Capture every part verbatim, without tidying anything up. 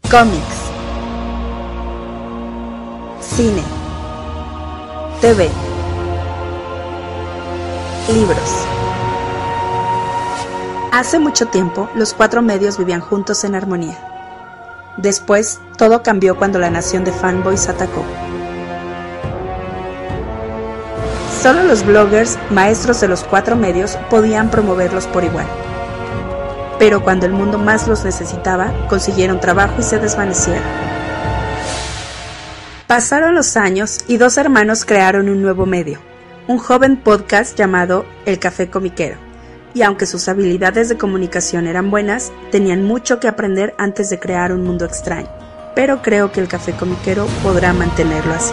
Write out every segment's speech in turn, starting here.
Cómics, cine, T V, libros. Hace mucho tiempo, los cuatro medios vivían juntos en armonía. Después, todo cambió cuando la nación de fanboys atacó. Solo los bloggers, maestros de los cuatro medios, podían promoverlos por igual. Pero cuando el mundo más los necesitaba, consiguieron trabajo y se desvanecieron. Pasaron los años y dos hermanos crearon un nuevo medio, un joven podcast llamado El Café Comiquero. Y aunque sus habilidades de comunicación eran buenas, tenían mucho que aprender antes de crear un mundo extraño. Pero creo que El Café Comiquero podrá mantenerlo así.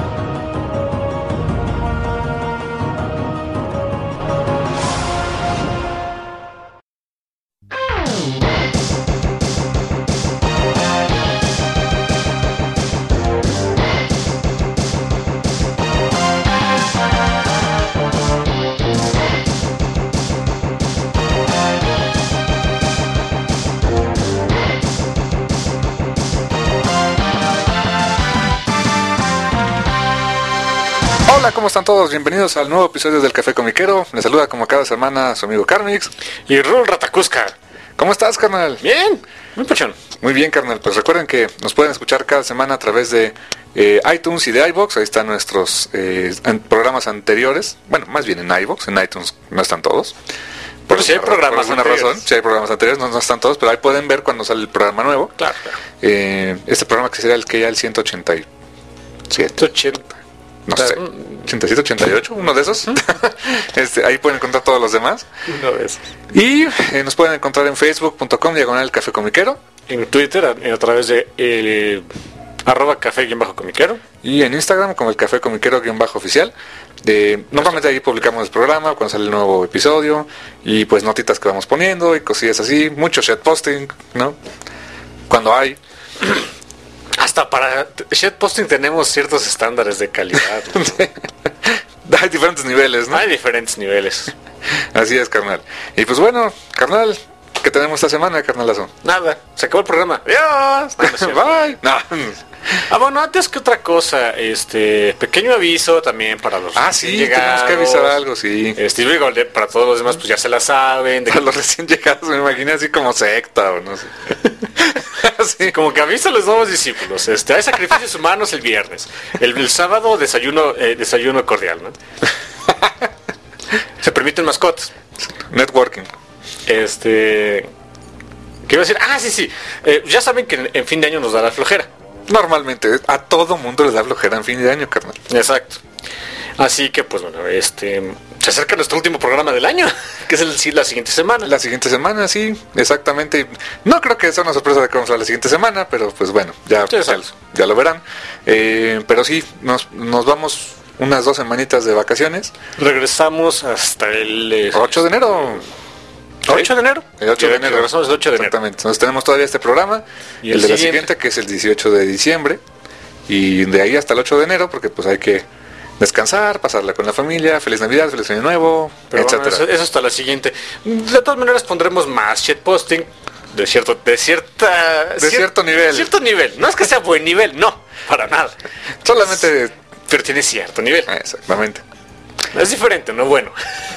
Hola, ¿cómo están todos? Bienvenidos al nuevo episodio del Café Comiquero. Les saluda como cada semana su amigo Carmix y Rul Ratacusca. ¿Cómo estás, carnal? Bien, muy pachón. Muy bien, carnal. Pues recuerden que nos pueden escuchar cada semana a través de eh, iTunes y de iVoox. Ahí están nuestros eh, en programas anteriores. Bueno, más bien en iVoox, en iTunes no están todos. Por pero si hay programas por alguna razón, si hay programas anteriores, no, no están todos, pero ahí pueden ver cuando sale el programa nuevo. Claro, claro. Eh, este programa que sería el que ya el ciento ochenta y siete. ciento ochenta. No sé, ochenta y siete, ochenta y ocho, uno de esos. este, ahí pueden encontrar todos los demás. Uno de esos. Y eh, nos pueden encontrar en facebook punto com diagonal Café Comiquero. En Twitter a, a través de el, arroba café guión bajo comiquero. Y en Instagram como el Café Comiquero guión bajo oficial. De, normalmente ahí publicamos el programa cuando sale el nuevo episodio. Y pues notitas que vamos poniendo y cosillas así. Mucho shitposting, ¿no? Cuando hay. Hasta para shitposting tenemos ciertos estándares de calidad. Hay diferentes niveles, ¿no? Hay diferentes niveles. Así es, carnal. Y pues bueno, carnal, ¿qué tenemos esta semana, carnalazo? Nada, se acabó el programa. Adiós. No, no Bye. No. Ah, bueno, antes que otra cosa, este pequeño aviso también para los Ah, sí, llegados, tenemos que avisar algo, sí. Este, digo, para todos los demás, pues ya se la saben. De para que... los recién llegados, me imaginé así como secta o no sé. Sí, como que aviso a los nuevos discípulos. Este, hay sacrificios humanos el viernes. El, el sábado desayuno, eh, desayuno cordial, ¿no? Se permiten mascotas. Networking. Este, ¿qué iba a decir? Ah, sí, sí. Eh, ya saben que en, en fin de año nos dará flojera. Normalmente, a todo mundo les da flojera en fin de año, carnal. Exacto. Así que, pues bueno, este... se acerca nuestro último programa del año, que es el, la siguiente semana. La siguiente semana, sí, exactamente. No creo que sea una sorpresa de que vamos a la siguiente semana, pero pues bueno, ya, sí, ya, ya lo verán. Eh, pero sí, nos, nos vamos unas dos semanitas de vacaciones. Regresamos hasta el... Eh, ocho de enero. ¿ocho de enero? El ocho de enero. Regresamos el ocho de enero. Exactamente. Entonces tenemos todavía este programa, y el, el de siguiente? la siguiente, que es el dieciocho de diciembre. Y de ahí hasta el ocho de enero, porque pues hay que descansar, pasarla con la familia, feliz Navidad, feliz Año Nuevo, pero etcétera. Bueno, eso, eso hasta la siguiente. De todas maneras pondremos más shitposting de cierto, de cierta, de cier- cierto nivel. Cierto nivel. No es que sea buen nivel, no, para nada. Solamente, pero tiene cierto nivel. Exactamente. Es diferente, no bueno.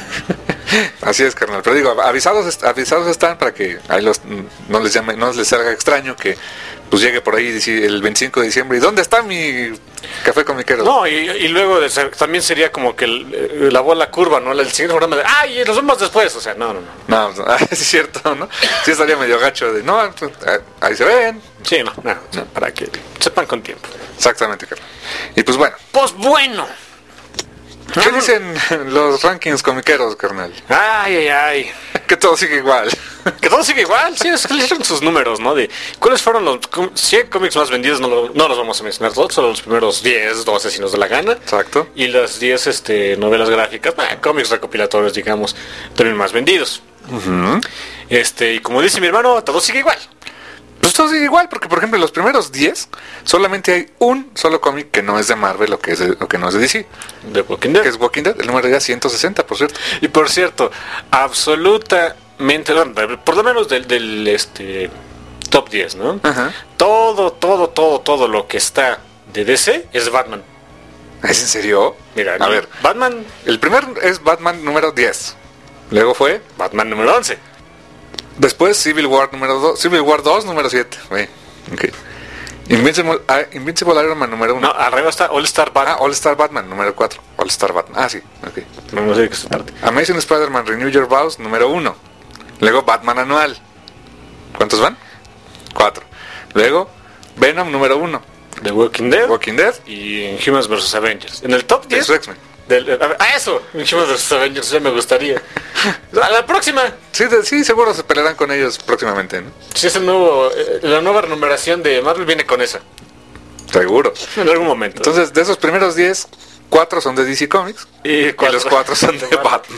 Así es, carnal. Pero digo, avisados, avisados están para que ahí los, no les llame, no les salga extraño que pues llegue por ahí el veinticinco de diciembre. ¿Y dónde está mi Café Comiquero? No, y, y luego de, también sería como que el, la bola curva, ¿no? El siguiente programa de, ¡ay, nos vemos después! O sea, no, no, no. No, no es cierto, ¿no? Sí estaría medio gacho de, no, ahí se ven. Sí, no, no, no, para que sepan con tiempo. Exactamente, carnal. Y pues bueno. Pues bueno. ¿Qué dicen los rankings comiqueros, carnal? Ay, ay, ay. Que todo sigue igual. Que todo sigue igual, sí, es que le dieron sus números, ¿no? De cuáles fueron los cien cómics más vendidos, no, lo, no los vamos a mencionar todos, solo los primeros diez, doce si nos da la gana. Exacto. Y las diez este, novelas gráficas, eh, cómics recopilatorios, digamos, también más vendidos. Uh-huh. Este, y como dice mi hermano, todo sigue igual. Pues todo sigue igual, porque por ejemplo en los primeros diez solamente hay un solo cómic que no es de Marvel o que, es de, o que no es de D C. De Walking Dead. Que es Walking Dead, el número era ciento sesenta, por cierto. Y por cierto, absolutamente, por lo menos del, del este top diez, ¿no? Ajá. Todo, todo, todo, todo lo que está de D C es Batman. ¿Es en serio? Mira, a ver, Batman, el primer es Batman número diez. Luego fue, Batman número once. después Civil War número dos, Civil War dos número siete. Güey, ok. Invincible, ah, Invincible Iron Man número uno. No, arriba está All Star Batman. Ah, All Star Batman número cuatro. All Star Batman. Ah, sí, ok. No, no sé de qué se trata. Amazing Spider-Man Renew Your Vows número uno. Luego Batman anual. ¿Cuántos van? Cuatro. Luego Venom número uno. The Walking Dead. Walking Dead. Y Inhumans versus Avengers. En el top diez. Eso, X-Men. Del, a ver, ah, eso. Inhumans versus Avengers. Ya me gustaría. A la próxima. Sí, de- sí, seguro se pelearán con ellos próximamente, ¿no? Si es el nuevo. eh, la nueva numeración de Marvel viene con esa. Seguro. En algún momento. Entonces, de esos primeros diez, cuatro son de D C Comics. y, Y los cuatro son de Batman.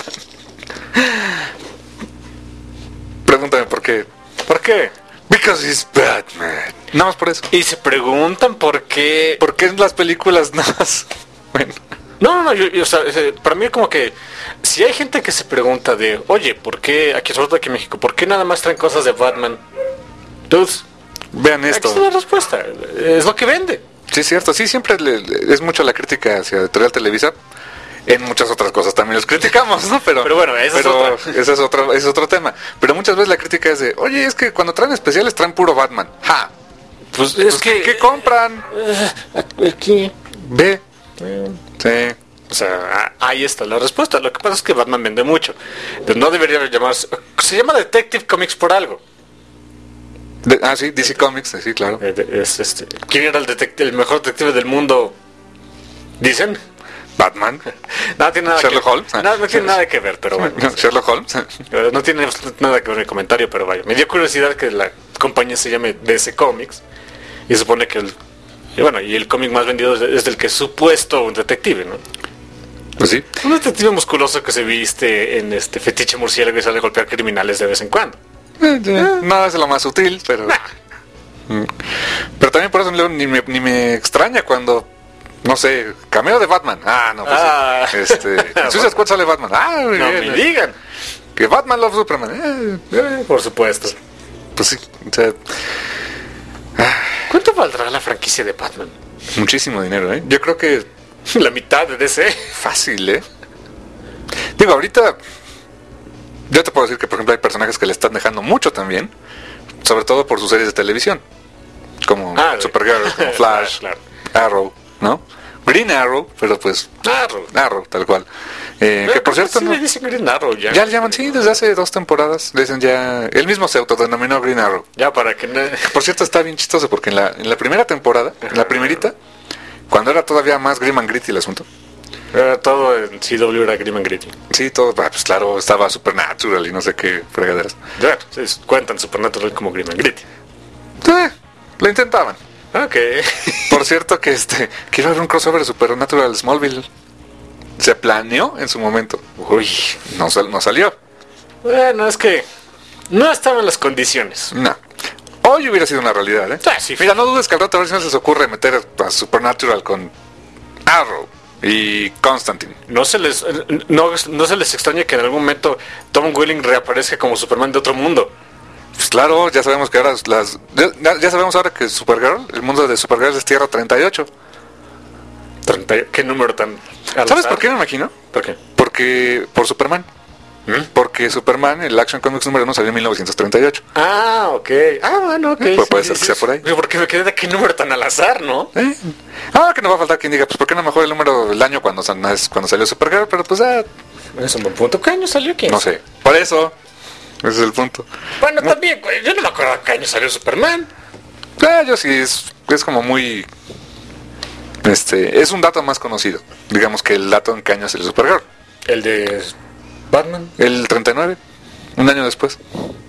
Pregúntame por qué. ¿Por qué? Because he's Batman. Nada más por eso. Y se preguntan por qué. ¿Por qué en las películas nada más? Bueno. No, no, no, yo, yo, o sea, eh, para mí como que si hay gente que se pregunta de, oye, ¿por qué, aquí sobre todo aquí en México, ¿por qué nada más traen cosas de Batman? Entonces, Vean aquí esto. está la respuesta, es lo que vende. Sí, es cierto. Sí, siempre le- le- es mucho la crítica hacia Editorial Televisa. En muchas otras cosas también los criticamos, ¿no? Pero, Pero bueno, esa es pero otra. ese es otro, ese es otro tema. Pero muchas veces la crítica es de, oye, es que cuando traen especiales traen puro Batman. ¡Ja! Pues es Pues, ¿qué, qué compran? aquí, Ve. Sí. o sea, a- ahí está la respuesta. Lo que pasa es que Batman vende mucho. Pero no debería llamarse, se llama Detective Comics por algo. De- ah, sí, D C Comics, sí, claro. Eh, de- es, este, ¿quién era el, detect- el mejor detective del mundo? Dicen. Batman. No tiene nada Sherlock que, Holmes. No, no tiene nada que ver, pero bueno. Sherlock Holmes. Eh, No tiene nada que ver mi comentario, pero vaya. Me dio curiosidad que la compañía se llame D C Comics. Y se supone que el... Y bueno, y el cómic más vendido es, es del que es supuesto un detective, ¿no? Pues sí. Un detective musculoso que se viste en este fetiche murciélago y sale a golpear criminales de vez en cuando. Eh, eh, No es lo más sutil, pero... Mm. Pero también por eso luego ni me, ni me extraña cuando... No sé, cameo de Batman. Ah, no, pues Ah. sí. Este, en Suicide Squad sale Batman. Ah, muy No bien. me digan. Que Batman Love Superman. Eh, eh, Por supuesto. pues sí, o sea, ¿Cuánto valdrá la franquicia de Batman? muchísimo dinero, ¿eh? Yo creo que La mitad de D C. fácil, ¿eh? Digo, ahorita yo te puedo decir que, por ejemplo, hay personajes que le están dejando mucho también, sobre todo por sus series de televisión, como Ah, Supergirl, como Flash, Claro, Arrow, ¿no? Green Arrow, pero pues Arrow. Arrow, tal cual. Eh, que por cierto, sí no, le dicen Green Arrow ya. ya le llaman, sí, desde hace dos temporadas, le dicen ya, él mismo se autodenominó Green Arrow. Ya para que no... Por cierto, está bien chistoso porque en la, en la primera temporada, en la primerita, cuando era todavía más grim and gritty el asunto, Era todo en C W era Grim and Gritty. sí, todo, ah, pues claro, estaba Supernatural y no sé qué fregaderas. Ya, sí, cuentan Supernatural como Grim and Gritty. Eh, lo intentaban. Ok. Por cierto que este, quiero ver un crossover de Supernatural Smallville. Se planeó en su momento. Uy. No, sal- no salió. Bueno, es que no estaban las condiciones. No. Hoy hubiera sido una realidad, ¿eh? Ah, sí. Mira, no dudes que al rato a ver si no se les ocurre meter a Supernatural con Arrow y Constantine. No se les no, no se les extraña que en algún momento Tom Welling reaparezca como Superman de otro mundo. Pues claro, ya sabemos que ahora las... Ya, ya sabemos ahora que Supergirl, el mundo de Supergirl es Tierra treinta y ocho. treinta, ¿qué número tan al ¿Sabes azar? por qué me imagino? ¿Por qué? Porque... Por Superman. ¿Mm? Porque Superman, el Action Comics número uno salió en mil novecientos treinta y ocho. Ah, ok. Ah, bueno, ok. Pues puede ser que sea por ahí. Porque me quedé de qué número tan al azar, ¿no? ¿Eh? Ah, que no va a faltar quien diga, pues ¿por qué no mejor el número del año cuando, san- es cuando salió Supergirl? Pero pues ah, Es un buen punto. ¿Qué año salió quién? no sé. Por eso, ese es el punto. Bueno, también, güey, yo no me acuerdo qué año salió Superman. Ah, yo sí, es, es como muy... Este, es un dato más conocido, digamos que el dato en qué año salió Supergirl. El de Batman. El treinta y nueve, un año después.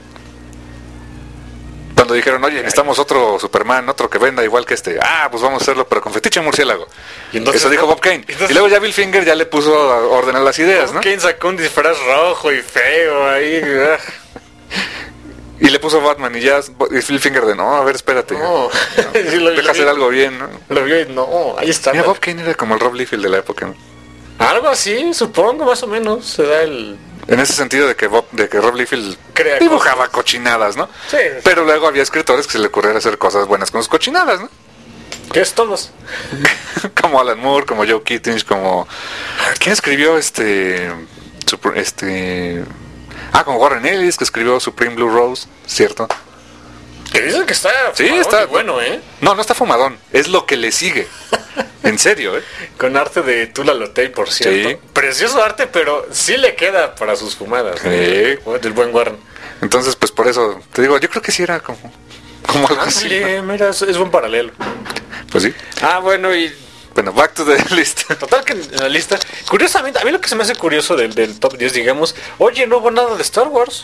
Cuando dijeron, oye, necesitamos otro Superman, otro que venda igual que este. Ah, pues vamos a hacerlo, pero con fetiche murciélago. Y entonces- Eso dijo Bob Kane. entonces- Y luego ya Bill Finger ya le puso a ordenar las ideas, ¿no? ¿Quién sacó un disfraz rojo y feo ahí? ah. Y le puso Batman y ya y Bill Finger de, no, a ver, espérate. No. Sí, lo- Deja lo hacer vi. algo bien, ¿no? Lo vio y no, ahí está. Mira, Bob Kane era como el Rob Liefeld de la época, ¿no? Algo así, supongo, más o menos, se da el... En ese sentido de que Bob, de que Rob Liefeld Crea dibujaba cosas. cochinadas, ¿no? Sí. Pero luego había escritores que se le ocurriera hacer cosas buenas con sus cochinadas, ¿no? ¿Qué es todos? Como Alan Moore, como Joe Kittredge, como... ¿Quién escribió este... Supr- este... Ah, como Warren Ellis, que escribió Supreme Blue Rose, ¿cierto? Que dicen que está... Sí, fumadón está... y bueno, ¿eh? No, no está fumadón, es lo que le sigue. En serio, ¿eh? Con arte de Tula Lotay, por cierto. Sí. Precioso arte, pero sí le queda para sus fumadas. Sí. ¿eh? Del buen Warren. Entonces, pues por eso, te digo, yo creo que sí era como... Como algo así. Ándale, mira, es, es buen paralelo. Pues sí. Ah, bueno, y Bueno, back to the list. total que en la lista... Curiosamente, a mí lo que se me hace curioso del, del top diez, digamos... Oye, no hubo nada de Star Wars.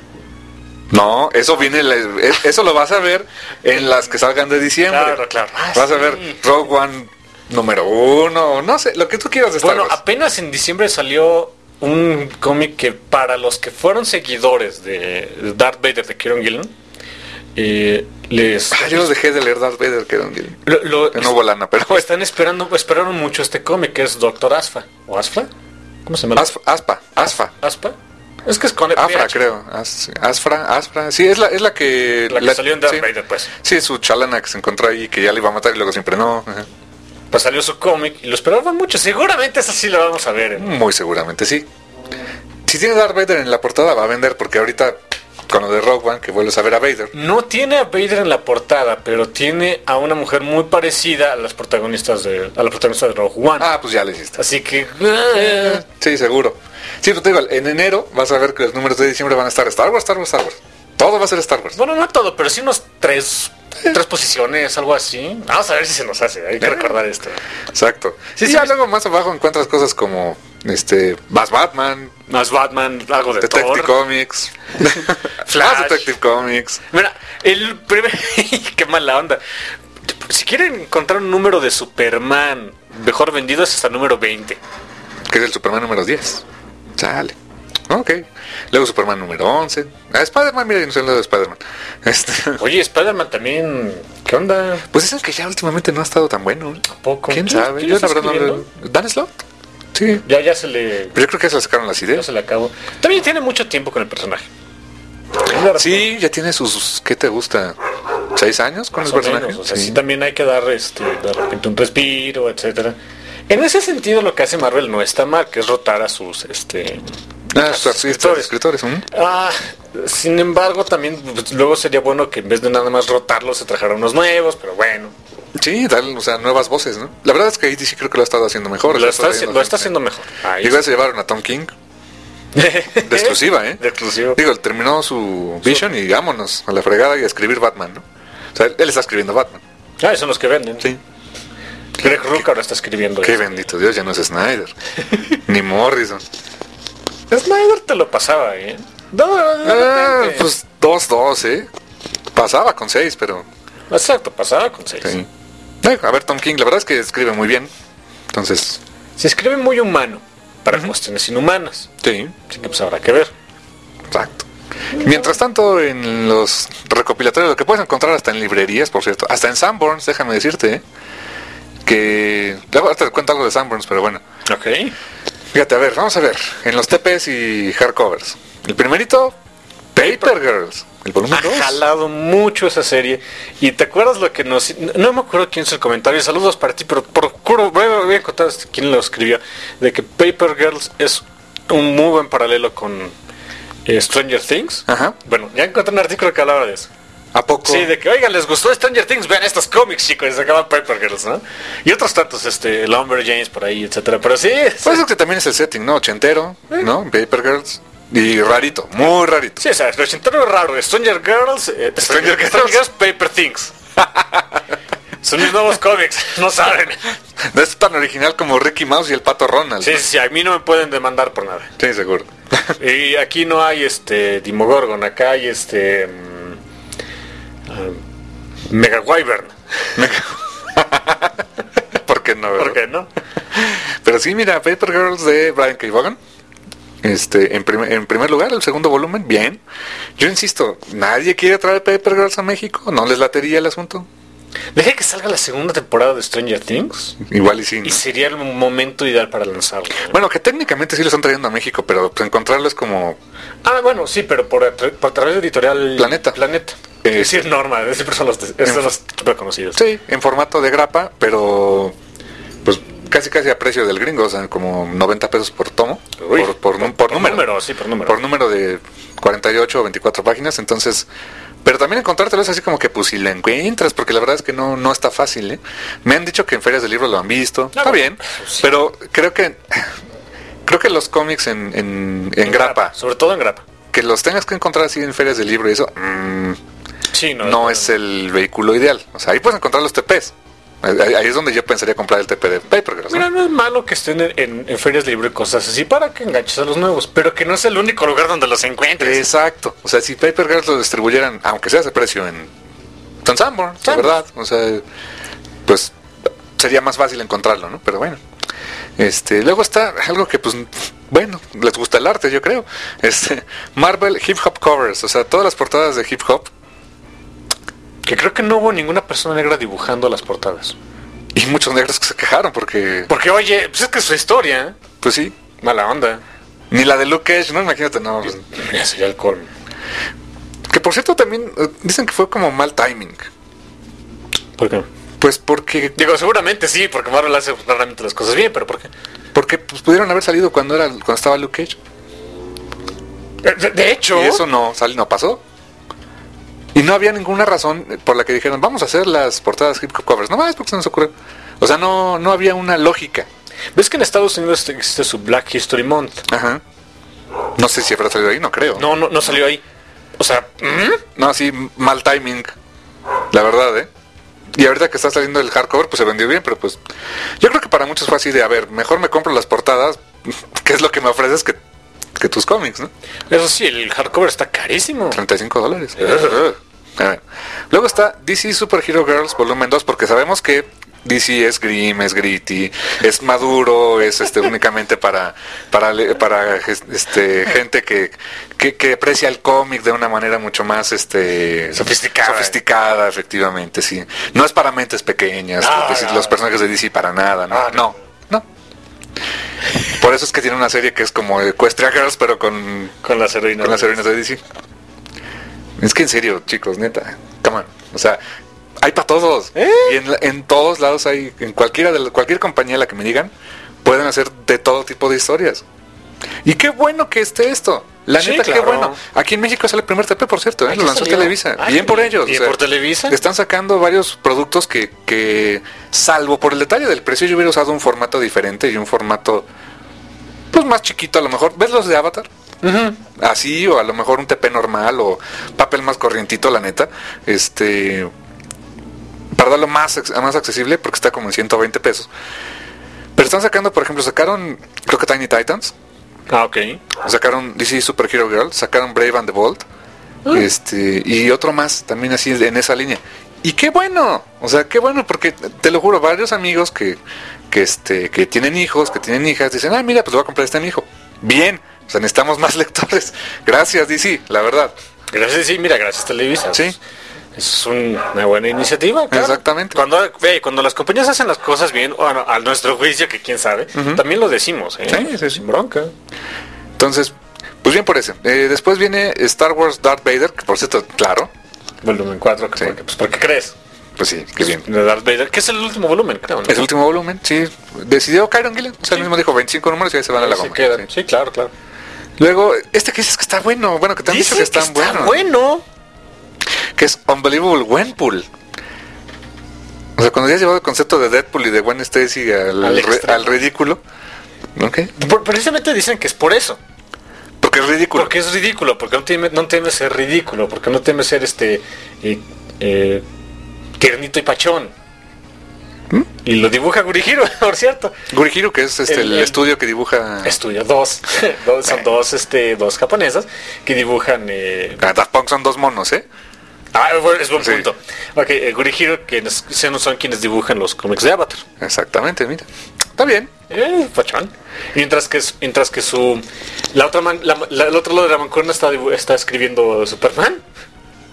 No, eso viene, la- eso lo vas a ver en las que salgan de diciembre. Claro, claro. Ah, Vas a sí. ver Rogue One número uno, no sé, lo que tú quieras de Star Bueno, Wars. apenas en diciembre salió un cómic que para los que fueron seguidores de Darth Vader de Kieron Gillen, eh, les... Ah, yo los dejé de leer Darth Vader, que era un guión. lo- lo- Que no hubo lana, pero pues, están esperando, esperaron mucho este cómic, que es Doctor Asfa. ¿O Asfa? ¿Cómo se llama? Asfa, Aspa, Asfa, ¿Aspa? Es que es con Afra, P H. creo. As- Asfra, Asfra, sí, es la, es la que... La que salió en Darth sí. Vader, pues. Sí, su chalana que se encontró ahí, que ya le iba a matar y luego siempre no. Ajá. Pues salió su cómic y lo esperaban mucho. Seguramente esa sí la vamos a ver. ¿eh? Muy seguramente sí. Si tiene Darth Vader en la portada va a vender, porque ahorita con lo de Rogue One, que vuelves a ver a Vader. No tiene a Vader en la portada, pero tiene a una mujer muy parecida a las protagonistas de a la protagonista de Rogue One. Ah, pues ya le hiciste. Así que Sí, seguro. Sí, pero te digo, en enero vas a ver que los números de diciembre van a estar Star Wars, Star Wars, Star Wars. Todo va a ser Star Wars. bueno, no todo, pero sí unos tres tres posiciones, algo así. Vamos a ver si se nos hace. Hay que Eh. recordar esto. Exacto. Sí, y sí, ya sí. luego más abajo encuentras cosas como este Bass Batman, Más Batman, algo de Detective Thor. Comics, Flash. más Detective Comics. Mira, el primer... Qué mala onda. Si quieren encontrar un número de Superman mejor vendido es hasta el número veinte. Que es el Superman número diez. Sale. Ok. Luego Superman número once. Ah, Spider-Man, mira, yo no sé lo de Spider-Man. Este, Oye, Spider-Man también... ¿Qué onda? pues dicen que ya últimamente no ha estado tan bueno. ¿Poco? ¿Quién ¿Quién- sabe? quién Yo está la verdad no escribiendo? lo... ¿Dan Slott? Sí. Ya, ya se le... Pero yo creo que ya se le sacaron las Ya ideas. se le acabó. También tiene mucho tiempo con el personaje. Sí, ya tiene sus... ¿Qué te gusta? ¿Seis años con Más el o personaje? menos, o sea, Sí. sí también hay que dar este, de repente un respiro, etcétera. En ese sentido lo que hace Marvel no está mal, que es rotar a sus este Ah, a sus sus artistas, escritores. ¿Mm? Ah, sin embargo, también pues, luego sería bueno que en vez de nada más rotarlos se trajeran unos nuevos, pero bueno. Sí, darle, o sea, nuevas voces, ¿no? La verdad es que ahí sí creo que lo ha estado haciendo mejor. Lo o sea, está, haci- trayendo lo está gente. haciendo mejor. Ahí Igual se llevaron a Tom King, de de exclusiva, ¿eh? De exclusivo. Digo, él terminó su Vision y vámonos a la fregada y a escribir Batman, ¿no? O sea, él, él está escribiendo Batman. Ah, son los que venden. Sí. Greg Rucka ahora está escribiendo Qué eso. bendito Dios, ya no es Snyder. Ni Morrison. Snyder te lo pasaba, ¿eh? No, de Ah, repente. pues dos dos, ¿eh? Pasaba con seis, pero... Exacto, pasaba con seis. Sí. Eh, a ver, Tom King, la verdad es que escribe muy bien. Entonces, Se escribe muy humano para cuestiones inhumanas. sí, Así que pues habrá que ver. exacto. Mientras tanto, en los recopilatorios, lo que puedes encontrar hasta en librerías, por cierto, hasta en Sanborns, déjame decirte, ¿eh? Que... Luego te cuento algo de Sanborns, pero bueno. Ok. Fíjate, a ver, vamos a ver. En los T Ps y hardcovers. El primerito, Paper Girls. El volumen Ha dos. jalado mucho esa serie. Y te acuerdas lo que nos... No me acuerdo quién es el comentario. Saludos para ti, pero procuro... Voy a, voy a contar quién lo escribió. De que Paper Girls es un muy buen paralelo con eh, Stranger Things. Ajá. Bueno, ya encontré un artículo que hablaba de eso. ¿A poco? Sí, de que, oigan, les gustó Stranger Things, vean estos cómics, chicos, y se acaban Paper Girls, ¿no? Y otros tantos, este, Lumberjanes por ahí, etcétera. Pero sí, sí. Pues es que también es el setting, ¿no? Ochentero, ¿no? Paper Girls. Y rarito, muy rarito. Sí, o sea, lo ochentero es raro. Stranger Girls, eh, Stranger Stranger, Girls. Girls, Paper Things. Son mis nuevos cómics, no saben. No es tan original como Ricky Mouse y el Pato Ronald. Sí, ¿no? sí, sí, a mí no me pueden demandar por nada. Sí, seguro. Y aquí no hay este Dimogorgon, acá hay este mm, ah, Mega Wyvern. ¿Por qué no? ¿Por verdad? qué no? Pero sí, mira, Paper Girls de Brian K. Vaughan. Este, en, prim- en primer lugar, el segundo volumen, bien. Yo insisto, nadie quiere traer Paper Girls a México, no les latería el asunto. Deje que salga la segunda temporada de Stranger Things. Igual y sí, ¿no? Y sería el momento ideal para lanzarlo. Bueno, que técnicamente sí lo están trayendo a México, pero pues, encontrarlo es como... Ah, bueno, sí, pero por, por a través de Editorial Planeta. Planeta. Eh, es decir, Norma, siempre son los, de, son los super conocidos. Sí, en formato de grapa, pero pues casi casi a precio del gringo, o sea, como noventa pesos por tomo. Uy, por, por, por, por número. número. Sí, por número. Por número de cuarenta y ocho o veinticuatro páginas, entonces... Pero también encontrártelo es así como que pues si lo encuentras, porque la verdad es que no, no está fácil, ¿eh? Me han dicho que en ferias de libros lo han visto, Ah, está bueno, bien, sí. pero creo que creo que los cómics en, en, en grapa, Sobre todo en grapa. que los tengas que encontrar así en ferias de libro y eso, mmm, Sí, no, no es el vehículo ideal. O sea, ahí puedes encontrar los T Ps. Ahí, ahí es donde yo pensaría comprar el T P de Papergirls, ¿no? Mira, no es malo que estén en, en, en ferias de libro y cosas así para que enganches a los nuevos, pero que no es el único lugar donde los encuentres. Exacto. O sea, si Papergirls lo distribuyeran, aunque sea ese precio en San Sanborn, la verdad, o sea, pues sería más fácil encontrarlo, ¿no? Pero bueno. Este, luego está algo que pues bueno, les gusta el arte, yo creo. Este, Marvel Hip Hop Covers, o sea, todas las portadas de hip hop. Que creo que no hubo ninguna persona negra dibujando las portadas. Y muchos negros que se quejaron porque... Porque, oye, pues es que es su historia, ¿eh? Pues sí. Mala onda. Ni la de Luke Cage, ¿no? Imagínate, no. Pues, Ya sería el colmo. que por cierto también eh, dicen que fue como mal timing. ¿Por qué? Pues porque... Digo, seguramente sí, porque Marvel hace realmente las cosas bien, pero ¿por qué? Porque pues, pudieron haber salido cuando era cuando estaba Luke Cage. De, de hecho... Y eso no, sal, no pasó. Y no había ninguna razón por la que dijeron, vamos a hacer las portadas hip hop covers. No más porque se nos ocurrió. O sea, no, no había una lógica. ¿Ves que en Estados Unidos existe su Black History Month? Ajá. No sé si habrá salido ahí, no creo. No, no, no salió ahí. O sea, ¿mm? No, sí, mal timing. La verdad, ¿eh? Y ahorita que está saliendo el hardcover, pues se vendió bien, pero pues... Yo creo que para muchos fue así de, a ver, mejor me compro las portadas, que es lo que me ofreces que, que tus cómics, ¿no? Eso sí, el hardcover está carísimo. treinta y cinco dólares. A ver. Luego está D C Super Hero Girls volumen dos, porque sabemos que D C es grim, es gritty, es maduro, es este únicamente para para para este gente que, que, que aprecia el cómic de una manera mucho más este Sofisticada. sofisticada, efectivamente, sí. No es para mentes pequeñas, No, pues, no, los no. personajes de D C para nada, no, Ah, no, no. Por eso es que tiene una serie que es como Equestria Girls, pero con Con las heroínas. con las heroínas de D C. Es que en serio, chicos, neta, come on. O sea, hay para todos. ¿Eh? Y en, la- en todos lados hay, en cualquiera de la- cualquier compañía a la que me digan, pueden hacer de todo tipo de historias. Y qué bueno que esté esto. La Sí, neta, qué claro. bueno. Aquí en México sale el primer T P, por cierto, ¿eh? Aquí Lo lanzó salió. Televisa. Ah, Bien por bien. ellos. Bien por Televisa. Están sacando varios productos que, que, salvo por el detalle del precio, yo hubiera usado un formato diferente y un formato, pues más chiquito a lo mejor. ¿Ves los de Avatar? Ujú. Así, o a lo mejor un T P normal o papel más corrientito, la neta, este para darlo más, ex- más accesible, porque está como en ciento veinte pesos. Pero están sacando, por ejemplo, sacaron, creo que Tiny Titans, Ah, ok. sacaron D C Super Hero Girl, sacaron Brave and the Bold, Ah. este y otro más, también así en esa línea. Y qué bueno, o sea, qué bueno, porque te lo juro, varios amigos que, que este que tienen hijos, que tienen hijas, dicen, ah, mira, pues lo voy a comprar este a mi hijo. Bien, o sea, necesitamos más lectores. Gracias, D C, la verdad. Gracias, sí, mira, gracias Televisa. Sí. Es un- una buena iniciativa, claro. Exactamente. Cuando, eh, cuando las compañías hacen las cosas bien, bueno, a nuestro juicio, que quién sabe, también lo decimos, ¿eh? Sí, sí, sí. Sin bronca. Entonces, pues bien por ese. Eh, después viene Star Wars Darth Vader, que por cierto, claro, Volumen cuatro, Sí. porque, pues, ¿por qué crees? pues sí, qué bien. De Darth Vader, que es el último volumen, creo, ¿no? Es el último volumen, sí. Decidió Kyron Gillen, o sea, él mismo dijo veinticinco números y ahí se van a la Sí, goma. queda. Sí. Sí, claro, claro. Luego, este que dices que está bueno, bueno, que te han dicho que Dicen está, bueno, bueno. que es Unbelievable Gwenpool. O sea, cuando ya has llevado el concepto de Deadpool y de Gwen Stacy al, Al re- extremo. al ridículo, ¿ok? Por- precisamente dicen que es por eso. Porque es ridículo. Porque es ridículo, porque no teme, no teme ser ridículo, porque no teme ser este eh, eh, tiernito y pachón. ¿Mm? Y lo dibuja Gurihiro, por cierto. Gurihiro, que es este, El- el, el- estudio que dibuja... Estudio dos. Dos- son dos este dos japonesas que dibujan eh, Ah, Daft Punk son dos monos, ¿eh? ah, bueno, es buen Sí. punto. Ok, eh, Gurihiro, que son son quienes dibujan los cómics de Avatar. Exactamente, mira. Está bien. Eh, pachón. Mientras que es- mientras que su la otra man- la- la- el otro lado de la mancuerna está dibu- está escribiendo Superman.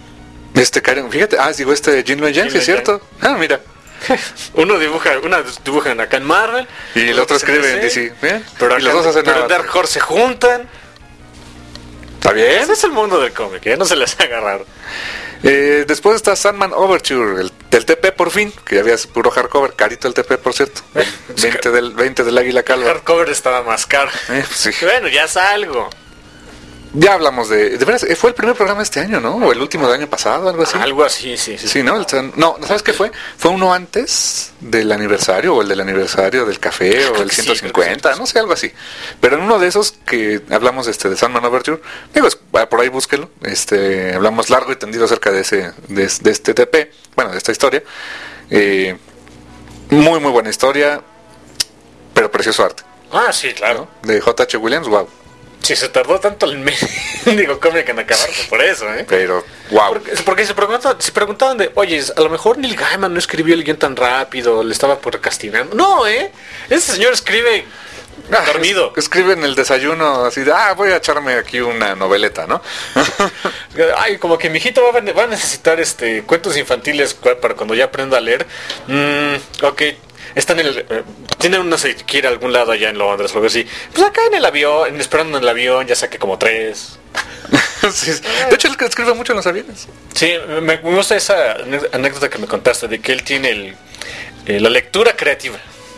Este Karen, fíjate, ah, digo este Jin Luen Yang, sí es cierto. Ah, mira. Uno dibuja, una dibuja acá en Marvel y el otro escribe en D C. Bien. Pero, y los dos hacen pero nada. Dark Horse se juntan. ¿Está bien? Ese es el mundo del cómic, ¿eh? No se les haga raro. Eh, después está Sandman Overture, el, del T P por fin, que ya había puro hardcover, carito el T P por cierto. veinte del, veinte del Águila Calva. El hardcover estaba más caro. Eh, sí. Bueno, ya es algo. Ya hablamos de... De veras, fue el primer programa este año, ¿no? O el último del año pasado, algo así. Algo así, sí. Sí, sí ¿no? El, no, ¿sabes qué fue? Fue uno antes del aniversario, o el del aniversario del café, o el ciento cincuenta, sí, no sé, algo así. Pero en uno de esos que hablamos este de Sandman Overture, digo, por ahí búsquelo, este, hablamos largo y tendido acerca de ese de, de este T P, bueno, de esta historia. Eh, muy, muy buena historia, pero precioso arte. Ah, sí, claro. ¿No? De J H Williams, wow. Si se tardó tanto el digo cómic en acabarse por eso, ¿eh? Pero, wow. Porque, porque se, preguntaban, se preguntaban de, oye, a lo mejor Neil Gaiman no escribió el guión tan rápido, le estaba procrastinando. No, ¿eh? Ese señor escribe ah, dormido. Es, escribe en el desayuno así de, ah, voy a echarme aquí una noveleta, ¿no? Ay, como que mi hijito va a, va a necesitar este cuentos infantiles para cuando ya aprenda a leer. Mm, ok. Está en el... Eh, tiene uno se quiere a algún lado allá en Londres o algo así. Pues acá en el avión, esperando en el avión, ya saqué como tres. Sí, de hecho, él escribe mucho en los aviones. Sí, me, me gusta esa anécdota que me contaste, de que él tiene el, eh, la lectura creativa.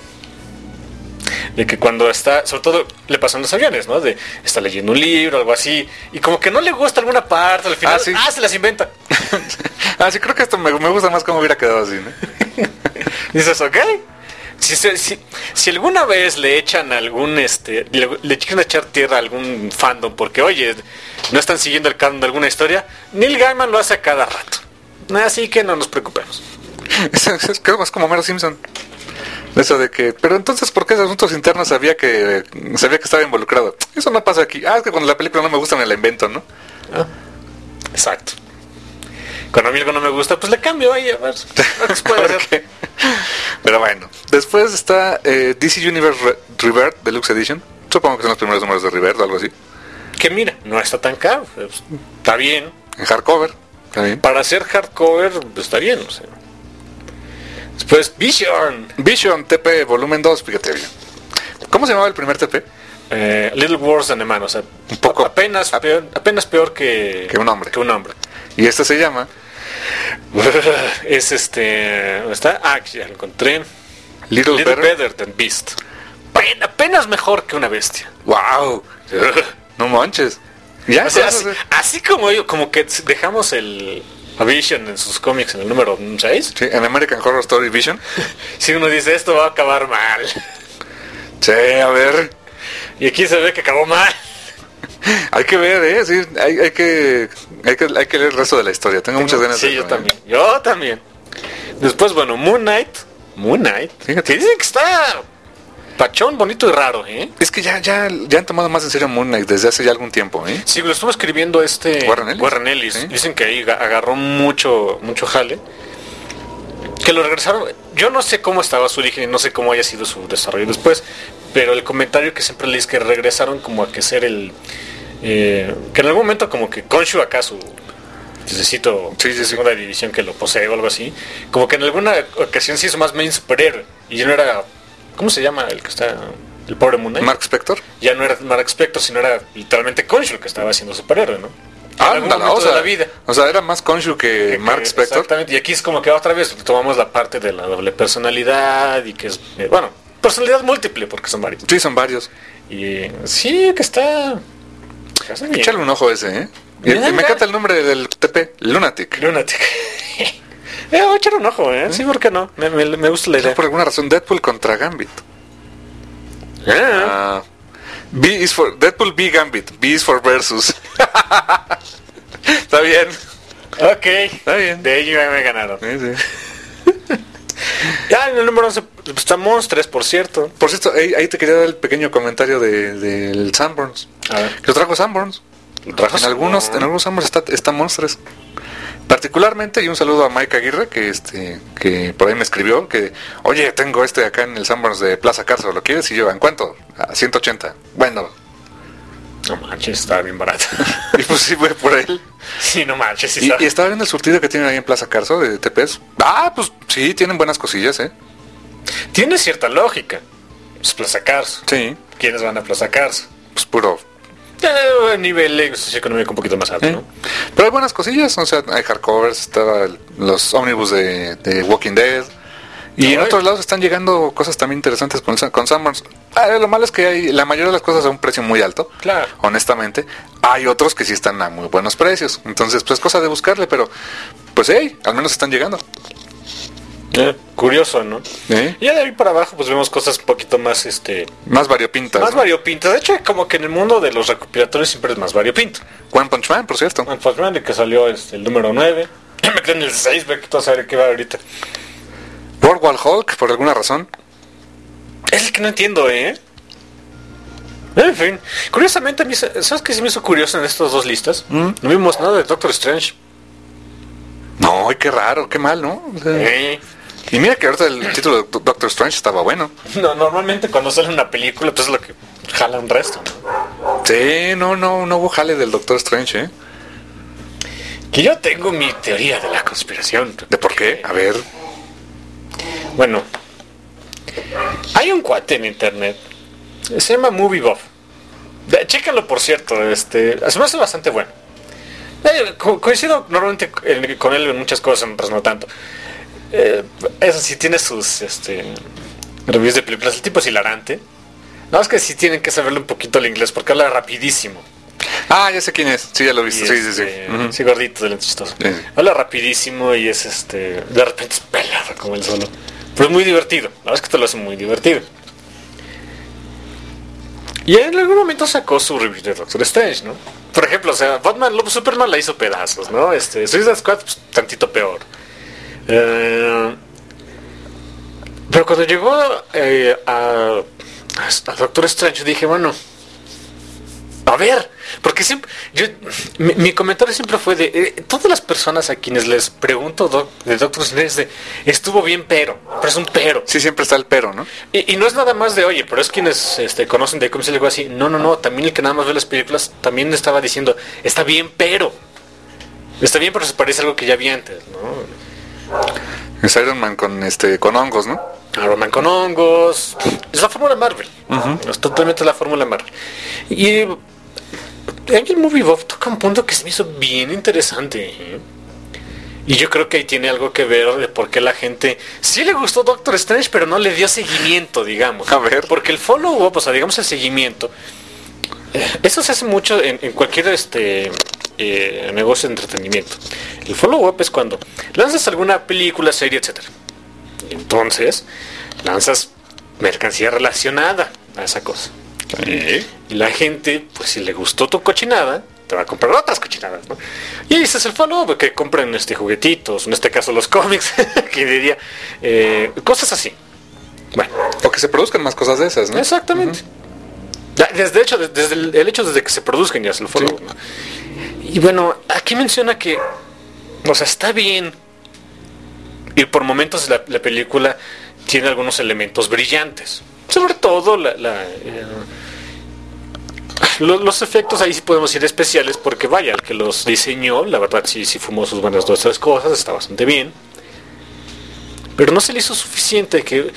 De que cuando está, sobre todo le pasan los aviones, ¿no? De está leyendo un libro, algo así, y como que no le gusta alguna parte, al final, ah, ¿sí? ah se las inventa. Ah, sí, creo que esto me, me gusta más cómo hubiera quedado así, ¿no? Dices, ok. Si, si, si alguna vez le echan algún, este, le, le quieren echar tierra a algún fandom porque, oye, no están siguiendo el canon de alguna historia, Neil Gaiman lo hace a cada rato. Así que no nos preocupemos. Es, es, es más como Homero Simpson. Eso de que, pero entonces, ¿por qué asuntos internos sabía que sabía que estaba involucrado? Eso no pasa aquí. Ah, es que cuando la película no me gusta me la invento, ¿no? Ah, exacto. Cuando a mí algo no me gusta, pues le cambio ahí a ver. Puede hacer. Pero bueno, después está eh, D C Universe Re- Rebirth Deluxe Edition. Supongo que son los primeros números de Rebirth o algo así. Que mira, no está tan caro. Pues, está bien. En hardcover. Está bien. Para hacer hardcover, pues, está bien. O sea. Después Vision. Vision T P volumen dos, fíjate bien. ¿Cómo se llamaba el primer T P? Eh, Little Worse Than a Man, o sea, un poco apenas ap- peor, apenas peor que, que un hombre. Que un hombre. Y este se llama es este, ¿dónde está? Ah, ya lo encontré. Little, Little Better. Better Than Beast. Apenas, apenas mejor que una bestia. Wow. No manches. Ya, o sea, así, así como como que dejamos el a Vision en sus cómics en el número seis. Sí, en American Horror Story Vision. Si uno dice esto va a acabar mal. Sí, a ver. Y aquí se ve que acabó mal. Hay que ver, eh, sí, hay, hay que hay que hay que leer el resto de la historia. Tengo, Tengo muchas ganas sí, de yo también. Yo también. Después, bueno, Moon Knight. Moon Knight. Fíjate. Que dicen que está pachón, bonito y raro, ¿eh? Es que ya ya ya han tomado más en serio Moon Knight desde hace ya algún tiempo, ¿eh? Sí, lo estuvo escribiendo este Warren Ellis. Warren Ellis. ¿Sí? Dicen que ahí agarró mucho mucho jale. Que lo regresaron. Yo no sé cómo estaba su origen y no sé cómo haya sido su desarrollo después, pero el comentario que siempre leí es que regresaron como a que ser el eh, que en algún momento como que Khonshu acá su necesito sí, sí, sí. segunda división que lo posee o algo así, como que en alguna ocasión se hizo más main superhéroe y ya no era, ¿cómo se llama el que está el pobre Moon Knight? Mark Spector. Ya no era Mark Spector, sino era literalmente Khonshu el que estaba haciendo superhéroe, ¿no? Ah, o sea, de la vida. O sea, era más Khonshu que, que Mark Spector. Exactamente, y aquí es como que otra vez tomamos la parte de la doble personalidad y que es, eh, bueno, personalidad múltiple porque son varios. Sí, son varios. Y sí, que está... Échale un ojo ese, ¿eh? Y, y me encanta el nombre del T P, Lunatic. Lunatic. eh, voy a echar un ojo, ¿eh? Sí, ¿por qué no? Me, me, me gusta la idea. Por alguna razón, Deadpool contra Gambit. Ah. Uh, B is for Deadpool B Gambit. B is for versus. Está bien. Ok. Está bien. De ello ya me ganaron. Sí, sí. Ya en el número once está Monstres, por cierto. Por cierto, ahí, ahí te quería dar el pequeño comentario de, del Sanborns. A ver. Lo trajo Sanborns. En algunos, en algunos Sanborns está, está Monstres. Particularmente, y un saludo a Mike Aguirre, que este que por ahí me escribió, que, oye, tengo este acá en el Sanborns de Plaza Carso, ¿lo quieres? Y yo, ¿en cuánto? A ciento ochenta. Bueno. No manches, estaba bien barato. Y pues sí fue por él. Sí, no manches. Sí y, estaba... y estaba viendo el surtido que tienen ahí en Plaza Carso de T P S. Ah, pues sí, tienen buenas cosillas, ¿eh? Tiene cierta lógica. Pues Plaza Carso. Sí. ¿Quiénes van a Plaza Carso? Pues puro... Eh, nivel socioeconómico un poquito más alto, ¿Eh? ¿no? Pero hay buenas cosillas, o sea, hay hardcovers, estaba el- los ómnibus de, de Walking Dead. Y No, en ay. otros lados están llegando cosas también interesantes con, con Sanborns. Ah, lo malo es que hay la mayoría de las cosas a un precio muy alto. Claro. Honestamente. Hay otros que sí están a muy buenos precios. Entonces, pues cosa de buscarle, pero pues hey, al menos están llegando. Eh, curioso, ¿no? ¿Eh? Y ya de ahí para abajo pues vemos cosas un poquito más este Más variopintas. más ¿no? variopintas. De hecho, como que en el mundo de los recopilatorios siempre es más variopinto. One Punch Man, por cierto. En Pac-Man, de que salió este, el número nueve. Ya me quedé en el seis, ve que todo saber qué va ahorita. World War Hulk, por alguna razón. Es el que no entiendo, ¿eh? En fin, curiosamente, a mí, se- ¿sabes qué se me hizo curioso en estas dos listas? ¿Mm? No vimos nada de Doctor Strange. No, ay, qué raro, qué mal, ¿no? O sea, Eh, y mira que ahorita el título de Doctor Strange estaba bueno. No, normalmente cuando sale una película, pues es lo que jala un resto, ¿no? Sí, no, no, no hubo jale del Doctor Strange, ¿eh? Que yo tengo mi teoría de la conspiración. ¿De por qué? A ver. Bueno, hay un cuate en internet, se llama Movie Buff. De- Chécalo, por cierto, este, se me hace bastante bueno. Eh, co- coincido normalmente en- con él en muchas cosas, en otras no tanto. Eh, eso sí, tiene sus este, reviews de películas, el tipo es hilarante. No, es que sí tienen que saberle un poquito el inglés porque habla rapidísimo. Ah, ya sé quién es. Sí, ya lo he Y visto. Sí, sí, sí. este, Ujú. sí, gordito, de lentes chistoso. Sí, sí. Habla rapidísimo y es este. De repente es pelado como él solo. Pero es muy divertido. La verdad es que te lo hace muy divertido. Y en algún momento sacó su review de Doctor Strange, ¿no? Por ejemplo, o sea, Batman, lo- Superman la hizo pedazos, ¿no? Este, Suicide Squad, pues, tantito peor. Eh, pero cuando llegó eh, a, a Doctor Strange, dije, bueno, a ver, porque siempre, yo, mi, mi comentario siempre fue de, eh, todas las personas a quienes les pregunto doc, de Doctor Strange es de, estuvo bien pero, pero es un pero. Sí, siempre está el pero, ¿no? Y, y no es nada más de, oye, pero es quienes este, conocen de cómics y algo así. No, no, no, también el que nada más ve las películas también estaba diciendo, está bien pero. Está bien pero se parece a algo que ya vi antes, ¿no? Es Iron Man con este con hongos, ¿no? Iron Man con hongos. Es la fórmula Marvel. Es totalmente la fórmula Marvel. Y Angel Movie Buff toca un punto que se me hizo bien interesante. ¿eh? Y yo creo que ahí tiene algo que ver de por qué la gente sí le gustó Doctor Strange, pero no le dio seguimiento, digamos. A ver. Porque el follow-up, o sea, digamos el seguimiento, eh, eso se hace mucho en, en cualquier este eh, negocio de entretenimiento. El follow-up es cuando lanzas alguna película, serie, etcétera. Entonces, lanzas mercancía relacionada a esa cosa. Y la gente, pues si le gustó tu cochinada, te va a comprar otras cochinadas, ¿no? Y ese es el follow, que compren este juguetitos, en este caso los cómics, que diría, eh, cosas así. Bueno, O que se produzcan más cosas de esas, ¿no? exactamente. Ya, Desde hecho, desde el, el hecho desde que se produzcan ya es el follow. Sí. ¿no? Y bueno, aquí menciona que, o sea, está bien. Y por momentos la, la película tiene algunos elementos brillantes. Sobre todo la, la, eh, lo- los efectos ahí sí podemos ir especiales porque vaya, el que los diseñó, la verdad sí, sí fumó sus buenas dos tres cosas, está bastante bien. Pero no se le hizo suficiente que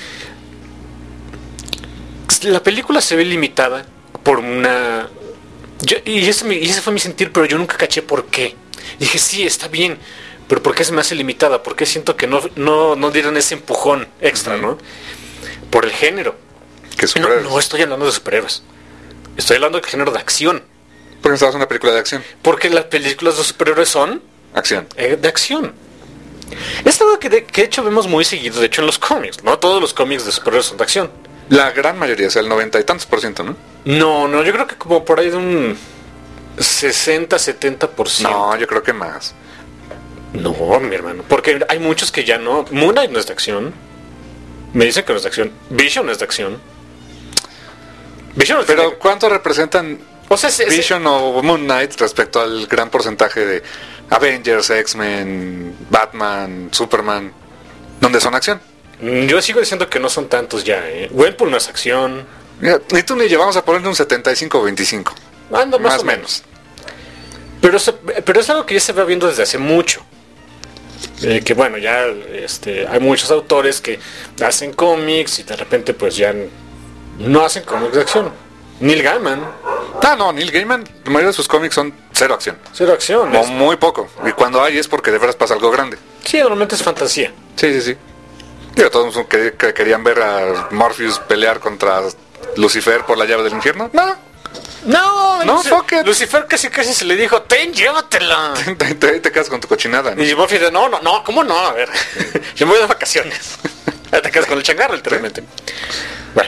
la película se ve limitada por una... Yo- y, ese, me- y ese fue mi sentir, pero yo nunca caché por qué. Dije, sí, está bien, pero ¿por qué se me hace limitada? ¿Por qué siento que no, no, no dieron ese empujón extra, Ujú. no? Por el género. Que No, superhéroes. no estoy hablando de superhéroes. Estoy hablando del género de acción. Porque estabas una película de acción. Porque las películas de superhéroes son Acción. eh, de acción. Es algo que de, que de hecho vemos muy seguido, de hecho en los cómics. No todos los cómics de superhéroes son de acción. La gran mayoría, o sea, el noventa y tantos por ciento, ¿no? No, no, yo creo que como por ahí de un sesenta, setenta por ciento. No, yo creo que más. No, mi hermano. Porque hay muchos que ya no. Moon Knight no es de acción. Me dicen que no es de acción. Vision no es de acción. Vision no es Pero de... ¿cuánto representan O sea, se- se- Vision o Moon Knight respecto al gran porcentaje de Avengers, X-Men, Batman, Superman, donde son acción? yo sigo diciendo que no son tantos ya, ¿eh? Wellpool no es acción. Mira, ni tú ni yo, vamos a ponerle un setenta y cinco o veinticinco. Anda más, más o menos. menos. Pero, se, pero es algo que ya se va viendo desde hace mucho. Eh, que bueno, ya este, hay muchos autores que hacen cómics y de repente pues ya no hacen cómics de acción. Neil Gaiman. Ah, no, Neil Gaiman, la mayoría de sus cómics son cero acción. Cero acción. O Es, muy poco. Y cuando hay es porque de veras pasa algo grande. sí, normalmente es fantasía. Sí, sí, sí. Digo, todos que, que querían ver a Morpheus pelear contra Lucifer por la llave del infierno. No. No, No, Lucifer, fuck it. Lucifer casi casi se le dijo, ten, llévatela. Te, te, te quedas con tu cochinada, ¿no? Y Murphy dice, no, no, no, ¿cómo no? A ver, yo me voy de vacaciones. Ya te quedas con el changarro, literalmente. Bueno,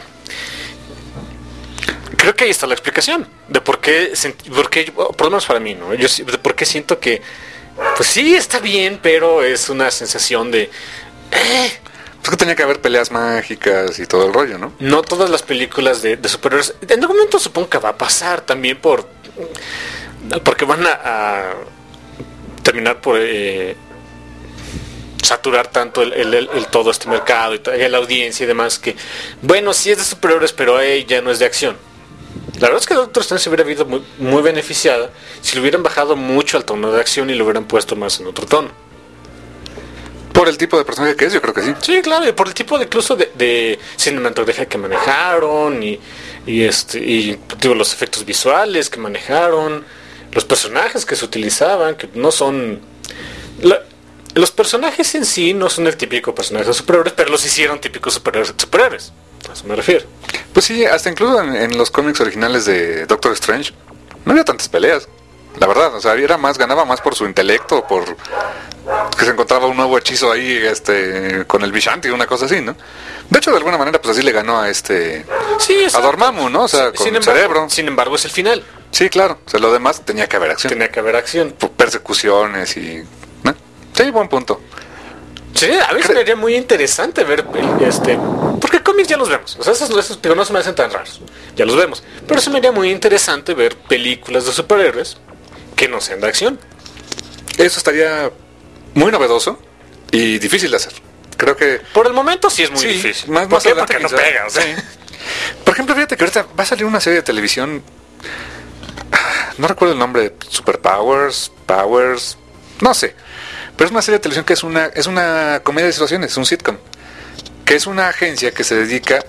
creo que ahí está la explicación de por qué, sent- por qué, por lo menos para mí, ¿no? Yo sí- de por qué siento que, pues sí, está bien, pero es una sensación de, eh, Es que tenía que haber peleas mágicas y todo el rollo, ¿no? no todas las películas de, de superhéroes, en algún momento supongo que va a pasar también por, porque van a, a terminar por eh, saturar tanto el, el- el- el todo este mercado y toda la audiencia y demás que, bueno, sí es de superhéroes, pero eh, ya no es de acción. La verdad es que Doctor Strange se hubiera visto muy, muy beneficiada si le hubieran bajado mucho al tono de acción y lo hubieran puesto más en otro tono. Por el tipo de personaje que es, yo creo que sí. Sí, claro, y por el tipo de incluso de, de cinematografía que manejaron y, y este y digo, los efectos visuales que manejaron, los personajes que se utilizaban, que no son la- los personajes en sí no son el típico personaje de superhéroes, pero los hicieron típicos superhéroes, superhéroes. A eso me refiero. Pues sí, hasta incluso en, en los cómics originales de Doctor Strange no había tantas peleas. La verdad, o sea, era más, ganaba más por su intelecto, por que se encontraba un nuevo hechizo ahí, este, con el Vishanti, una cosa así, ¿no? De hecho, de alguna manera, pues así le ganó a este, Sí, a exacto. Dormammu, ¿no? O sea, con sin el embargo, cerebro. Sin embargo, es el final. Sí, claro. O sea, lo demás tenía que haber acción. Tenía que haber acción. P- Persecuciones y, ¿no? Sí, buen punto. Sí, a mí se me haría muy interesante ver el- este, porque cómics ya los vemos, o sea, esos, esos digo, no se me hacen tan raros, ya los vemos, pero se me haría muy interesante ver películas de superhéroes que no sean de acción. Eso estaría muy novedoso y difícil de hacer. Creo que Por el momento sí es muy sí, difícil. Más, ¿Por más qué? adelante Porque no quizá. pega, o sea. Sí. Por ejemplo, fíjate que ahorita va a salir una serie de televisión. No recuerdo el nombre. Superpowers, Powers, no sé. Pero es una serie de televisión que es una es una comedia de situaciones, un sitcom, que es una agencia que se dedica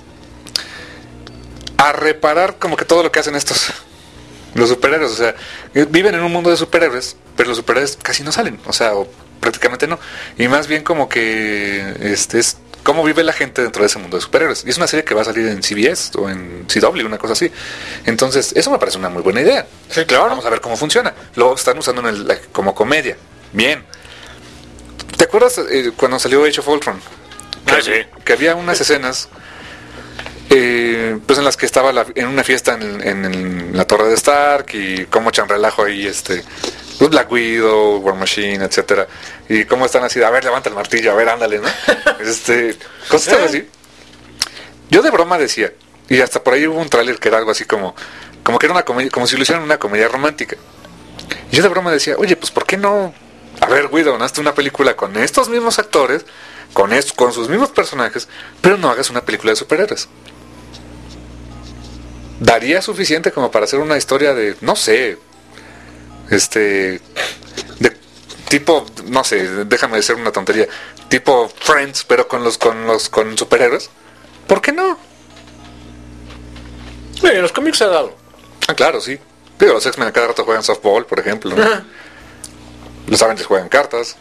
a reparar como que todo lo que hacen estos los superhéroes. O sea, viven en un mundo de superhéroes, pero los superhéroes casi no salen, o sea, o prácticamente no. Y más bien como que este es cómo vive la gente dentro de ese mundo de superhéroes. Y es una serie que va a salir en C B S o en C W, una cosa así. Entonces, eso me parece una muy buena idea. Sí, claro. Vamos a ver cómo funciona. Lo están usando en el- la- como comedia. Bien. ¿Te acuerdas eh, cuando salió Age of Ultron? Que, Ah, sí. que había unas escenas eh, pues en las que estaba la- en una fiesta en, en- en la torre de Stark y cómo echan relajo ahí este pues Black Widow, War Machine, etcétera, y cómo están así, a ver, levanta el martillo, a ver, ándale, ¿no? este cosas Sí. así. Yo de broma decía, y hasta por ahí hubo un tráiler que era algo así como como que era una comedia, como si lo hicieran una comedia romántica. Y yo de broma decía, oye, pues ¿por qué no? A ver, Widow, no hazte una película con estos mismos actores, con estos, con sus mismos personajes, pero no hagas una película de superhéroes. Daría suficiente como para hacer una historia de, no sé, este, de tipo, no sé, déjame decir una tontería, tipo Friends, pero con los, con los, con superhéroes. ¿Por qué no? Sí, en los cómics se ha dado. Ah, claro, sí. Digo, los X-Men a cada rato juegan softball, por ejemplo, ¿no? Ajá. Los Avengers juegan cartas.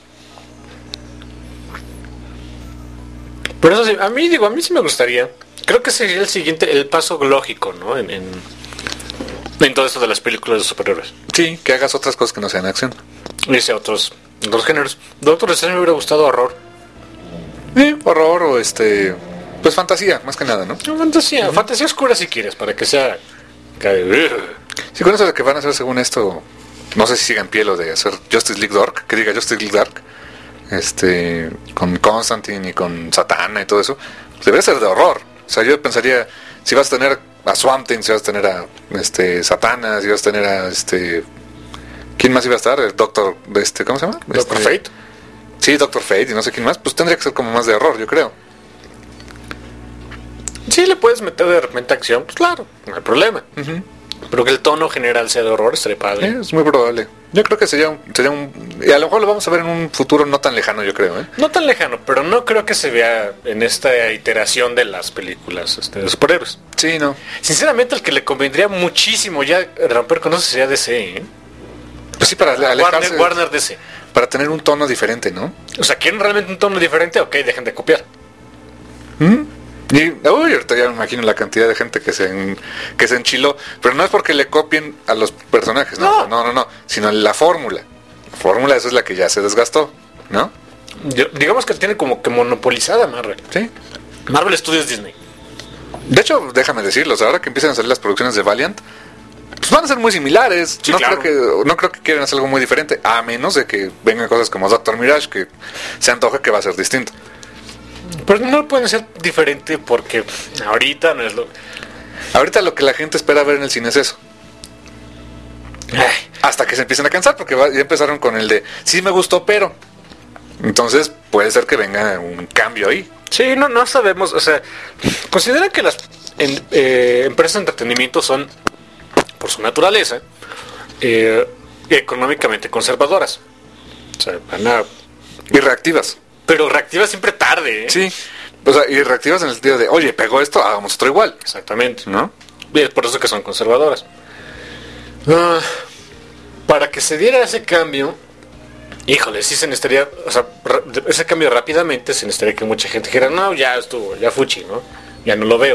Pero eso sí, a mí digo, a mí sí me gustaría. Creo que sería el siguiente, el paso lógico, ¿no? En, en, en todo esto de las películas de superhéroes. Sí, que hagas otras cosas que no sean acción. Irse a otros, otros géneros. Doctor Strange me hubiera gustado horror. Sí, horror o este, pues fantasía, más que nada, ¿no? No, fantasía, fantasía oscura si quieres, para que sea... Sí, con eso de que van a hacer según esto, no sé si sigan pie lo de hacer Justice League Dark, que diga Justice League Dark, este, con Constantine y con Satana y todo eso, pues debería ser de horror. O sea, yo pensaría, si vas a tener a Swamp Thing, si vas a tener a este Satana, si vas a tener a este, ¿quién más iba a estar? El Doctor, este, ¿cómo se llama? Doctor Este, Fate. Sí, Doctor Fate y no sé quién más, pues tendría que ser como más de horror, yo creo. Sí, le puedes meter de repente acción, pues claro, no hay problema. Ujú. Pero que el tono general sea de horror estaría padre. Eh, es muy probable. Yo creo que sería un, sería un... Y a lo mejor lo vamos a ver en un futuro no tan lejano, yo creo, ¿eh? No tan lejano, pero no creo que se vea en esta iteración de las películas este, de superhéroes. Sí, no. Sinceramente, el que le convendría muchísimo ya romper con eso sería D C, ¿eh? Pues sí, para alejarse... Warner, Warner D C. Para tener un tono diferente, ¿no? O sea, ¿quieren realmente un tono diferente? Ok, dejen de copiar. ¿Mm? Y uy, ahorita ya me imagino la cantidad de gente que se en- que se enchiló, pero no es porque le copien a los personajes, no, No. no, no, no, sino la fórmula. La fórmula, esa es la que ya se desgastó, ¿no? Yo- digamos que tiene como que monopolizada Marvel. Sí. Marvel Studios Disney. De hecho, déjame decirlos, ahora que empiezan a salir las producciones de Valiant, pues van a ser muy similares. Sí, no claro. creo que no creo que quieran hacer algo muy diferente, a menos de que vengan cosas como Doctor Mirage, que se antoja que va a ser distinto. Pero no pueden ser diferente porque ahorita no es lo... Ahorita lo que la gente espera ver en el cine es eso. Ay, Hasta que se empiecen a cansar, porque va- ya empezaron con el de sí me gustó, pero. Entonces puede ser que venga un cambio ahí. sí, no, no sabemos. O sea, considera que las en- eh, empresas de entretenimiento son, por su naturaleza, eh, económicamente conservadoras. O sea, van a... Y reactivas. Pero reactiva siempre tarde, ¿eh? Sí. O sea, y reactivas en el sentido de, oye, pegó esto, hagamos otro igual. Exactamente. ¿No? Y es por eso que son conservadoras. Ah, para que se diera ese cambio, híjole, sí se necesitaría, o sea, ra- ese cambio rápidamente se necesitaría que mucha gente dijera, no, ya estuvo, ya fuchi, ¿no? Ya no lo veo.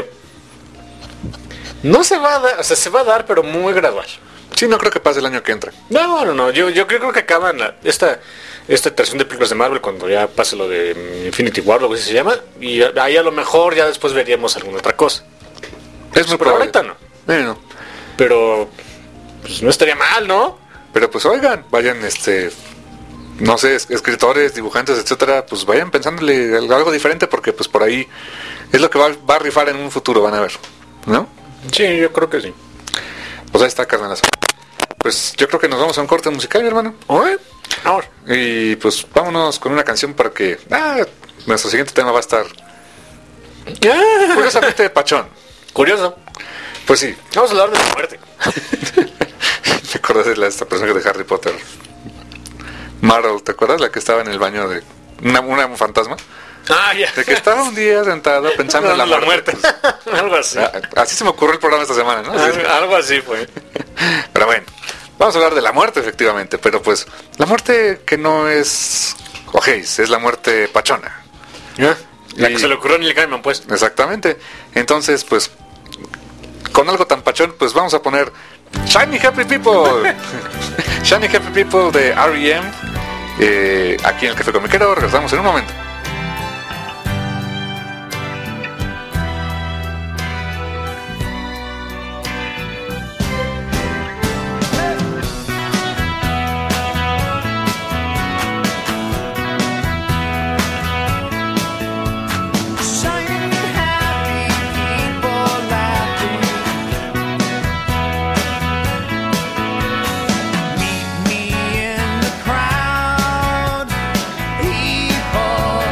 No se va a dar, o sea, se va a dar, pero muy gradual. Sí, no creo que pase el año que entra. No, no, no, yo, yo creo que acaban la- esta, esta iteración de películas de Marvel cuando ya pase lo de mm, Infinity War, lo que se llama, y ahí a lo mejor ya después veríamos alguna otra cosa. Es muy Pero probable. ahorita no. Bueno, Pero, pues no estaría mal, ¿no? pero pues oigan, vayan, este, no sé, es- escritores, dibujantes, etcétera, pues vayan pensándole algo algo diferente, porque pues por ahí es lo que va, va a rifar en un futuro, van a ver, ¿no? Sí, yo creo que sí. Pues ahí está, carnalazo. Pues yo creo que nos vamos a un corte musical, mi hermano. ¿Oye? Ahora. Y pues vámonos con una canción para que ah, nuestro siguiente tema va a estar curiosamente pachón. Curioso. Pues sí, Vamos a hablar de la muerte. me acordé de la, esta personaje de Harry Potter. Marl, ¿te acuerdas? La que estaba en el baño de una, una un fantasma. Ah, ya. De que estaba un día sentado pensando en la la muerte. muerte. Algo así. Ah, así se me ocurrió el programa esta semana, ¿no? Así. Algo, algo así fue. Pero bueno, vamos a hablar de la muerte, efectivamente. Pero pues, la muerte que no es ojéis, es la muerte pachona. La Y- que se le ocurrió a Neil Gaiman, pues. Exactamente. Entonces, pues, con algo tan pachón, pues vamos a poner Shiny Happy People. Shiny Happy People de R E M. Eh, aquí en el Café Comiquero. Regresamos en un momento. Shining happy people laughing. Meet me in the crowd. People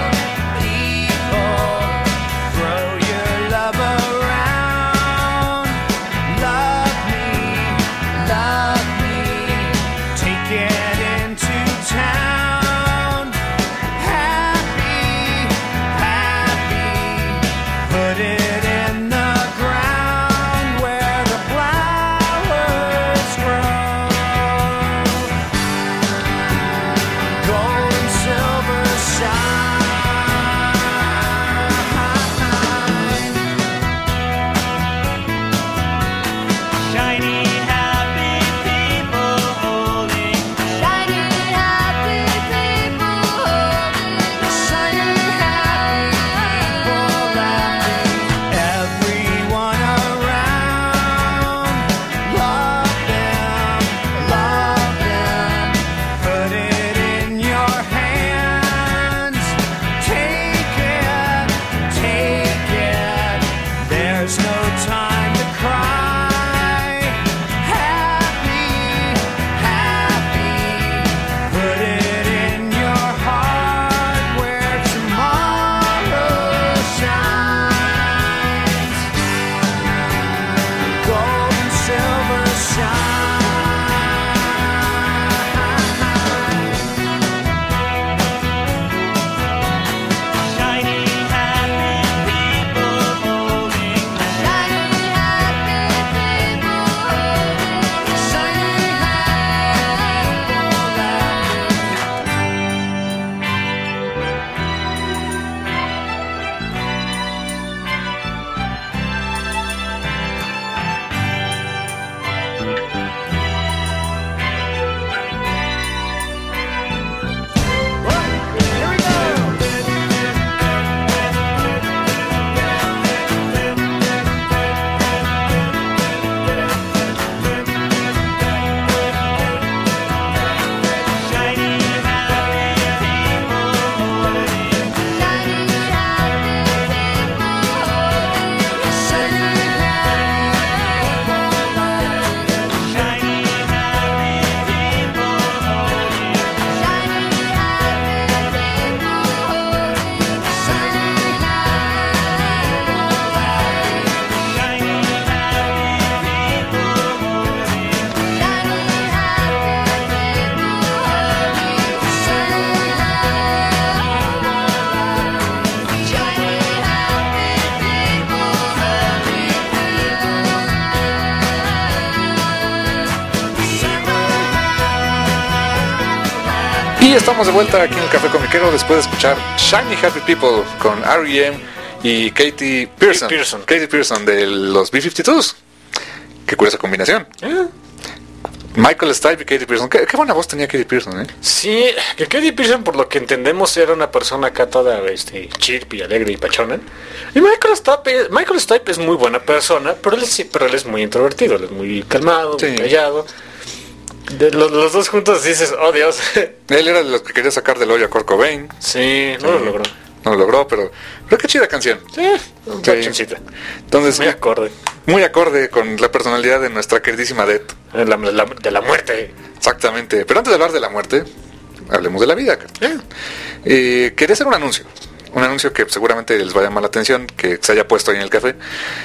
estamos de vuelta aquí en el Café Comiquero después de escuchar Shiny Happy People con R E M y Katie Pearson. Kate Pearson. Katie Pearson de los B cincuenta y dos. Qué curiosa combinación. Eh, Michael Stipe y Katie Pearson. Qué, qué buena voz tenía Katie Pearson, ¿eh? Sí, que Katie Pearson, por lo que entendemos, era una persona acá toda este, chirp y alegre y pachona. Y Michael Stipe, Michael Stipe es muy buena persona, pero él, sí- pero él es muy introvertido, él es muy calmado, Sí. muy callado. De los, los dos juntos dices, oh Dios. Él era de los que quería sacar del hoyo a Kurt Cobain. Sí, no lo logró. No lo logró, pero, pero qué chida canción. Sí, un Sí. pachoncita. Entonces, Muy acorde. muy acorde con la personalidad de nuestra queridísima Det. De la, la- de la muerte. Exactamente. Pero antes de hablar de la muerte, hablemos de la vida. Eh, Eh, quería hacer un anuncio. Un anuncio que seguramente les va a llamar la atención, que se haya puesto ahí en el café.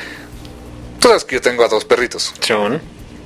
Tú sabes que yo tengo a dos perritos. Son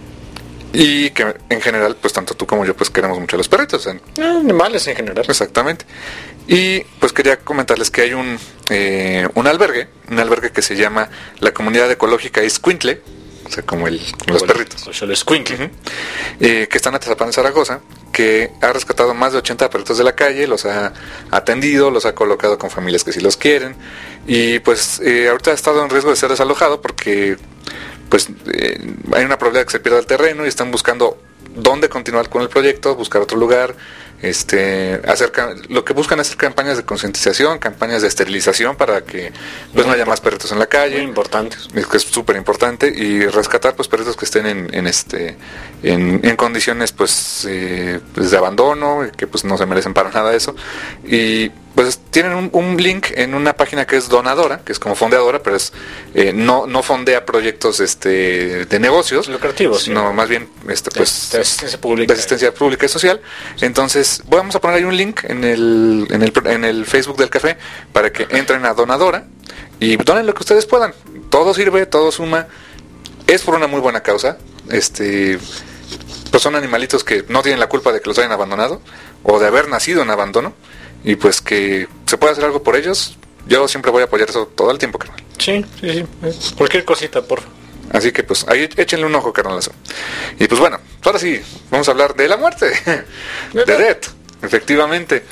Y que en general, pues tanto tú como yo, pues queremos mucho a los perritos. ¿eh? animales en general. Exactamente. Y pues quería comentarles que hay un, eh, un albergue, un albergue que se llama la Comunidad Ecológica Escuintle, o sea, como, el, como los perritos. O sea, el squinkle. Ujú. Eh, que están en Atizapán de Zaragoza, que ha rescatado más de ochenta perritos de la calle, los ha atendido, los ha colocado con familias que sí los quieren, y pues eh, ahorita ha estado en riesgo de ser desalojado porque pues eh, hay una probabilidad de que se pierda el terreno y están buscando dónde continuar con el proyecto, buscar otro lugar. Este, hacer, ca- lo que buscan es hacer campañas de concientización, campañas de esterilización para que pues no haya más perritos en la calle. Muy importantes. Es que es súper importante, y rescatar pues perritos que estén en, en este en, en condiciones pues, eh, pues de abandono, que pues no se merecen para nada eso. Y pues tienen un, un link en una página que es donadora, que es como fondeadora, pero es eh, no no fondea proyectos este de negocios Lucrativos, sí. sino más bien este pues De asistencia pública. de asistencia pública y social. Entonces vamos a poner ahí un link en el, en el en el Facebook del café para que entren a donadora y donen lo que ustedes puedan. Todo sirve, todo suma. Es por una muy buena causa. Este pues son animalitos que no tienen la culpa de que los hayan abandonado o de haber nacido en abandono, y pues que se puede hacer algo por ellos. Yo siempre voy a apoyar eso todo el tiempo, carnal. Sí, sí, sí. Eh, Cualquier cosita, por favor. Así que pues ahí échenle un ojo, carnalazo. Y pues bueno, ahora sí, vamos a hablar de la muerte. De Death, efectivamente.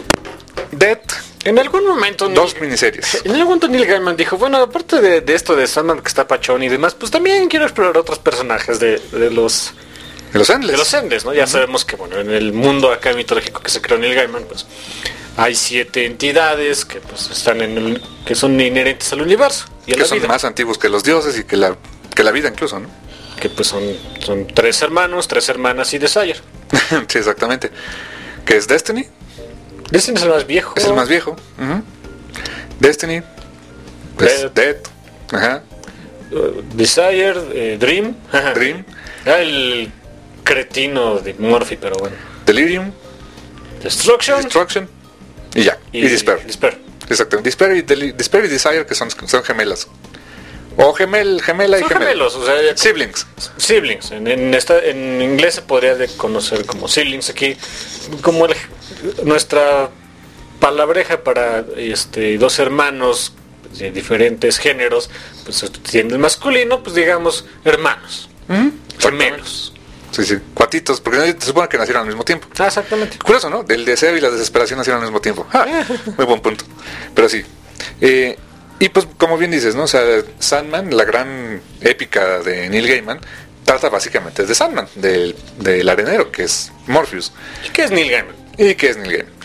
Death, En algún momento... dos Neil- miniseries. En algún momento Neil Gaiman dijo, bueno, aparte de, de esto de Sandman que está pachón y demás, pues también quiero explorar otros personajes de, de los De los Endless. de los Endless, ¿no? Ya sabemos que, bueno, en el mundo acá mitológico que se creó Neil Gaiman, pues hay siete entidades que pues están en el, que son inherentes al universo y a Que la son vida. más antiguos que los dioses y que la, que la vida incluso, ¿no? Que pues son, son tres hermanos, tres hermanas y Desire. Sí, exactamente. Que es Destiny, Destiny es el más viejo. es el más viejo. Ujú. Destiny, pues Death. Death, ajá. Uh, Desire, eh, Dream. Dream. Ah, el cretino de Murphy, pero bueno. Delirium, Destruction. Destruction y ya. Y, Despair. Despair. Exactamente. Despair y, Deli- Despair y Desire, que son, son gemelas. O gemel, gemela y Son gemela. gemelos, o sea, Siblings. siblings. En, en, esta, en inglés se podría de conocer como siblings. Aquí, como el- nuestra palabreja para este dos hermanos de diferentes géneros, pues tiene el masculino, pues digamos hermanos, gemelos. Sí, sí. Cuatitos, porque se supone que nacieron al mismo tiempo. Ah, exactamente. Curioso, ¿no? El deseo y la desesperación nacieron al mismo tiempo. Ah, muy buen punto. Pero sí. Eh, y pues, como bien dices, ¿no? O sea, Sandman, la gran épica de Neil Gaiman, trata básicamente de Sandman, del, del arenero, que es Morpheus. ¿Y qué es Neil Gaiman? ¿Y qué es Neil Gaiman?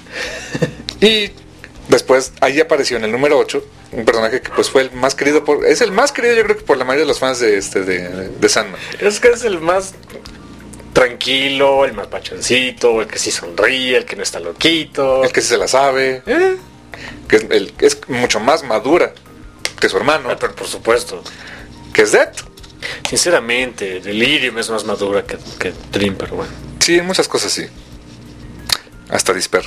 Y después, ahí apareció en el número ocho, un personaje que pues fue el más querido por... Es el más querido, yo creo que por la mayoría de los fans de, este, de, de Sandman. Es que es el más tranquilo, el más pachoncito, el que sí sonríe, el que no está loquito. El que sí se la sabe, Eh, que es, el, es mucho más madura que su hermano, ah, pero por supuesto. que es Death. Sinceramente, Delirium es más madura que, que Dream, pero bueno. Sí, en muchas cosas sí. Hasta Despair.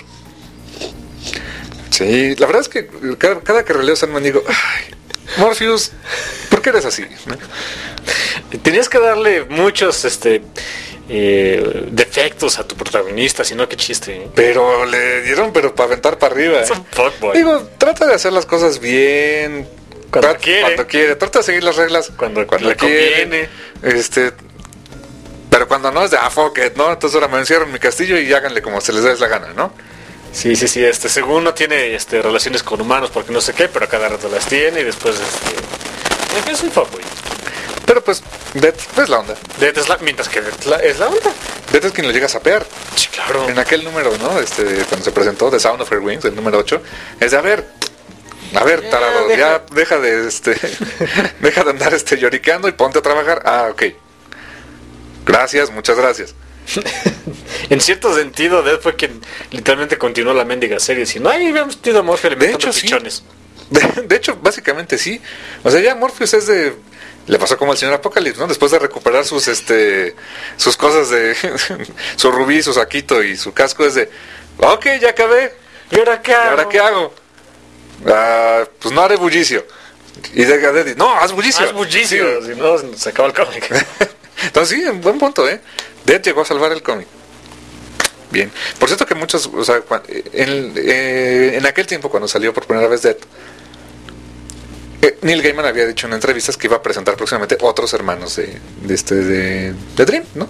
Sí, la verdad es que cada, cada que releo Sandman digo, ay, Morpheus, ¿por qué eres así? ¿No? Tenías que darle muchos este eh, defectos a tu protagonista, si no, qué chiste. ¿eh? Pero le dieron, pero para aventar para arriba. Es ¿eh? un fuckboy. Digo, trata de hacer las cosas bien. Cuando Trata- quiere. Cuando quiere. Trata de seguir las reglas Cuando- le conviene. Este, pero cuando no es de, ah, fuck it, ¿no? Entonces ahora me encierro en mi castillo y háganle como se les dé la gana, ¿no? Sí, sí, sí, este, según no tiene este, relaciones con humanos porque no sé qué, pero a cada rato las tiene y después este, en fin, es un fuckboy. Pero pues, Death es la onda. Death es la, mientras que Death la- es la onda. Death es quien lo llega a sapear. Sí, claro. En aquel número, ¿no? Este, cuando se presentó The Sound of Her Wings, el número ocho, es de, a ver, a ver, Ya, tarado, deja. ya deja de, este, deja de andar, este, lloriqueando y ponte a trabajar. Ah, ok. Gracias, muchas gracias. En cierto sentido, Death fue quien literalmente continuó la mendiga serie. Si no, ahí habíamos tenido a Morpheus alimentando hecho, sí. pichones. De, de hecho, básicamente sí. O sea, ya Morpheus es de... Le pasó como al señor Apocalipsis, ¿no? Después de recuperar sus, este, sus cosas de... su rubí, su saquito y su casco es de... Ok, ya acabé. ¿Y ahora qué ¿Y hago? ahora qué hago? Ah, pues no haré bullicio. Y de Gadedi, no, haz bullicio. Haz bullicio, Sí. si no, se acaba el cómic. Entonces sí, buen punto, ¿eh? Death llegó a salvar el cómic. Bien. Por cierto que muchos, o sea, cua- en, eh, en aquel tiempo cuando salió por primera vez Death, eh, Neil Gaiman había dicho en entrevistas que iba a presentar próximamente otros hermanos de, de este de, de Dream, ¿no?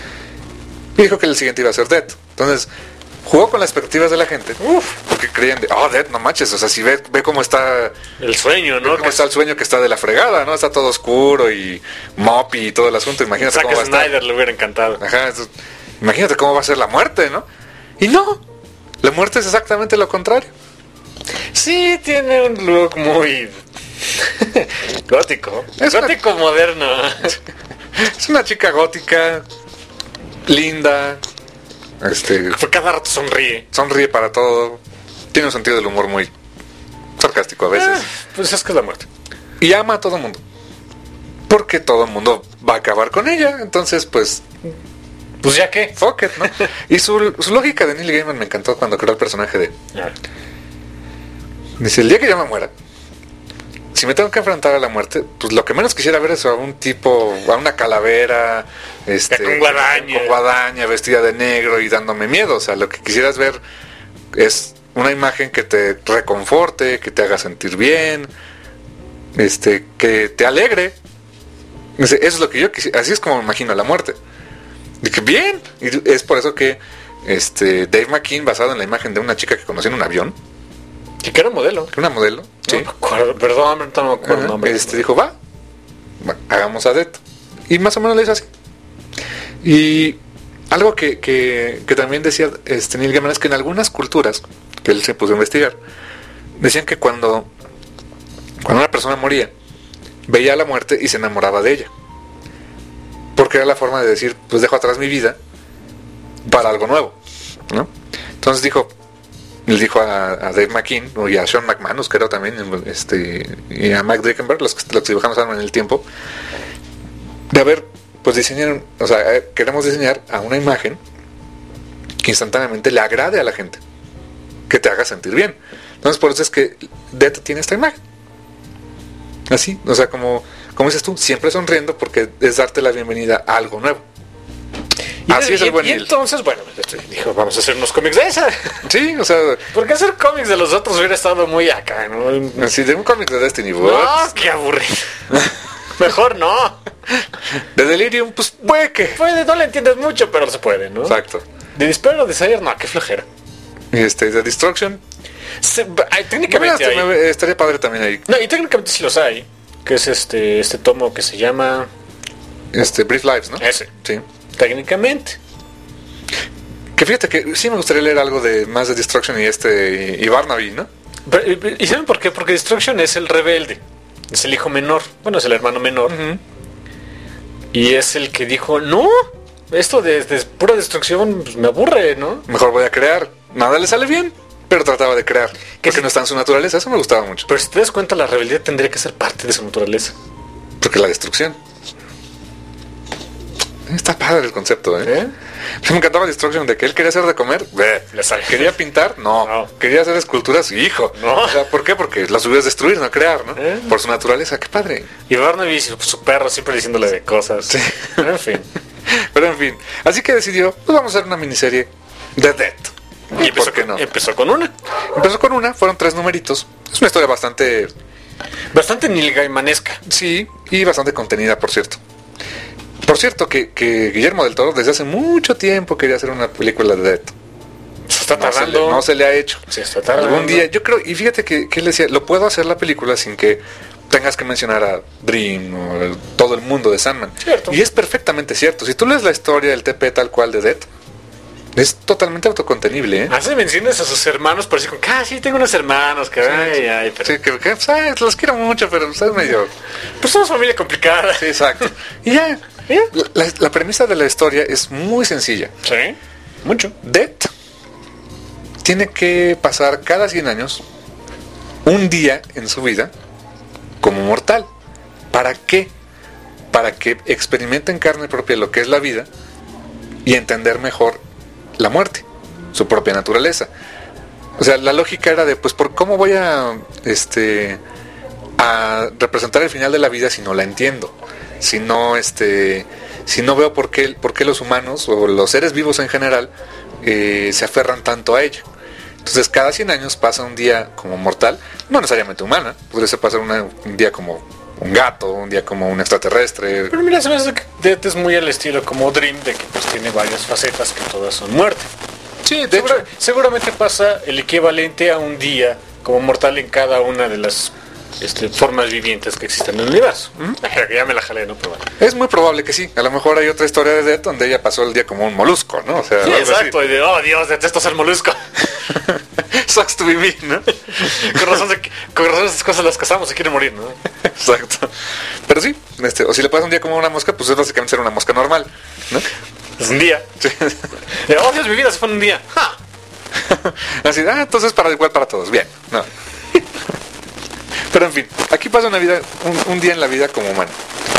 Y dijo que el siguiente iba a ser Death. Entonces, jugó con las expectativas de la gente. Uf, porque creían de, oh, Death, no manches, o sea, si ve, ve cómo está... El sueño, Ve ¿no? cómo está el sueño que está de la fregada, ¿no? Está todo oscuro y moppy y todo el asunto. Imagínate Zack cómo va a estar. Snyder le hubiera encantado. Ajá, eso- imagínate cómo va a ser la muerte, ¿no? Y no, la muerte es exactamente lo contrario. Sí, tiene un look muy gótico. Es una- gótico moderno. Es una chica gótica, linda, este, Por cada rato sonríe. sonríe para todo, tiene un sentido del humor muy sarcástico a veces. Ah, pues es que es la muerte. Y ama a todo el mundo. Porque todo el mundo va a acabar con ella. Entonces, pues, Pues ya qué. fuck it, ¿no? Y su, su lógica de Neil Gaiman me encantó cuando creó el personaje de... Dice, el día que yo me muera, si me tengo que enfrentar a la muerte, pues lo que menos quisiera ver es a un tipo, a una calavera, este, Con guadaña. con guadaña, vestida de negro y dándome miedo. O sea, lo que quisieras ver es una imagen que te reconforte, que te haga sentir bien, este, que te alegre. Dice, eso es lo que yo quisiera, así es como me imagino la muerte. Dije, bien. Y es por eso que este Dave McKean, basado en la imagen de una chica que conocí en un avión, Que era modelo. que era una modelo, Sí. No me acuerdo, perdón, no me acuerdo el Ajá, nombre. este dijo, va, va, hagamos a Death. Y más o menos le hizo así. Y algo que, que, que también decía este Neil Gaiman es que en algunas culturas, que él se puso a investigar, decían que cuando, cuando una persona moría, veía a la muerte y se enamoraba de ella. Porque era la forma de decir, pues dejo atrás mi vida para algo nuevo, ¿no? Entonces dijo, le dijo a, a Dave McKean y a Sean McManus, creo también, este, y a Mike Dickenberg, los, los cirujanos en el tiempo, de haber, pues diseñaron, o sea, eh, queremos diseñar a una imagen que instantáneamente le agrade a la gente, que te haga sentir bien. Entonces por eso es que Death tiene esta imagen. Así, o sea, como, como dices tú, siempre sonriendo porque es darte la bienvenida a algo nuevo. Y, Así es y- el buen y Neil. entonces, bueno, este, dijo, vamos a hacer unos cómics de esa. Sí, o sea, Porque hacer cómics de los otros hubiera estado muy acá, ¿no? así de un cómic de Destiny, No, what? qué aburrido. Mejor no. De Delirium, pues puede que. Puede, no le entiendes mucho, pero se puede, ¿no? Exacto. De Despair o Desire, no, qué flojera. Este, de Destruction. Se- hay, Mira, técnicamente hasta hay. me- estaría padre también ahí. No, y técnicamente sí los hay. Que es este este tomo que se llama... Este, Brief Lives, ¿no? Ese. Sí. Técnicamente. Que fíjate que sí me gustaría leer algo de más de Destruction y este y, y Barnaby, ¿no? Pero, ¿y saben por qué? Porque Destruction es el rebelde. Es el hijo menor. Bueno, es el hermano menor. Ujú. Y es el que dijo, no, esto de, de pura destrucción pues, me aburre, ¿no? Mejor voy a crear. Nada le sale bien, pero trataba de crear. Porque si- no está en su naturaleza, eso me gustaba mucho. Pero si te das cuenta, la rebeldía tendría que ser parte de su naturaleza. Porque la destrucción. Está padre el concepto, ¿eh? ¿Eh? Me encantaba Destruction de que él quería hacer de comer. Ve. Le sale. Quería pintar, no. No. Quería hacer esculturas, hijo. No. O sea, ¿por qué? Porque las subías destruir, no crear, ¿no? ¿Eh? Por su naturaleza, qué padre. Y Barnaby, su, su perro, siempre diciéndole de cosas. Sí. En fin. Pero en fin, así que decidió, pues vamos a hacer una miniserie de Death. Y ¿Y empezó, por qué no? empezó con una. Empezó con una, fueron tres numeritos. Es una historia bastante, Bastante Neil Gaimanesca. sí, y bastante contenida, por cierto. Por cierto, que, que Guillermo del Toro desde hace mucho tiempo quería hacer una película de Death. está no se le- tardando. no se le ha hecho. Se está tardando. Algún día, yo creo, y fíjate que, que él decía, lo puedo hacer la película sin que tengas que mencionar a Dream o el- todo el mundo de Sandman. Cierto. Y es perfectamente cierto. Si tú lees la historia del T P tal cual de Death, es totalmente autocontenible, ¿eh? Hace menciones a sus hermanos, pero así como, ah, sí, tengo unos hermanos, que ay, ay, pero... Sí, que, que, pues, ay, los quiero mucho, pero pues, es medio... Pues somos familia complicada. Sí, exacto. Y ya, ¿Ya? la, la premisa de la historia es muy sencilla. Sí, mucho. Death tiene que pasar cada cien años un día en su vida como mortal. ¿Para qué? Para que experimente en carne propia lo que es la vida y entender mejor la muerte, su propia naturaleza. O sea, la lógica era de, pues, ¿por cómo voy a, este, a representar el final de la vida si no la entiendo? Si no, este, si no veo por qué, por qué los humanos o los seres vivos en general eh, se aferran tanto a ella. Entonces, cada cien años pasa un día como mortal, no necesariamente humana, podría ser pasar una- un día como un gato, un día como un extraterrestre. Pero mira, se me hace que Death es muy al estilo como Dream, de que pues tiene varias facetas que todas son muerte. Sí, de Segura- hecho, seguramente pasa el equivalente a un día como mortal en cada una de las este, formas vivientes que existen en el universo. Ajá, que ya me la jalé, ¿no? Pero bueno. es muy probable que sí. A lo mejor hay otra historia de Death donde ella pasó el día como un molusco, ¿no? O sea, Sí, algo así. exacto. Y de, oh, Dios, detesto ser molusco. Sucks to be me, ¿no? con, razón se- con razón esas cosas las cazamos, se quieren morir, ¿no? Exacto. Pero sí, este, o si le pasas un día como una mosca, pues es básicamente ser una mosca normal, ¿no? Es un día. Sí. De, oh, Dios, mi vida se fue en un día. ¡Ja! Así, ah, entonces para igual para todos, bien, no. Pero en fin, aquí pasa una vida, un, un día en la vida como humana.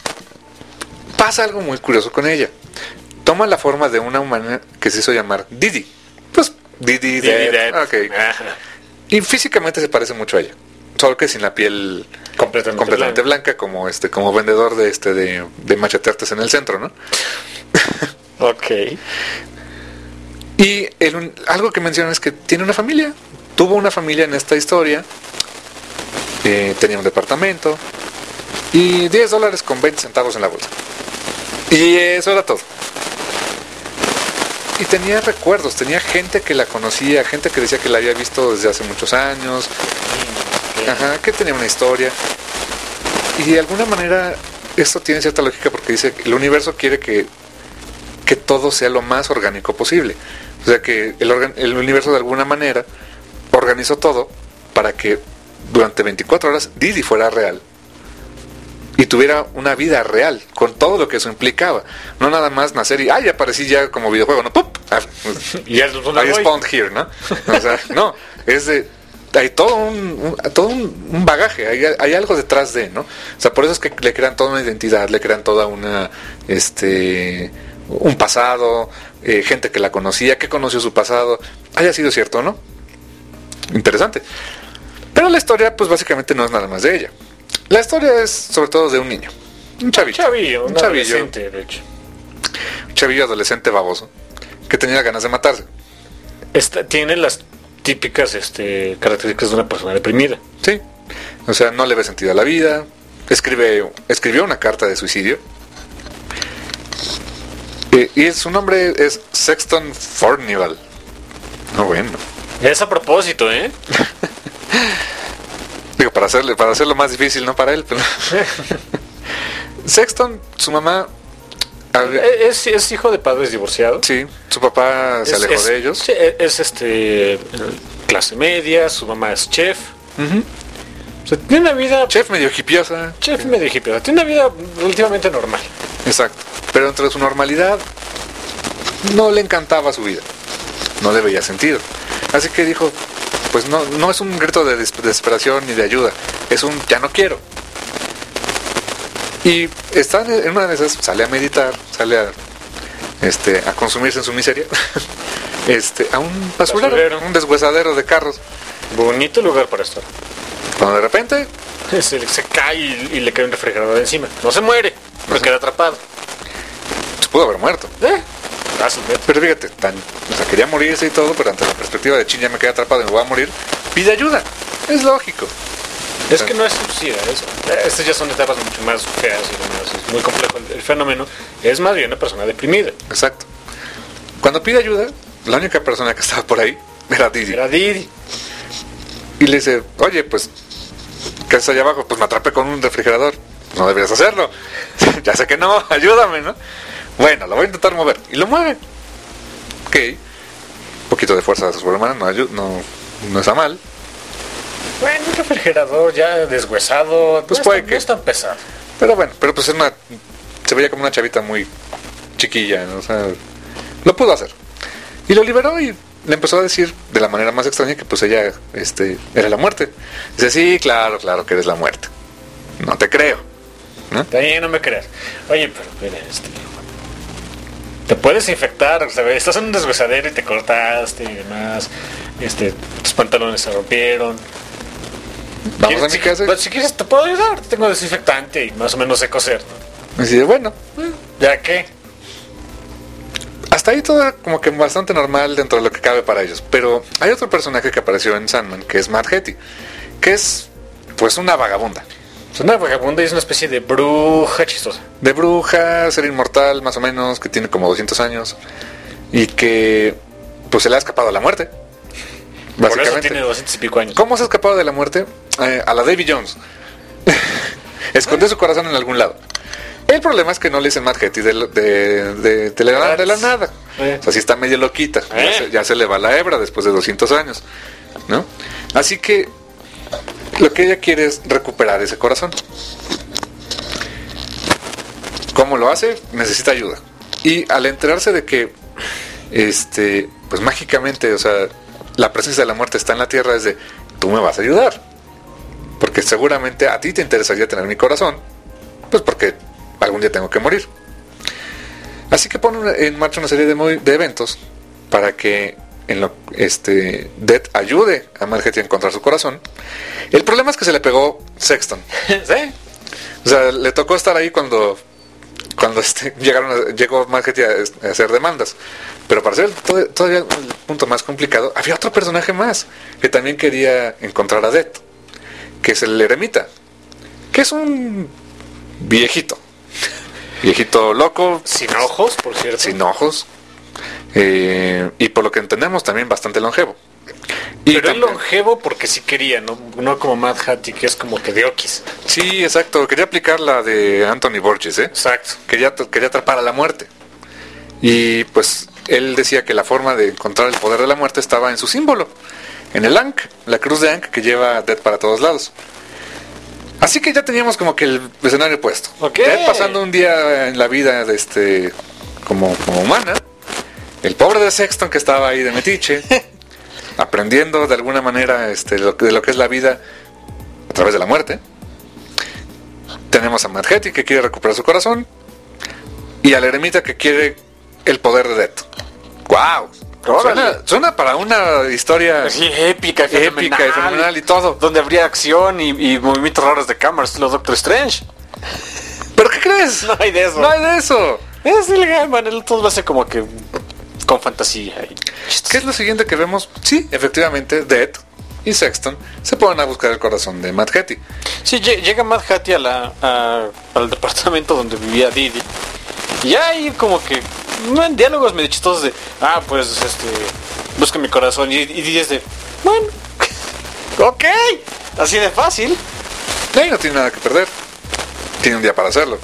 Pasa algo muy curioso con ella. Toma la forma de una humana que se hizo llamar Didi. Pues Didi, Didi Dead, Dead. ok. Ajá. Y físicamente se parece mucho a ella. Solo que sin la piel Completamente completamente blanca, como este, como vendedor de este de, de macheteartes en el centro, ¿no? Ok. Y el un- algo que menciona es que tiene una familia. Tuvo una familia en esta historia. Eh, tenía un departamento. Y diez dólares con veinte centavos en la bolsa. Y eso era todo. Y tenía recuerdos, tenía gente que la conocía, gente que decía que la había visto desde hace muchos años. Ajá, que tenía una historia. Y de alguna manera esto tiene cierta lógica porque dice que el universo quiere que, que todo sea lo más orgánico posible. O sea que el, organ- el universo de alguna manera organizó todo para que durante veinticuatro horas Didi fuera real. Y tuviera una vida real, con todo lo que eso implicaba. No nada más nacer y, ¡ay! Aparecí ya como videojuego, ¿no? ¡Pup! Ah, Y ya es donde I voy. spawned here, ¿no? O sea, no, es de... Hay todo un, un- todo un, un bagaje, hay, hay algo detrás de, ¿no? O sea, por eso es que le crean toda una identidad, le crean toda una, este, un pasado, eh, gente que la conocía, que conoció su pasado, haya sido cierto o no. Interesante. Pero la historia, pues básicamente no es nada más de ella. La historia es sobre todo de un niño, un chavito, Chavillo, un un chavillo, adolescente, de hecho. un chavillo adolescente baboso, que tenía ganas de matarse. Esta, tiene las típicas este, características de una persona deprimida. Sí, o sea, no le ve sentido a la vida. Escribe, escribió una carta de suicidio. Eh, y su nombre es Sexton Fornival. No, bueno. Es a propósito, ¿eh? Digo, para hacerle, para hacerlo más difícil, no para él, pero... Sexton, su mamá... había- Es, es hijo de padres divorciados. sí, su papá se Es- alejó es- de ellos. sí, es este clase media, su mamá es chef. Ujú. O sea, tiene una vida Chef medio hipiosa. chef medio hippie, o sea, tiene una vida relativamente normal. Exacto. Pero dentro de su normalidad no le encantaba su vida. No le veía sentido. Así que dijo, pues no, no es un grito de des- desesperación ni de ayuda. Es un ya no quiero. Y está en una de esas, sale a meditar, sale a, este, a consumirse en su miseria. este, a un basurero, Basurero. un deshuesadero de carros. Bonito lugar para estar. Cuando de repente Se, se cae y, y le cae un refrigerador encima. No se muere, pero se- queda atrapado. se pudo haber muerto. ¿Eh? Fácilmente. Pero fíjate, tan, o sea, quería morirse y todo, pero ante la perspectiva de chin, ya me quedé atrapado y me voy a morir, pide ayuda. Es lógico. Es que no es suicida, eso. Estas ya son etapas mucho más feas y demás. Es muy complejo el, el fenómeno. Es más bien una persona deprimida. Exacto. Cuando pide ayuda, la única persona que estaba por ahí Era Didi. Era Didi. Y le dice, oye, pues, ¿qué haces allá abajo? Pues me atrapé con un refrigerador. No deberías hacerlo. Ya sé que no, ayúdame, ¿no? Bueno, lo voy a intentar mover. Y lo mueve. Ok. Un poquito de fuerza sobrehumana no, ayu- no, no está mal. Bueno, un refrigerador ya deshuesado. Pues no puede es tan- que- No es tan pesado. Pero bueno, pero pues es una... Se veía como una chavita muy chiquilla, ¿no? O sea, lo pudo hacer. Y lo liberó y le empezó a decir de la manera más extraña que pues ella este, era la muerte. Dice, sí, claro, claro que eres la muerte. No te creo. ¿No? También no me creas. Oye, pero mira, este... Te puedes infectar, ¿sabes? Estás en un deshuesadero y te cortaste y demás. Este, tus pantalones se rompieron. Vamos ¿Quieres- a mi si, casa. pues, si quieres te puedo ayudar. Tengo desinfectante y más o menos sé coser, ¿no? Y dice, bueno, ¿Ya qué? hasta ahí todo era como que bastante normal dentro de lo que cabe para ellos. Pero hay otro personaje que apareció en Sandman, que es Mad Hetty, que es pues una vagabunda. Es una vagabunda y es una especie de bruja chistosa. De bruja, ser inmortal más o menos, que tiene como doscientos años y que pues se le ha escapado a la muerte. Por eso Básicamente. tiene doscientos y pico años. ¿Cómo se ha escapado de la muerte? Eh, a la Davy Jones. Escondió su corazón en algún lado. El problema es que no le dicen Mad Hetty de, de, de, de, la, de la nada. Eh. O sea, sí está medio loquita. Eh. Ya, se, ya se le va la hebra después de doscientos años, ¿no? Así que lo que ella quiere es recuperar ese corazón. ¿Cómo lo hace? Necesita ayuda. Y al enterarse de que, este, pues mágicamente, o sea, la presencia de la muerte está en la tierra, es de, tú me vas a ayudar. Porque seguramente a ti te interesaría tener mi corazón, pues porque algún día tengo que morir. Así que pone en marcha una serie de, movi- de eventos para que en lo, este, Death ayude a Mad Hetty a encontrar su corazón. El problema es que se le pegó Sexton. ¿Sí? O sea, le tocó estar ahí cuando cuando este, llegaron a- llegó Mad Hetty a, a hacer demandas. Pero para ser to- todavía el punto más complicado, había otro personaje más que también quería encontrar a Death, que es el eremita, que es un viejito. Viejito loco, Sin ojos, por cierto. sin ojos, eh, y por lo que entendemos también bastante longevo. Y Pero es también- longevo porque sí quería, no, no como Mad Hattie, que es como que de Okis. sí, exacto, quería aplicar la de Anthony Burgess, ¿eh? Exacto. Quería, quería atrapar a la muerte. Y pues él decía que la forma de encontrar el poder de la muerte estaba en su símbolo, en el Ankh, la cruz de Ankh que lleva a Death para todos lados. Así que ya teníamos como que el escenario puesto. Ok. Death pasando un día en la vida de este como, como humana. El pobre de Sexton que estaba ahí de metiche, aprendiendo de alguna manera este, lo que- de lo que es la vida a través de la muerte. Tenemos a Mad Hetty que quiere recuperar su corazón. Y al eremita que quiere el poder de Death. ¡Wow! Suena, suena para una historia Sí, épica, épica y fenomenal y todo. Donde habría acción y, y movimientos raros de cámara, estilo Doctor Strange. ¿Pero qué crees? No hay de eso. No hay de eso. Es el Gaiman, el todo va a ser como que con fantasía. Y ¿Qué es lo siguiente que vemos? Sí, efectivamente, Death y Sexton se ponen a buscar el corazón de Mad Hetty. Sí, lle- llega Mad Hattie a la, a- al departamento donde vivía Didi. Y hay como que no, en diálogos medio chistosos de, ah, pues, este, busca mi corazón. Y, y Didi es de, bueno, ok, así de fácil. Y ahí no tiene nada que perder. Tiene un día para hacerlo.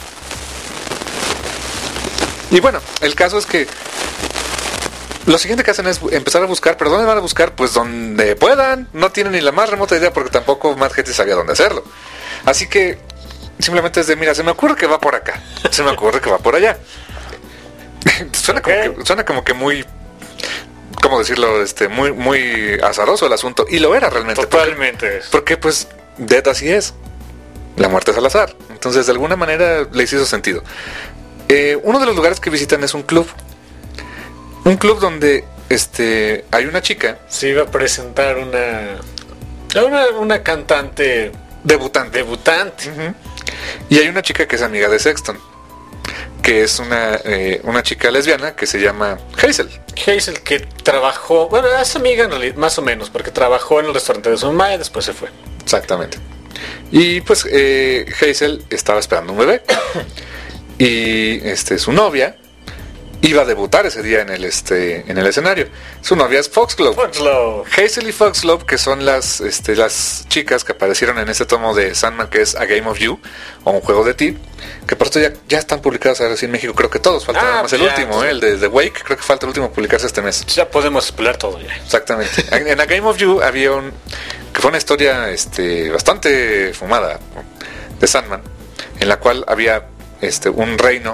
Y bueno, el caso es que lo siguiente que hacen es empezar a buscar, pero ¿dónde van a buscar? Pues donde puedan. No tienen ni la más remota idea porque tampoco Mad Hetty sabía dónde hacerlo. Así que simplemente es de, mira, se me ocurre que va por acá. Se me ocurre que va por allá. suena, como Ok. que, suena como que muy, ¿cómo decirlo? Este, muy, muy azaroso el asunto. Y lo era realmente. porque- Totalmente. Porque pues Death así es. La muerte es al azar. Entonces de alguna manera les hizo sentido. Eh, uno de los lugares que visitan es un club. Un club donde este hay una chica Se iba a presentar una, una, una cantante debutante. debutante. Ujú. Y hay una chica que es amiga de Sexton. Que es una, eh, una chica lesbiana que se llama Hazel. Hazel, que trabajó, bueno, es amiga en realidad, más o menos, porque trabajó en el restaurante de su mamá y después se fue. Exactamente. Y pues eh, Hazel estaba esperando un bebé. Y este su novia iba a debutar ese día en el este en el escenario. Su novia es Foxglove. Foxglove. Hazel y Foxglove, que son las este, las chicas que aparecieron en este tomo de Sandman, que es A Game of You, o Un Juego de Ti, que por esto ya, ya están publicados ahora sí en México, creo que todos, falta Ah, nada más el ya, último, sí. eh, el de The Wake, creo que falta el último a publicarse este mes. Ya podemos spoiler todo ya. Exactamente. En, en A Game of You había un, que fue una historia este, bastante fumada de Sandman, en la cual había este, un reino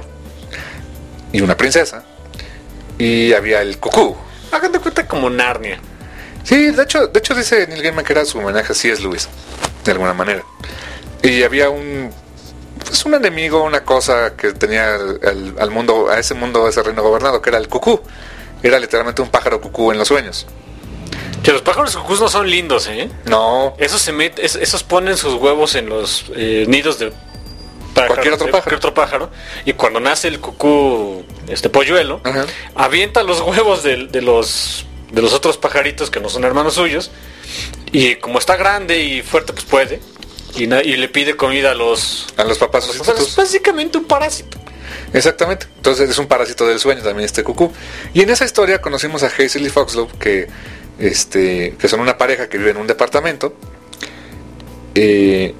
y una princesa, y había el cucú. Hagan de cuenta como Narnia. Sí, de hecho, de hecho dice Neil Gaiman que era su homenaje a C S. Lewis, de alguna manera. Y había un, pues un enemigo, una cosa que tenía al, al- al mundo, a ese mundo, a ese reino gobernado, que era el cucú. Era literalmente un pájaro cucú en los sueños. Que los pájaros cucús no son lindos, ¿eh? No, Esos se met, es- esos ponen sus huevos en los eh, nidos de pájaro, Cualquier otro de pájaro. otro pájaro. Y cuando nace el cucú, este polluelo, Ajá. avienta los huevos de, de los de los otros pajaritos que no son hermanos suyos. Y como está grande y fuerte, pues puede. Y, na- y le pide comida a los... a los papás O sea, es sustitutos. básicamente un parásito. Exactamente. Entonces es un parásito del sueño también este cucú. Y en esa historia conocimos a Hazel y Foxglove, que, este, que son una pareja que vive en un departamento. Eh,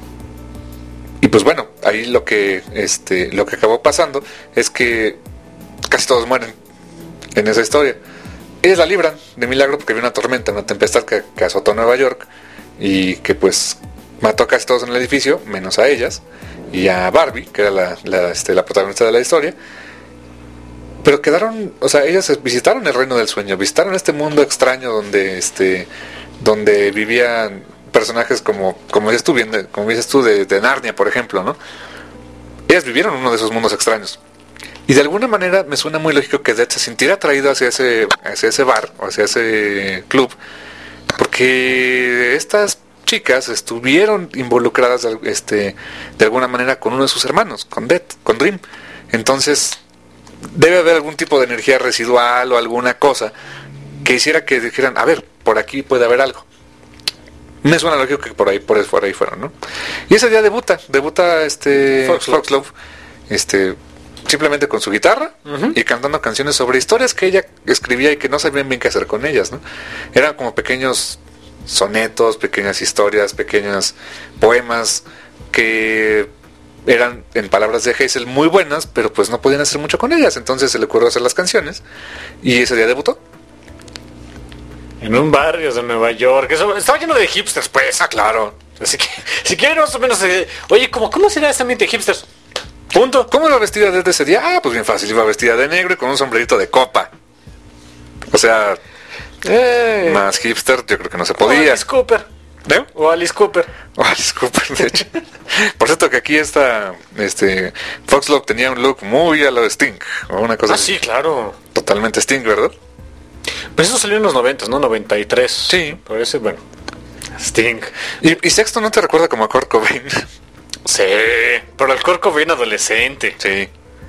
y pues bueno, ahí lo que, este, lo que acabó pasando es que casi todos mueren en esa historia. Ellas la libran de milagro porque había una tormenta, una tempestad que, que azotó Nueva York y que pues mató a casi todos en el edificio, menos a ellas y a Barbie, que era la, la, este, la protagonista de la historia. Pero quedaron, o sea, ellas visitaron el reino del sueño, visitaron este mundo extraño donde, este, donde vivían personajes como, como dices tú, bien, de- como dices tú de, de Narnia, por ejemplo, ¿no? Ellas vivieron uno de esos mundos extraños. Y de alguna manera me suena muy lógico que Dead se sintiera atraído hacia ese, hacia ese bar, o hacia ese club, porque estas chicas estuvieron involucradas este, de alguna manera con uno de sus hermanos, con Dead, con Dream. Entonces debe haber algún tipo de energía residual o alguna cosa que hiciera que dijeran, a ver, por aquí puede haber algo. Me suena lógico que por ahí, por, por ahí fueron, ¿no? Y ese día debuta, debuta este Foxglove. Foxglove, este, simplemente con su guitarra Ujú. y cantando canciones sobre historias que ella escribía y que no sabían bien qué hacer con ellas, ¿no? Eran como pequeños sonetos, pequeñas historias, pequeños poemas que eran, en palabras de Hazel, muy buenas, pero pues no podían hacer mucho con ellas. Entonces se le ocurrió hacer las canciones y ese día debutó. En un barrio de Nueva York. Eso, estaba lleno de hipsters, pues. Ah, claro. Así que, si quieren más o menos... eh, oye, ¿cómo, ¿cómo será ese ambiente de hipsters? Punto. ¿Cómo iba vestida desde ese día? Ah, pues bien fácil, iba vestida de negro y con un sombrerito de copa. O sea, Eh, más hipster yo creo que no se o podía. Alice Cooper. ¿No? O Alice Cooper. Oh, disculpen, de hecho. Por cierto que aquí está, este, Foxglove tenía un look muy a lo de Sting, o una cosa Ah, así. sí, claro. Totalmente Sting, ¿verdad? Pues eso salió en los noventas, ¿no? noventa y tres. Sí. Parece, bueno. Sting. Y, y Sexto no te recuerda como a Kurt Cobain. Sí. Pero el Kurt Cobain adolescente. Sí,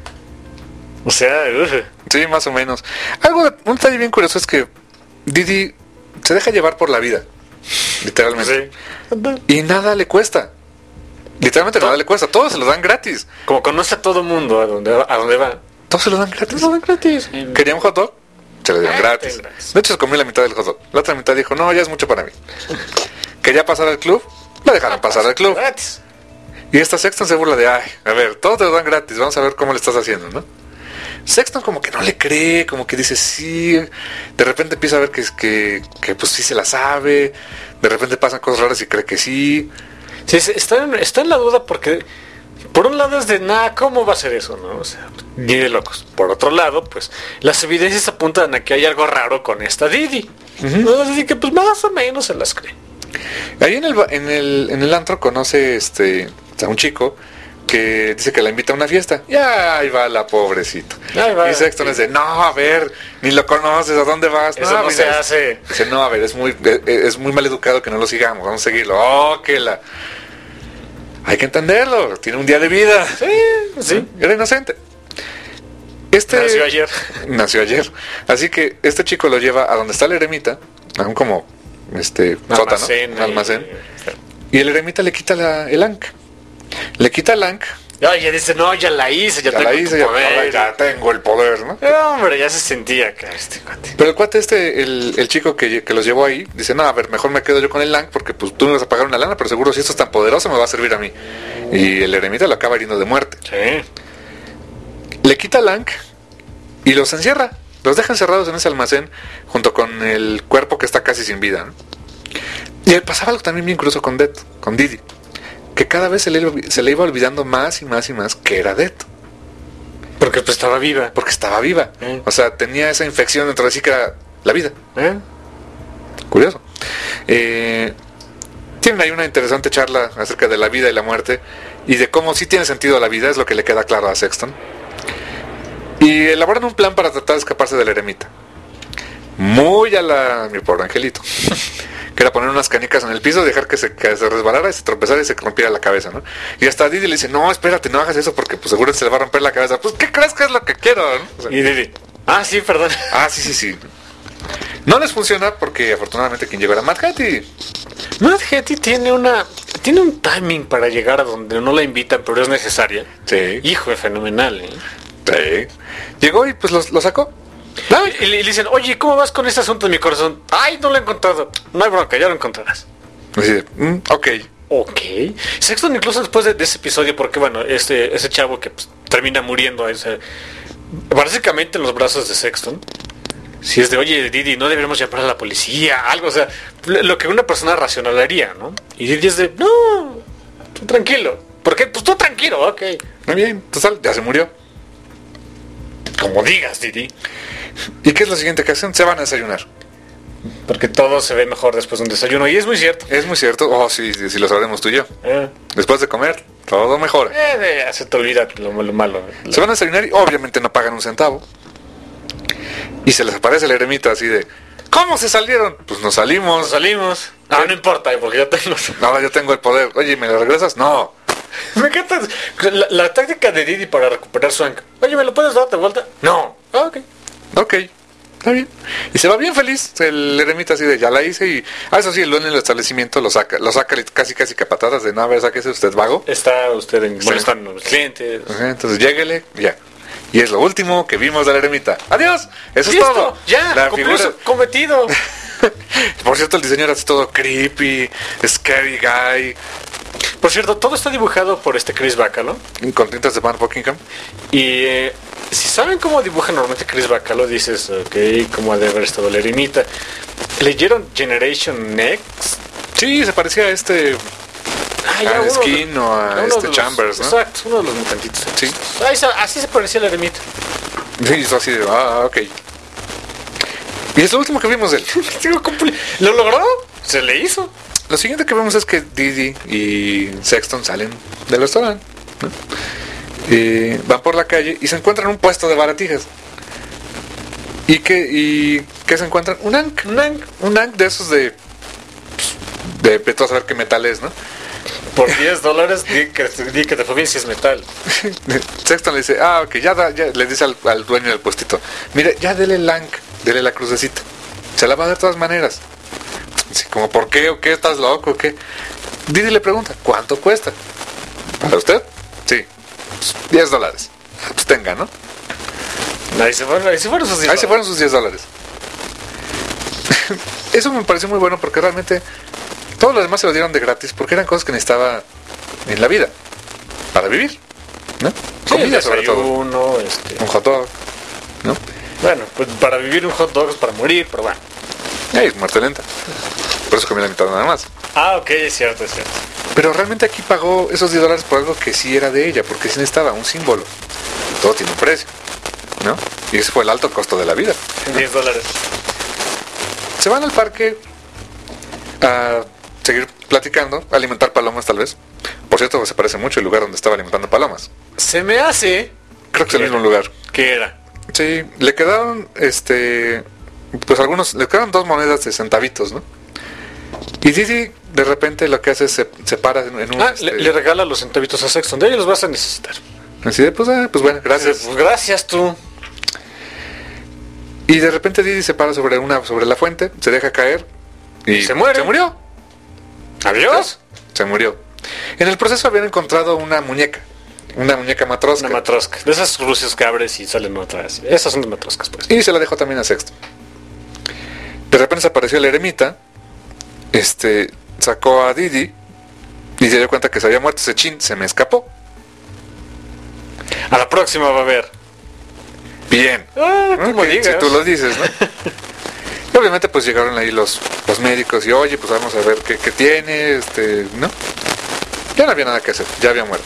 O sea, ugh. sí, más o menos. Algo, de- un detalle bien curioso es que Didi se deja llevar por la vida, literalmente. Sí. Y nada le cuesta. Literalmente nada le cuesta, todos se lo dan gratis. Como conoce a todo mundo a donde, a donde va. Todos se lo dan gratis. gratis. Quería un hot dog, se lo dieron Ah, gratis. gratis. De hecho, se comió la mitad del hot dog. La otra mitad dijo, no, ya es mucho para mí. Quería pasar al club, la dejaron pasar al club. Gratis. Y esta Sexton se burla de, ay, a ver, todos te lo dan gratis, vamos a ver cómo le estás haciendo, ¿no? Sexton como que no le cree, como que dice sí, de repente empieza a ver que, que, que pues sí se la sabe, de repente pasan cosas raras y cree que sí. Sí, sí, está en, está en la duda porque por un lado es de nada, ¿cómo va a ser eso? ¿No? O sea, ni de locos. Por otro lado, pues las evidencias apuntan a que hay algo raro con esta Didi. ¿No? Así que pues más o menos se las cree. Ahí en el, ba- en el, en el antro conoce este, a un chico que dice que la invita a una fiesta. Y ahí va la pobrecita. Ahí va, Y Sexton sí. es de, no, a ver, ni lo conoces, ¿a dónde vas? Eso no mira, se es- hace. Dice, no, a ver, es muy, es, es muy mal educado que no lo sigamos, vamos a seguirlo. Oh, que la... Hay que entenderlo, tiene un día de vida. Sí, sí. Era inocente. Este Nació ayer. Nació ayer. Así que este chico lo lleva a donde está el eremita, a un como este sótano, Almacén, un almacén. ahí. Y el eremita le quita la, el ankh. Le quita el ankh Oye, dice, no, ya la hice, ya, Ya tengo la tu hice, ya, poder. ahora ya tengo el poder, ¿no? Eh, hombre, ya se sentía acá este cuate. Pero el cuate este, el, el chico que, que los llevó ahí, dice, no, a ver, mejor me quedo yo con el Lang, porque pues tú me vas a pagar una lana, pero seguro si esto es tan poderoso me va a servir a mí. Y el eremita lo acaba hiriendo de muerte. Sí. Le quita a Lang y los encierra. Los deja encerrados en ese almacén junto con el cuerpo que está casi sin vida, ¿no? Y le pasaba algo también bien curioso con Death, con Didi, que cada vez se le, se le iba olvidando más y más y más que era Death. Porque pues estaba viva. Porque estaba viva. ¿Eh? O sea, tenía esa infección dentro de sí que era la vida. ¿Eh? Curioso. Eh, tienen ahí una interesante charla acerca de la vida y la muerte y de cómo sí tiene sentido la vida, es lo que le queda claro a Sexton. Y elaboran un plan para tratar de escaparse del eremita. Muy a la... mi pobre angelito. Que era poner unas canicas en el piso, dejar que se, que se resbalara y se tropezara y se rompiera la cabeza, ¿no? Y hasta Didi le dice, no, espérate, no hagas eso porque pues seguro se le va a romper la cabeza. Pues, ¿qué crees que es lo que quiero? ¿No? O sea, Y Didi, ah, sí, perdón. ah, sí, sí, sí. No les funciona porque afortunadamente quien llegó era Mad Hattie. Mad Hattie tiene una... Tiene un timing para llegar a donde no la invitan, pero es necesaria. Sí. Hijo, es fenomenal, ¿eh? Sí. Llegó y pues lo, lo sacó. No, y, y le dicen, oye, ¿cómo vas con ese asunto de mi corazón? Ay, no lo he encontrado. No hay bronca, ya lo encontrarás. Así, mm, ok. Ok. Sexton incluso después de, de ese episodio, porque bueno, este, ese chavo que pues, termina muriendo, ese, básicamente en los brazos de Sexton. Si es de, oye, Didi, no deberíamos llamar a la policía, algo, o sea, lo que una persona racional haría, ¿no? Y Didi es de, no, tú tranquilo. ¿Por qué? Pues tú tranquilo, ok. Muy bien, total, ya se murió. Como digas, Didi. ¿Y qué es lo siguiente que hacen? Se van a desayunar. Porque todo se ve mejor después de un desayuno, y es muy cierto. Es muy cierto. Oh, sí, sí, sí lo sabremos tú y yo. Eh, Después de comer, todo mejora. eh, eh, se te olvida lo, lo malo. Se van a desayunar y obviamente no pagan un centavo. Y se les aparece el eremita así de, ¿cómo se salieron? Pues nos salimos. Nos salimos. Ah, no importa, porque ya tengo... Ahora yo tengo el poder. Oye, ¿me lo regresas? No. Me encanta la, la táctica de Didi para recuperar su ancla. Oye, ¿me lo puedes dar de vuelta? No. Ah, ok. Ok, está bien. Y se va bien feliz el eremita así de, ya la hice y... Ah, eso sí, el dueño del establecimiento lo saca, lo saca casi casi que a patadas de, no, a ver, sáquese usted vago. Está usted en... molestando a los clientes. Ajá, entonces lléguele, ya. Y es lo último que vimos del eremita. ¡Adiós! Eso es ¡Listo! todo. Ya, La cumplió figura... su cometido. Por cierto, el diseño era así todo creepy, scary guy, Por cierto, todo está dibujado por este Chris Bacalo. con tintas de Van Buckingham. Y eh, si saben cómo dibuja normalmente Chris Bacalo, dices, ok, cómo ha de haber estado la eremita. ¿Leyeron Generation Next? Sí, se parecía a este... Ah, a uno Skin de- o a uno este de los- Chambers, ¿no? Exacto, uno de los mutantitos. Sí. Ahí se- así se parecía la eremita. Sí, hizo así de, ah, ok. Y es lo último que vimos de él. Digo, compl- ¿Lo logró? Se le hizo. Lo siguiente que vemos es que Didi y Sexton salen del restaurante, ¿no? Eh, van por la calle y se encuentran un puesto de baratijas. ¿Y qué, y qué se encuentran? Un Ankh. Un Ankh. Un Ankh de esos de... De, de todo saber qué metal es, ¿no? Por diez dólares, di que, di que te fue bien si es metal. Sexton le dice, ah, ok, ya, da, ya le dice al, al dueño del puestito, mire, ya dele el Ankh, dele la crucecita. Se la va a dar de todas maneras. Así como, ¿por qué? ¿O qué? ¿Estás loco? ¿O qué? Didi le pregunta, ¿cuánto cuesta? ¿Para usted? Sí. Pues, diez dólares. Pues tenga, ¿no? Ahí se fueron, ahí se fueron sus diez Ahí se fueron sus diez dólares. Eso me pareció muy bueno porque realmente todo lo demás se lo dieron de gratis porque eran cosas que necesitaba en la vida para vivir, ¿no? Sí, Comida el sobre todo. desayuno, este... Un hot dog, ¿no? Bueno, pues para vivir un hot dog es para morir, pero bueno. Ey, muerte lenta. Por eso comí la mitad nada más. Ah, ok, es cierto, es cierto. Pero realmente aquí pagó esos diez dólares por algo que sí era de ella, porque sí necesitaba un símbolo. Todo tiene un precio, ¿no? Y ese fue el alto costo de la vida. diez dólares. Se van al parque a seguir platicando, a alimentar palomas tal vez. Por cierto, se parece mucho el lugar donde estaba alimentando palomas. Se me hace... Creo que es el mismo lugar. ¿Qué era? Sí, le quedaron, este, pues algunos, le quedaron dos monedas de centavitos, ¿no? Y Didi de repente lo que hace es se, se para en, en un... Ah, este, le, le regala los centavitos a Sexton. De ellos los vas a necesitar. así de, pues, ah, pues bueno, gracias. Pues gracias tú. Y de repente Didi se para sobre una sobre la fuente, se deja caer y Se muere. Se murió. Adiós. Se murió. En el proceso habían encontrado una muñeca Una muñeca matrosca. Una matrosca. De esas rusias que abres y salen otras. Esas son de matroscas, pues. Y se la dejó también a Sexton. De repente se apareció el eremita. Este, sacó a Didi y se dio cuenta que se había muerto. Ese chin, se me escapó. A la próxima va a haber. Bien. Ah, ¿No? como Que digas. si tú lo dices, ¿no? Y obviamente pues llegaron ahí los, los médicos y oye, pues vamos a ver qué, qué tiene, este, ¿no? Ya no había nada que hacer, ya había muerto.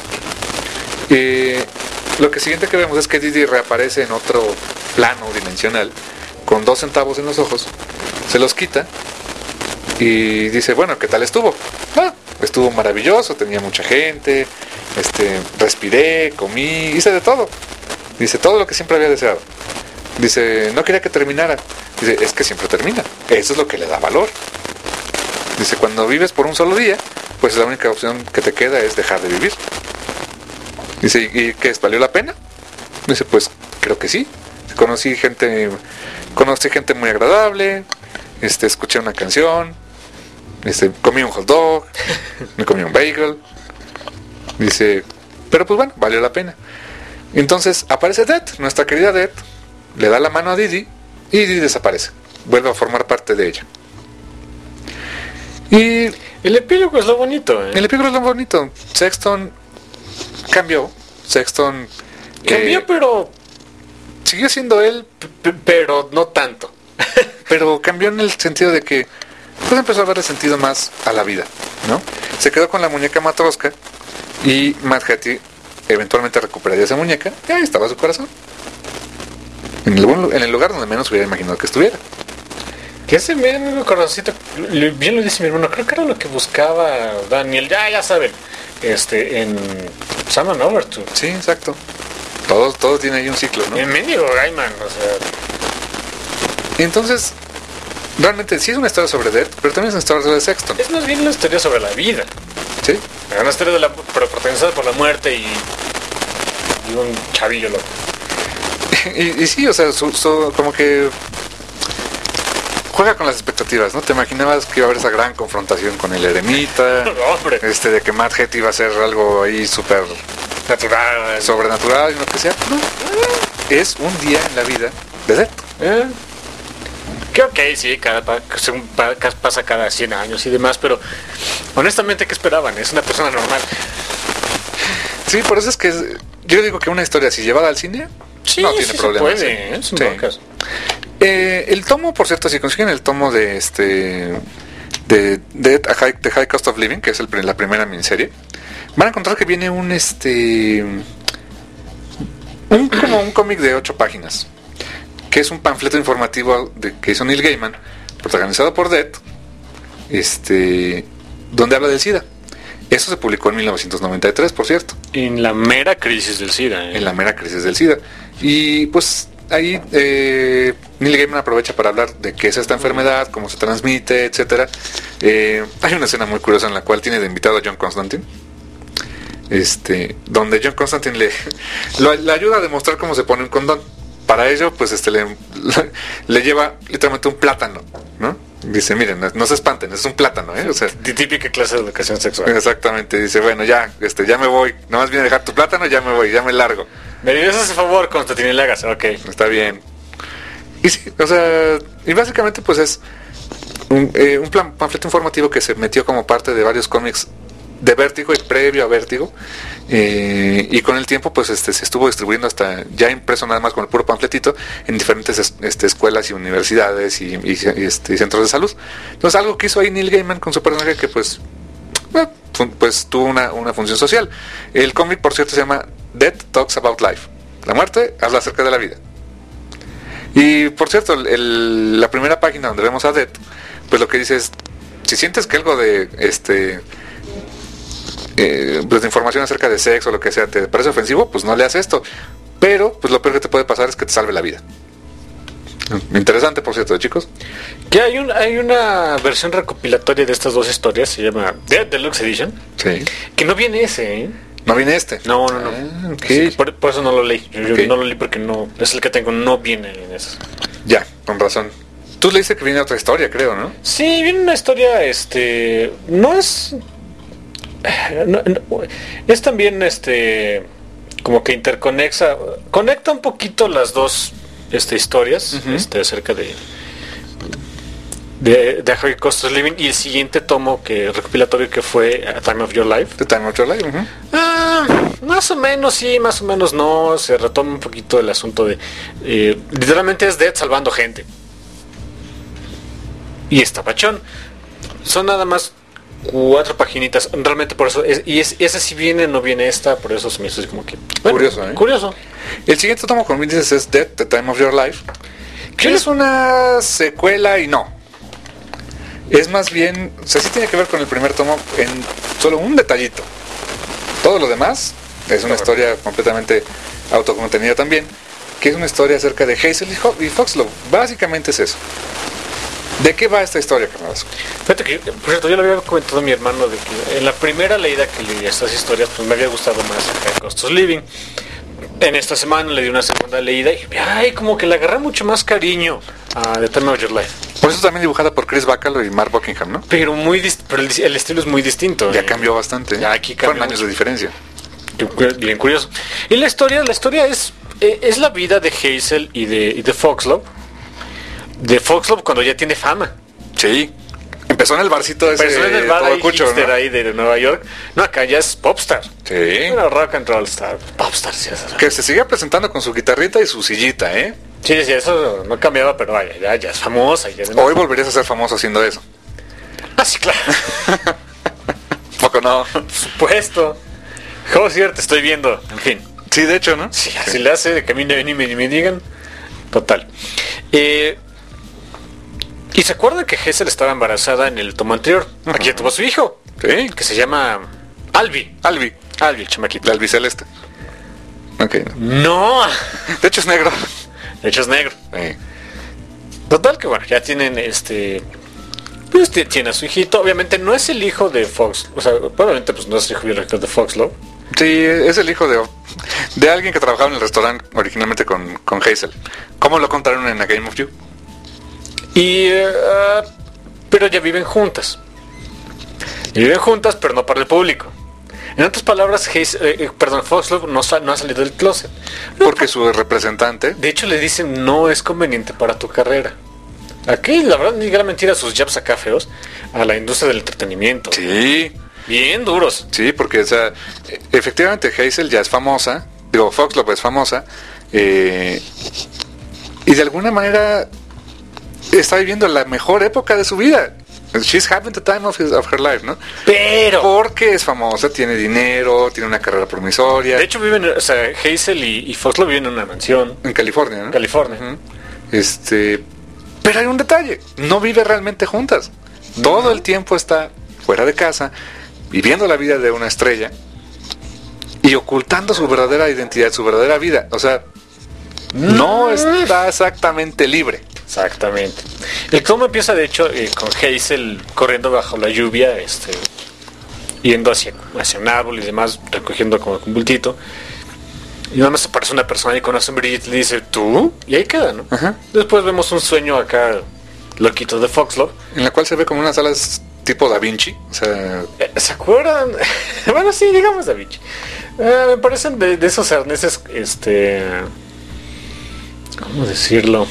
Y lo que siguiente que vemos es que Didi reaparece en otro plano dimensional con dos centavos en los ojos, se los quita y dice, bueno, ¿qué tal estuvo? Ah, estuvo maravilloso, tenía mucha gente, este, respiré, comí, hice de todo. Dice, todo lo que siempre había deseado. Dice, no quería que terminara. Dice, es que siempre termina. Eso es lo que le da valor. Dice, cuando vives por un solo día, pues la única opción que te queda es dejar de vivir. Dice, ¿y qué es? ¿Valió la pena? Dice, pues creo que sí. Conocí gente, conocí gente muy agradable, este, escuché una canción, este, comí un hot dog, me comí un bagel. Dice, pero pues bueno, valió la pena. Entonces aparece Det, nuestra querida Det, le da la mano a Didi y Didi desaparece, vuelve a formar parte de ella. Y El epílogo es lo bonito, ¿eh? el epílogo es lo bonito. Sexton cambió, Sexton Cambió, eh, pero... siguió siendo él, p- Pero no tanto. pero cambió en el sentido de que pues empezó a darle sentido más a la vida, ¿no? Se quedó con la muñeca matrosca y Mad Hattie eventualmente recuperaría esa muñeca y ahí estaba su corazón. En el, buen lu- en el lugar donde menos hubiera imaginado que estuviera. Que ese mismo corazoncito, lo- bien lo dice mi hermano, creo que era lo que buscaba Daniel, ya, ya saben, este, en Salmon Overture. Sí, exacto. Todo, todo tiene ahí un ciclo, ¿no? En mendigo Gaiman, o sea, Y entonces, realmente sí es una historia sobre Death, pero también es una historia sobre Sexton. es más bien una historia sobre la vida. ¿Sí? Una historia de la, pero protagonizada por la muerte y, y un chavillo loco. Y, y sí, o sea, su, su- como que juega con las expectativas, ¿no? Te imaginabas que iba a haber esa gran confrontación con el eremita, Hombre, este, de que Mad Hattie iba a ser algo ahí súper natural. sobrenatural y lo que sea. No, es un día en la vida de Death. ¿Eh? Que ok, sí, cada, pa- según pa- ca- pasa cada cien años y demás, pero honestamente, ¿qué esperaban? Es una persona normal. Sí, por eso es que es- yo digo que una historia así llevada al cine Sí, no tiene sí problema. se puede, ¿eh? Sin Sí. broncas. Eh, el tomo, por cierto, si consiguen el tomo de este de, de A High, The High Cost of Living, que es el, pri- la primera miniserie, van a encontrar que viene un este un como un cómic de ocho páginas, que es un panfleto informativo de, que hizo Neil Gaiman, protagonizado por Death, este, donde habla del SIDA. Eso se publicó en mil novecientos noventa y tres, por cierto, En la mera crisis del SIDA. ¿eh? en la mera crisis del SIDA. Y pues ahí eh, Neil Gaiman aprovecha para hablar de qué es esta enfermedad, cómo se transmite, etcétera. Eh, hay una escena muy curiosa en la cual tiene de invitado a John Constantine, este, donde John Constantine le, lo- le ayuda a demostrar cómo se pone un condón. Para ello, pues este le, le lleva literalmente un plátano, ¿no? Dice, miren, no, no se espanten, es un plátano, ¿eh? O sea, Tí- Típica clase de educación sexual. exactamente, dice, bueno, ya, este, ya me voy, nada más viene a dejar tu plátano, ya me voy, ya me largo. Me dices ese favor, Constantine Lagas, ok. Está bien. Y sí, o sea, y básicamente pues es un, eh, un plan, panfleto informativo que se metió como parte de varios cómics de Vértigo y previo a Vértigo, eh, y con el tiempo pues este se estuvo distribuyendo hasta ya impreso nada más con el puro panfletito en diferentes es- este, escuelas y universidades y, y, y, este, y centros de salud. Entonces algo que hizo ahí Neil Gaiman con su personaje que pues bueno, fun- pues tuvo una, una función social. El cómic, por cierto, se llama Death Talks About Life. La muerte habla acerca de la vida. Y por cierto, el- el- la primera página donde vemos a Death, pues lo que dice es, si sientes que algo de este eh, pues de información acerca de sexo o lo que sea te parece ofensivo, pues no leas esto. Pero pues lo peor que te puede pasar es que te salve la vida. Interesante, por cierto, chicos. Que hay, un, hay una versión recopilatoria de estas dos historias, se llama Dead Deluxe Edition, Sí. que no viene ese, ¿eh? No viene este. No, no, no. Ah, ok. Sí, por, por eso no lo leí. Yo, yo Ok. no lo leí porque no es el que tengo, no viene en eso. Ya, con razón. Tú le dices que viene otra historia, creo, ¿no? Sí, viene una historia, este, no es no, no, es también este como que interconexa, conecta un poquito las dos este, historias, uh-huh. este, acerca de de, de High Cost of Living y el siguiente tomo que recopilatorio que fue A Time of Your Life. The Time of Your Life. Uh-huh. Ah, más o menos sí, más o menos no. Se retoma un poquito el asunto de eh, literalmente es Dead salvando gente. Y está pachón. Son nada más cuatro paginitas. Realmente por eso es, y es, esa si viene no viene esta, por eso se me hizo así como que bueno, curioso, ¿eh? Curioso. El siguiente tomo, como dices, es Dead, The Time of Your Life, que es una secuela y no. Es más bien, o sea, sí tiene que ver con el primer tomo en solo un detallito. Todo lo demás es una historia completamente autocontenida también, que es una historia acerca de Hazel y Foxglove. Básicamente es eso. ¿De qué va esta historia, Carlos? Fíjate que, por cierto, yo le había comentado a mi hermano de que en la primera leída que leí estas historias, pues me había gustado más High Cost of Living. En esta semana le di una segunda leída y ay, como que le agarré mucho más cariño a The Time of Your Life. Por eso también dibujada por Chris Bacalo y Mark Buckingham, ¿no? Pero muy dist- pero el, el estilo es muy distinto. Ya eh. cambió bastante. Ya aquí cambió. Fueron años de diferencia. Bien curioso. Y la historia, la historia es eh, es la vida de Hazel y de, y de Foxglove. De Foxglove cuando ya tiene fama. Sí. Empezó en el barcito ese. Empezó en el bar todo ahí, cucho, hipster ¿no? ahí de Nueva York. No, acá ya es popstar. Sí. Bueno, rock and roll star. Popstar, sí, eso. Que se sigue presentando con su guitarrita y su sillita, ¿eh? Sí, sí, eso no cambiaba, pero vaya, ya, ya es famosa. Ya es Hoy volverías a ser famoso haciendo eso. Ah, sí, claro. Poco no. Por supuesto. ¿Cómo cierto? Te estoy viendo. En fin. Sí, de hecho, ¿no? Sí, así le hace de que a mí no ni me, ni me digan. Total. Eh, y se acuerdan que Hazel estaba embarazada en el tomo anterior. Uh-huh. Aquí ya tuvo su hijo. Sí. Que se llama Albi. Albi. Albi, el chamaquito. El albiceleste. Ok. No. De hecho es negro. De hecho es negro. Sí. Total que bueno, ya tienen este... Pues t- tiene a su hijito. Obviamente no es el hijo de Fox. O sea, probablemente pues no es el hijo directo de Foxglove. Sí, es el hijo de, de alguien que trabajaba en el restaurante originalmente con, con Hazel. ¿Cómo lo contaron en A Game of You? Y... Uh, pero ya viven juntas. Y viven juntas, pero no para el público. En otras palabras, Hazel, eh, perdón, Foxglove no, sa- no ha salido del closet. Porque su representante... De hecho, le dicen, no es conveniente para tu carrera. Aquí, la verdad, ni gran mentira, sus jabs acá feos a la industria del entretenimiento. Sí, Bien duros. sí, porque o sea, efectivamente Hazel ya es famosa, digo, Foxglove es famosa, eh, y de alguna manera está viviendo la mejor época de su vida. She's having the time of, his, of her life, ¿no? Pero... Porque es famosa, tiene dinero, tiene una carrera promisoria. De hecho, viven, o sea, Hazel y, y Foxglove viven en una mansión En California, ¿no? en California. Ujú. Este, pero hay un detalle, no vive realmente juntas. Todo el tiempo está fuera de casa, viviendo la vida de una estrella y ocultando su verdadera identidad, su verdadera vida. O sea, no está exactamente libre. Exactamente. El tomo empieza, de hecho, eh, con Hazel corriendo bajo la lluvia, este, yendo hacia, hacia un árbol y demás, recogiendo como un bultito. Y nada más aparece una persona ahí con una sombrilla y le dice, ¿tú? Y ahí queda, ¿no? Ajá. Después vemos un sueño acá, loquito de Foxglove. En la cual se ve como unas salas tipo Da Vinci. O sea, Eh, ¿Se acuerdan? Bueno, sí, digamos Da Vinci. Eh, me parecen de, de esos arneses, este... ¿cómo decirlo?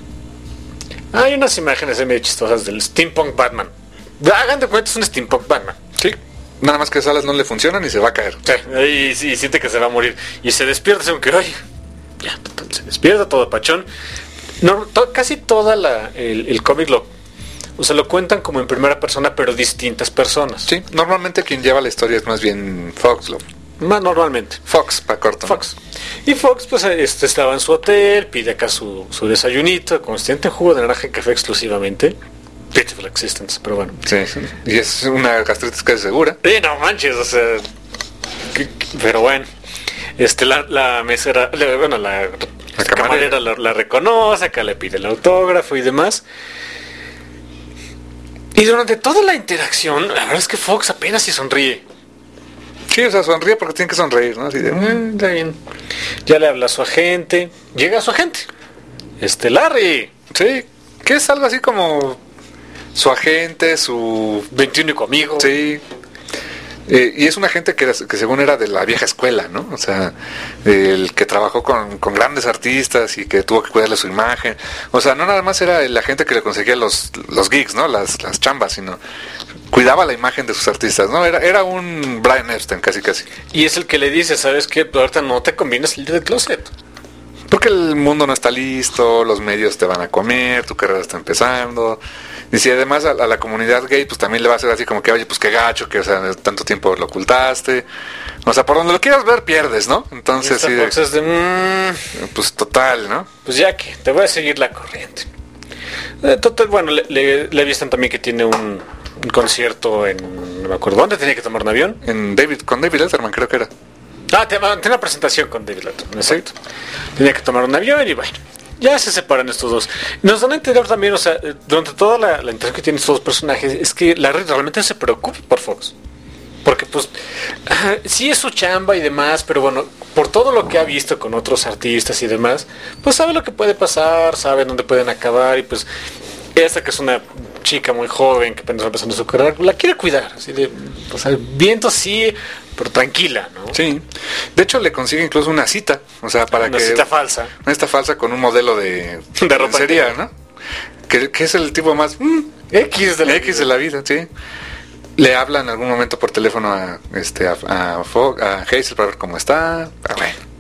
Hay unas imágenes ahí medio chistosas del Steampunk Batman. Hagan de cuenta, es un Steampunk Batman. sí. Nada más que esas salas no le funcionan y se va a caer. Sí, y, sí, siente que se va a morir. Y se despierta, aunque ay, ya, total, se despierta todo pachón. No, to- casi toda la el, el cómic lo, o sea, lo cuentan como en primera persona, pero distintas personas. Sí, normalmente quien lleva la historia es más bien Foxglove. Más normalmente. Fox, para corto. ¿no? Fox. Y Fox, pues, este, estaba en su hotel, pide acá su, su desayunito, consistente en jugo de naranja y café exclusivamente. Pitiful existence, pero bueno. Sí, y es una gastritis casi segura. Eh, no manches, o sea. que- que- pero bueno. Este, la, la mesera, la- bueno, la, la camarera. camarera la, la reconoce, acá le pide el autógrafo y demás. Y durante toda la interacción, la verdad es que Fox apenas si sonríe. Sí, o sea, sonríe porque tiene que sonreír, ¿no? Así de, Eh, está bien. Ya le habla a su agente. Llega su agente. Este, Larry. sí, que es algo así como su agente, su... veintiúnico amigo. Sí. Eh, y es una gente que, era, que según era de la vieja escuela, ¿no? O sea, el que trabajó con, con grandes artistas y que tuvo que cuidarle su imagen. O sea, no nada más era la gente que le conseguía los, los gigs, ¿no? Las, las chambas, sino cuidaba la imagen de sus artistas, ¿no? Era, era un Brian Epstein, casi casi. Y es el que le dice, ¿sabes qué? Ahorita no te conviene salir del closet. Porque el mundo no está listo, los medios te van a comer, tu carrera está empezando. Y si además a, a la comunidad gay, pues también le va a ser así como que, oye, pues qué gacho, que o sea, tanto tiempo lo ocultaste. O sea, por donde lo quieras ver, pierdes, ¿no? Entonces, sí, de, es de, mm, pues total, ¿no? pues ya que, te voy a seguir la corriente. Eh, total, bueno, le, le, le avisan también que tiene un, un concierto en, no me acuerdo, ¿dónde tenía que tomar un avión? En David, con David Letterman creo que era. Ah, tenía una presentación con David Letterman, exacto. Tenía que tomar un avión y bueno, ya se separan estos dos. Nos dan a entender también, o sea, durante toda la, la interacción que tienen estos dos personajes, es que Larry realmente se preocupa por Fox. Porque pues, ajá, sí es su chamba y demás, pero bueno, por todo lo que ha visto con otros artistas y demás, pues sabe lo que puede pasar, sabe dónde pueden acabar y pues esta que es una chica muy joven que apenas va empezando su carrera, la quiere cuidar, así de, o sea, viento sí, pero tranquila, ¿no? Sí. De hecho, le consigue incluso una cita, o sea, para Una que... cita falsa. Una cita falsa con un modelo de... De ropa lencería, interior. ¿no? Que, que es el tipo más... mm, X de la X de la vida, sí. Le habla en algún momento por teléfono a este a, a, Fo- a Hazel para ver cómo está. Ah, bueno.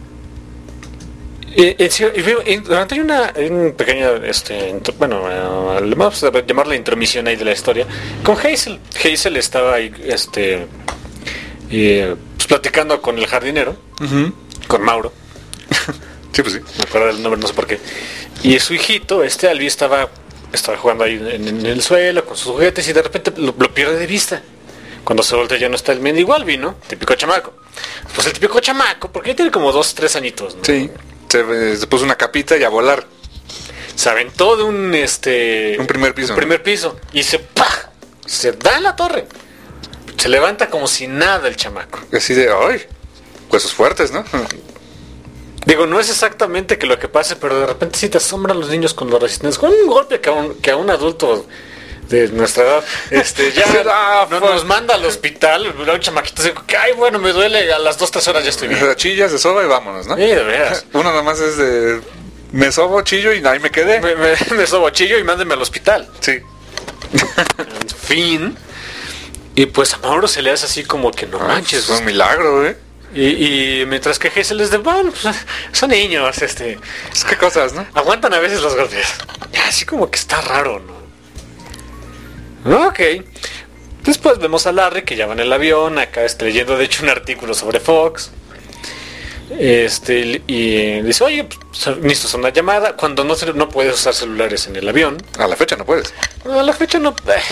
Eh, eh, sí, y veo, eh, durante hay una un pequeño este intro- bueno eh, le vamos a llamarle intromisión ahí de la historia con Hazel. Hazel estaba ahí este eh, pues, platicando con el jardinero, con Mauro, Sí, pues sí. me acuerdo del nombre, no sé por qué, y su hijito este Albi estaba estaba jugando ahí en, en el suelo con sus juguetes y de repente lo, lo pierde de vista. Cuando se voltea ya no está el mendigo Albi, ¿no? Típico chamaco. Pues el típico chamaco, porque ya tiene como dos, tres añitos, ¿no? Sí. Se, se puso una capita y a volar. Se aventó de un este Un primer piso, un primer piso y se ¡pah! Se da en la torre. Se levanta como si nada el chamaco. Así de, ay, huesos fuertes, ¿no? Digo, no es exactamente que lo que pase, pero de repente sí te asombran los niños con los resistentes, con un golpe que a un, que a un adulto de nuestra edad este ya Ah, no, fuck. nos manda al hospital. Un chamaquito dice que ay, bueno, me duele, a las dos, tres horas ya estoy bien. La chilla, se soba y vámonos, ¿no? Sí, de veras. Uno nomás es de, me sobo, chillo y ahí me quedé. Me, me, me sobo chillo y mándenme al hospital. Sí. En fin. Y pues a Mauro se le hace así como que no manches. Es un milagro, ¿eh? Y, y mientras que Hazel es de, bueno, pues, son niños, este, Es que cosas, ¿no? aguantan a veces los golpes. Así como que está raro, ¿no? Ok. Después vemos a Larry que ya va en el avión, acá está leyendo de hecho un artículo sobre Fox. Este, y dice, oye, pues, necesito hacer una llamada. Cuando no, se- no puedes usar celulares en el avión. A la fecha no puedes. A la fecha no... eh.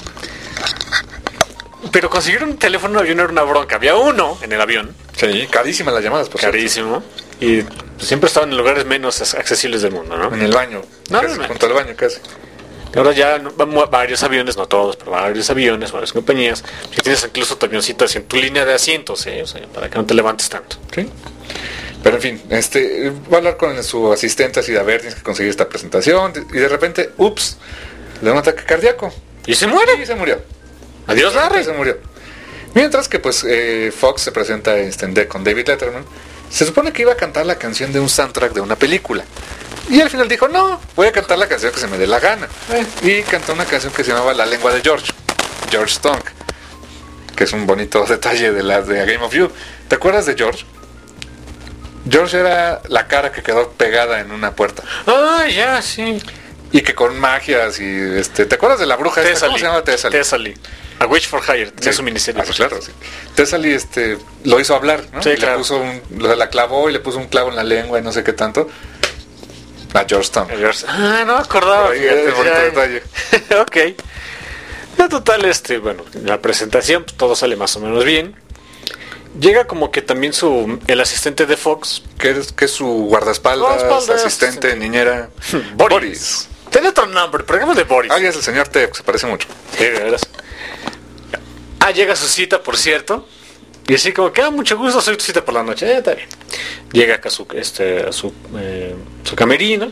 Pero conseguir un teléfono en el avión era una bronca. Había uno en el avión. Sí, carísimas las llamadas, por cierto. Carísimo. Y pues, siempre estaban en lugares menos as- accesibles del mundo, ¿no? En el baño. No, casi, no, no. junto al baño casi. Ahora ya no- vamos a varios aviones, no todos, pero varios aviones, varias compañías. Que tienes incluso tu avioncito así en tu línea de asientos, ¿eh? O sea, para que no te levantes tanto. Sí. Pero en fin, este, va a hablar con su asistente así de, a ver, tienes que conseguir esta presentación. Y de repente, ups, le da un ataque cardíaco. Y se muere. Y se murió. Adiós, Larry. Se murió. Mientras que pues eh, Fox se presenta este, en D- con David Letterman. Se supone que iba a cantar la canción de un soundtrack de una película. Y al final dijo, no, voy a cantar la canción que se me dé la gana. Eh, y cantó una canción que se llamaba La lengua de George. George Stunk. Que es un bonito detalle de la de A Game of You. ¿Te acuerdas de George? George era la cara que quedó pegada en una puerta. Ah, ya, sí. Y que con magias y este. ¿Te acuerdas de la bruja esta? ¿Cómo se llama Thessaly? Thessaly. A Witch for Hire. Sí. Es su miniserie. Ah, claro, sí. Thessaly este, lo hizo hablar, ¿no? Sí, Y claro. le puso un, lo- la clavó y le puso un clavo en la lengua y no sé qué tanto. A George Stunk. Ah, no me acordaba. Ay, fíjate, es bonito ya. detalle. Ok. La total, este, bueno, la presentación, pues, todo sale más o menos bien. Llega como que también su el asistente de Fox, ¿Qué es, qué es su guardaespaldas, Guardaespaldas, asistente, asistente. niñera? Boris. Tiene otro nombre, pero digamos de Boris. Ah, ya es el señor T, se parece mucho. Sí, de veras. Ah, llega a su cita, por cierto. Y así como que, ah, mucho gusto, soy tu cita por la noche. Eh, está bien. Llega acá a su, este, a su, eh, su camerino.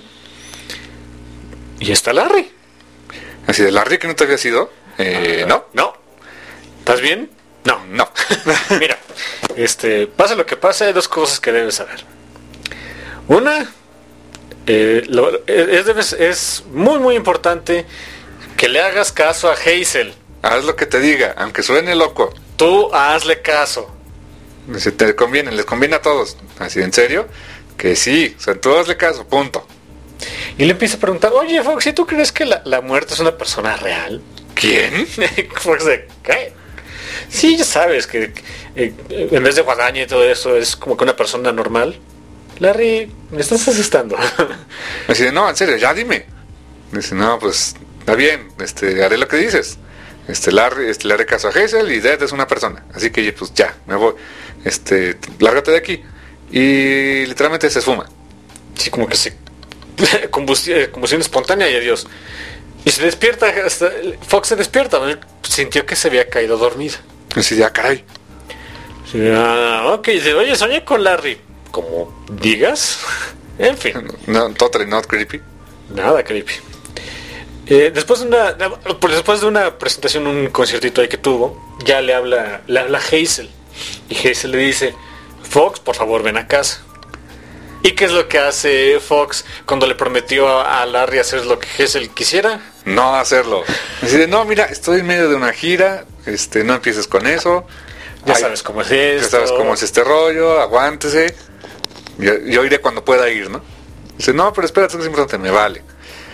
Y está Larry. Así de Larry, que no te había sido. Eh, Ah, no. No. ¿Estás bien? No. No. Mira, este, pase lo que pase, hay dos cosas que debes saber. Una, eh, lo- es, debes- es muy muy importante que le hagas caso a Hazel. Haz lo que te diga, aunque suene loco. Tú hazle caso. Si te conviene, les conviene a todos. Así, ¿en serio? Que sí, o sea, tú hazle caso, punto. Y le empieza a preguntar, oye Fox, ¿y tú crees que la, la muerte es una persona real? ¿Quién? Fox de, ¿qué? Sí, ya sabes que eh, en vez de guadaña y todo eso es como que una persona normal. Larry, me estás asustando. Así de, no, en serio, ya dime. Dice, no, pues, está bien, este, haré lo que dices. Este, Larry, este, le haré caso a Hazel y Dead es una persona. Así que, pues, ya, me voy. Este, lárgate de aquí. Y literalmente se esfuma. Sí, como que se combustión, combustión espontánea y adiós. Y se despierta, hasta- Fox se despierta, ¿no? Sintió que se había caído dormida. Así de, ah, caray. Sí, ah, ok, dice, oye, soñé con Larry. Como digas. En fin, No, totally not creepy. nada creepy. Eh, después de una pues después de una presentación, un conciertito ahí que tuvo, ya le habla, le habla Hazel. Y Hazel le dice, Fox, por favor, ven a casa. ¿Y qué es lo que hace Fox cuando le prometió a, a Larry hacer lo que Hazel quisiera? No hacerlo. Así de, no, mira, estoy en medio de una gira, este, no empieces con eso. Ya Ay, sabes cómo es ya esto. sabes cómo es este rollo, aguántese. Yo, yo iré cuando pueda ir, ¿no? Dice, no, pero espérate, que es importante, me vale.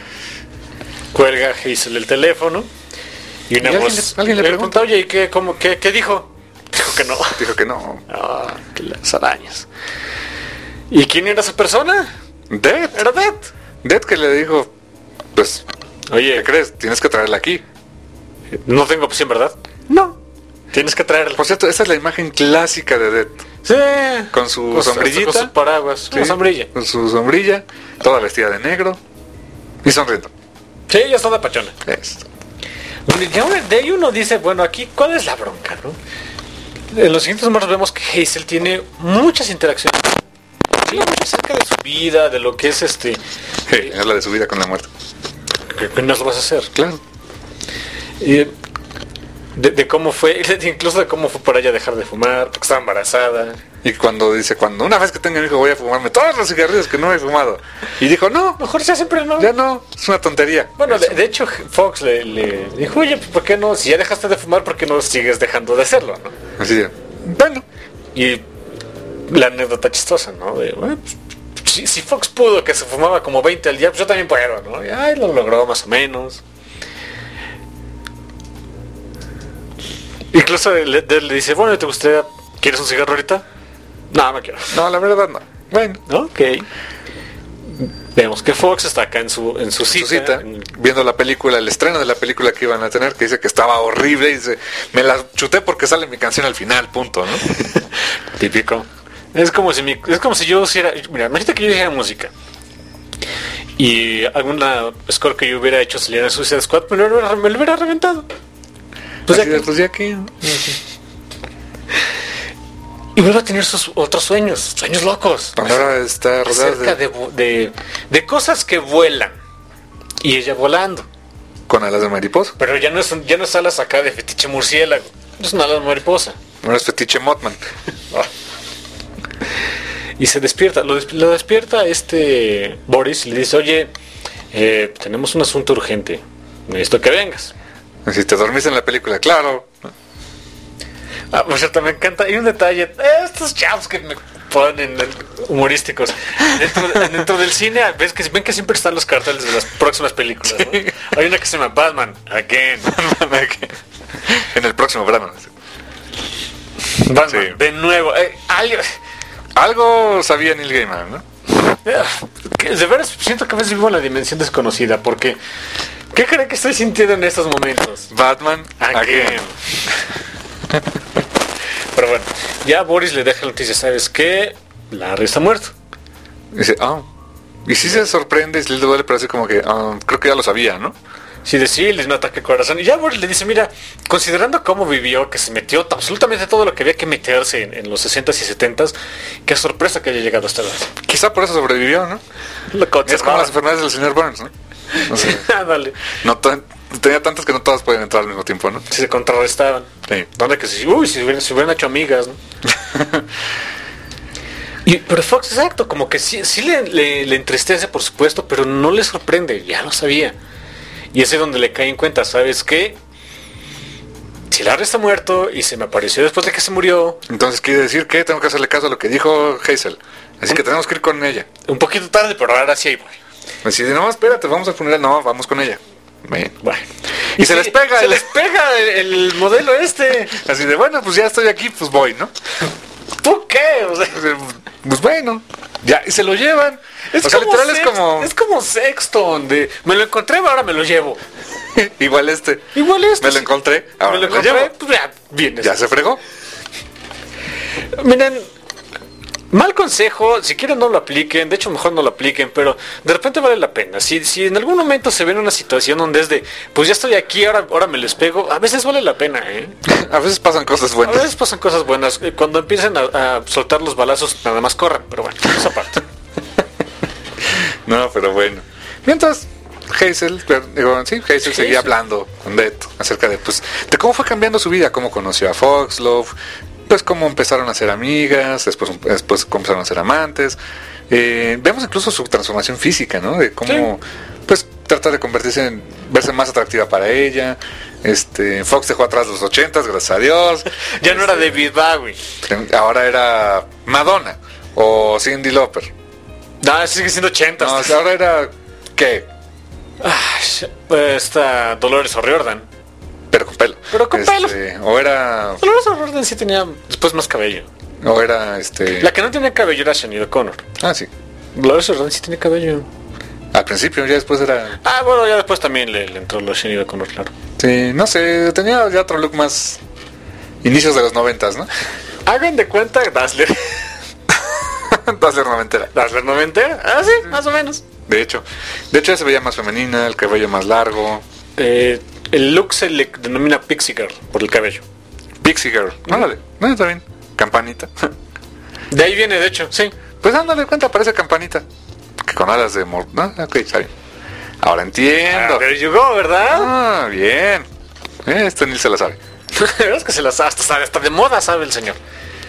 Cuelga Hazel el teléfono y una ¿Y alguien voz le- alguien le pregunta? oye, ¿y qué, cómo, qué, qué dijo? Dijo que no. Dijo que no. Ah, que las arañas. ¿Y quién era esa persona? Dead. Era Dead. Dead que le dijo, pues, Oye, ¿qué crees? Tienes que traerla aquí. no tengo opción, ¿verdad? No. Tienes que traerla. Por cierto, esa es la imagen clásica de Dead. Sí. Con su Con sombrillita. Con su paraguas. Sí, Una sombrilla. Con su sombrilla, toda vestida de negro y sonriendo. Sí, ya está de pachona. Es- Bueno, y ya de ahí uno dice, bueno, aquí, ¿cuál es la bronca, no? En los siguientes números vemos que Hazel tiene muchas interacciones. Sí, mucho acerca de su vida, de lo que es este... Sí, es la de su vida con la muerte. ¿Qué, qué nos vas a hacer? Claro. Y de, de cómo fue, incluso de cómo fue para ella dejar de fumar, porque estaba embarazada. Y cuando dice, cuando una vez que tenga mi hijo voy a fumarme todos los cigarrillos que no he fumado. Y dijo, no, Mejor ya siempre no. ya no, es una tontería. Bueno, de, Eso. de hecho Fox le, le dijo, oye, ¿por qué no? Si ya dejaste de fumar, ¿por qué no sigues dejando de hacerlo, no? Así de, bueno, Y la anécdota chistosa, ¿no? De, bueno, pues, si, si Fox pudo que se fumaba como veinte al día, pues yo también puedo, ¿no? Y ay, lo logró más o menos. Incluso le, le- le dice, bueno, ¿te gustaría, quieres un cigarro ahorita? No, no quiero. no, la verdad no. Bueno, Ok. Vemos que Fox está acá en su, en su su cita. cita, en- viendo la película, el estreno de la película que iban a tener, que dice que estaba horrible y dice, me la chuté porque sale mi canción al final, punto, ¿no? Típico. Es como si mi- es como si yo hiciera, mira, imagínate que yo hiciera música y alguna score que yo hubiera hecho saliera en Suicide Squad, me lo hubiera, me lo hubiera reventado. Pues Así ya de, que- pues ya que... y vuelve a tener sus otros sueños, sueños locos. Ahora está rodeada Acerca de, de, vu- de, de cosas que vuelan y ella volando. con alas de mariposa. Pero ya no es un- ya no es alas acá de fetiche murciélago, es una ala de mariposa. Ahora es fetiche Mothman. Y se despierta, lo, des- lo despierta este Boris y le dice, oye, eh, tenemos un asunto urgente, necesito que vengas. Si te dormiste en la película, claro. Ah, por cierto, me encanta, hay un detalle, eh, estos chavos que me ponen eh, humorísticos. Dentro, de- dentro del cine, ves que ven que siempre están los carteles de las próximas películas, ¿no? Hay una que se llama Batman, Again. En el próximo verano. Batman, Sí. de nuevo. Eh, algo- Algo sabía Neil Gaiman, ¿no? que de veras siento que a veces vivo en la dimensión desconocida, porque ¿qué creen que estoy sintiendo en estos momentos? Batman Again. Again. Pero bueno, ya Boris le deja la noticia, ¿sabes qué? Larry está muerto. Dice, ah. Y sí se sorprende, y le duele, pero así como que, ah, creo que ya lo sabía, ¿no? Si decía, le dio un ataque al corazón. Y ya Boris le dice, mira, considerando cómo vivió, que se metió absolutamente todo lo que había que meterse en, en los sesentas y setentas, qué sorpresa que haya llegado hasta edad. Quizá por eso sobrevivió, ¿no? Lo Es como las enfermedades del señor Burns, ¿no? O sea, Ándale. no tan- tenía tantas que no todas pueden entrar al mismo tiempo, ¿no? Si se contrarrestaban. Sí. Donde que si, uy, si hubieran, si hubieran hecho amigas, ¿no? Y, pero Fox, exacto, como que sí, sí le, le, le entristece, por supuesto, pero no le sorprende, ya lo sabía. Y ese es donde le cae en cuenta, ¿sabes qué? Si Larry está muerto y se me apareció después de que se murió... Entonces quiere decir que tengo que hacerle caso a lo que dijo Hazel. Así que tenemos que ir con ella. Un poquito tarde, pero ahora sí ahí voy. Así de, no, espérate, vamos al funeral. No, vamos con ella. Bien. Bueno. Y, se sí, les pega Se el... les pega el, el modelo este. Así de, bueno, pues ya estoy aquí, pues voy, ¿no? ¿Tú qué? O sea, pues bueno, ya, y se lo llevan. es O sea, como literal es Sext- como... Es como Sexton, de... Me lo encontré, ahora me lo llevo. Igual este. Igual este. Me lo sí. encontré, ahora me lo me lo encontré, llevo. pues ya, vienes. Ya se fregó. Miren, mal consejo, si quieren no lo apliquen, de hecho mejor no lo apliquen, pero de repente vale la pena. Si, si en algún momento se ve en una situación donde es de, pues ya estoy aquí, ahora, ahora me les pego, a veces vale la pena, ¿eh? A veces pasan cosas A buenas. veces pasan cosas buenas, eh, cuando empiecen a, a soltar los balazos nada más corran, pero bueno, esa parte. No, pero bueno. Mientras Hazel, pero, digo, sí, Hazel, Hazel. seguía hablando con Death acerca de, pues, de cómo fue cambiando su vida, cómo conoció a Foxlove, pues cómo empezaron a ser amigas, después, después cómo empezaron a ser amantes. Eh, vemos incluso su transformación física, ¿no? De cómo, pues, trata de convertirse en, verse más atractiva para ella. Este, Fox dejó atrás los ochentas, gracias a Dios. Ya no era David Bowie. Ahora era Madonna o Cyndi Lauper. No, sigue siendo ochenta. No, o sea, ahora era, ¿qué? Esta Dolores O'Riordan. Pero con pelo. Pero con pelo. O era, Dolores O'Riordan sí tenía después más cabello. o era, este... La que no tenía cabello era Sinead O'Connor. Ah, sí. Dolores O'Riordan sí tiene cabello. Al principio, ya después era... Ah, bueno, ya después también le, le entró lo Sinead O'Connor, claro. Sí, no sé, tenía ya otro look más... Inicios de los noventas, ¿no? Hagan de cuenta Dazzler. Dazzler noventera. Dazzler noventera. Ah, sí, más o menos. De hecho. De hecho, ella se veía más femenina, el cabello más largo. Eh, el look se le denomina Pixie Girl por el cabello. Pixie Girl. Ándale. No, está bien. Campanita. De ahí viene, de hecho, sí. Pues ándale, cuenta, parece Campanita. Que con alas de mor... ¿No? Ok, está bien. Ahora entiendo. Ah, there you go, ¿verdad? Ah, bien. Eh, este ni se la sabe. Es que se las hasta, sabe, hasta de moda sabe el señor.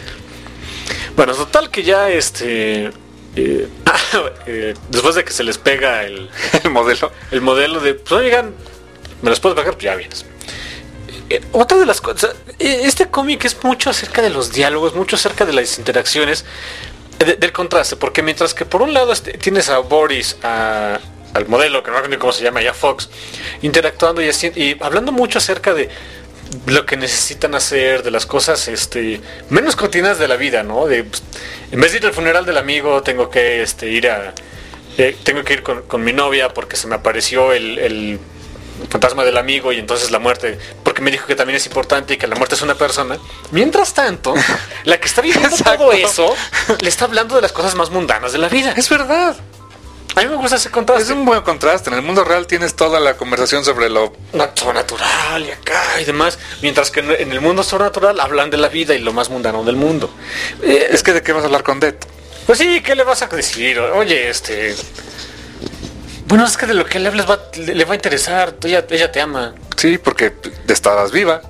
Bueno, total que ya este eh, eh, después de que se les pega el, El modelo. el modelo de pues oigan, me los puedo pegar, pues ya vienes. Eh, otra de las cosas, eh, este cómic es mucho acerca de los diálogos, mucho acerca de las interacciones, de- del contraste, porque mientras que por un lado este, tienes a Boris, a- al modelo, que no recuerdo cómo se llama, ya Fox, interactuando y, así, y hablando mucho acerca de lo que necesitan hacer, de las cosas este menos cotidianas de la vida, ¿no? De pues, en vez de ir al funeral del amigo, tengo que este ir a eh, tengo que ir con, con mi novia porque se me apareció el, el fantasma del amigo y entonces la muerte, porque me dijo que también es importante y que la muerte es una persona. Mientras tanto, la que está viviendo Exacto. todo eso le está hablando de las cosas más mundanas de la vida. Es verdad. A mí me gusta ese contraste. Es un buen contraste. En el mundo real tienes toda la conversación sobre lo... Nat- sobrenatural y acá y demás, mientras que en el mundo sobrenatural hablan de la vida y lo más mundano del mundo. Eh, Es que de qué vas a hablar con Death. pues sí, ¿qué le vas a decir? Oye, este... Bueno, es que de lo que le hables va- le, le va a interesar, ella, ella te ama. Sí, porque estabas viva.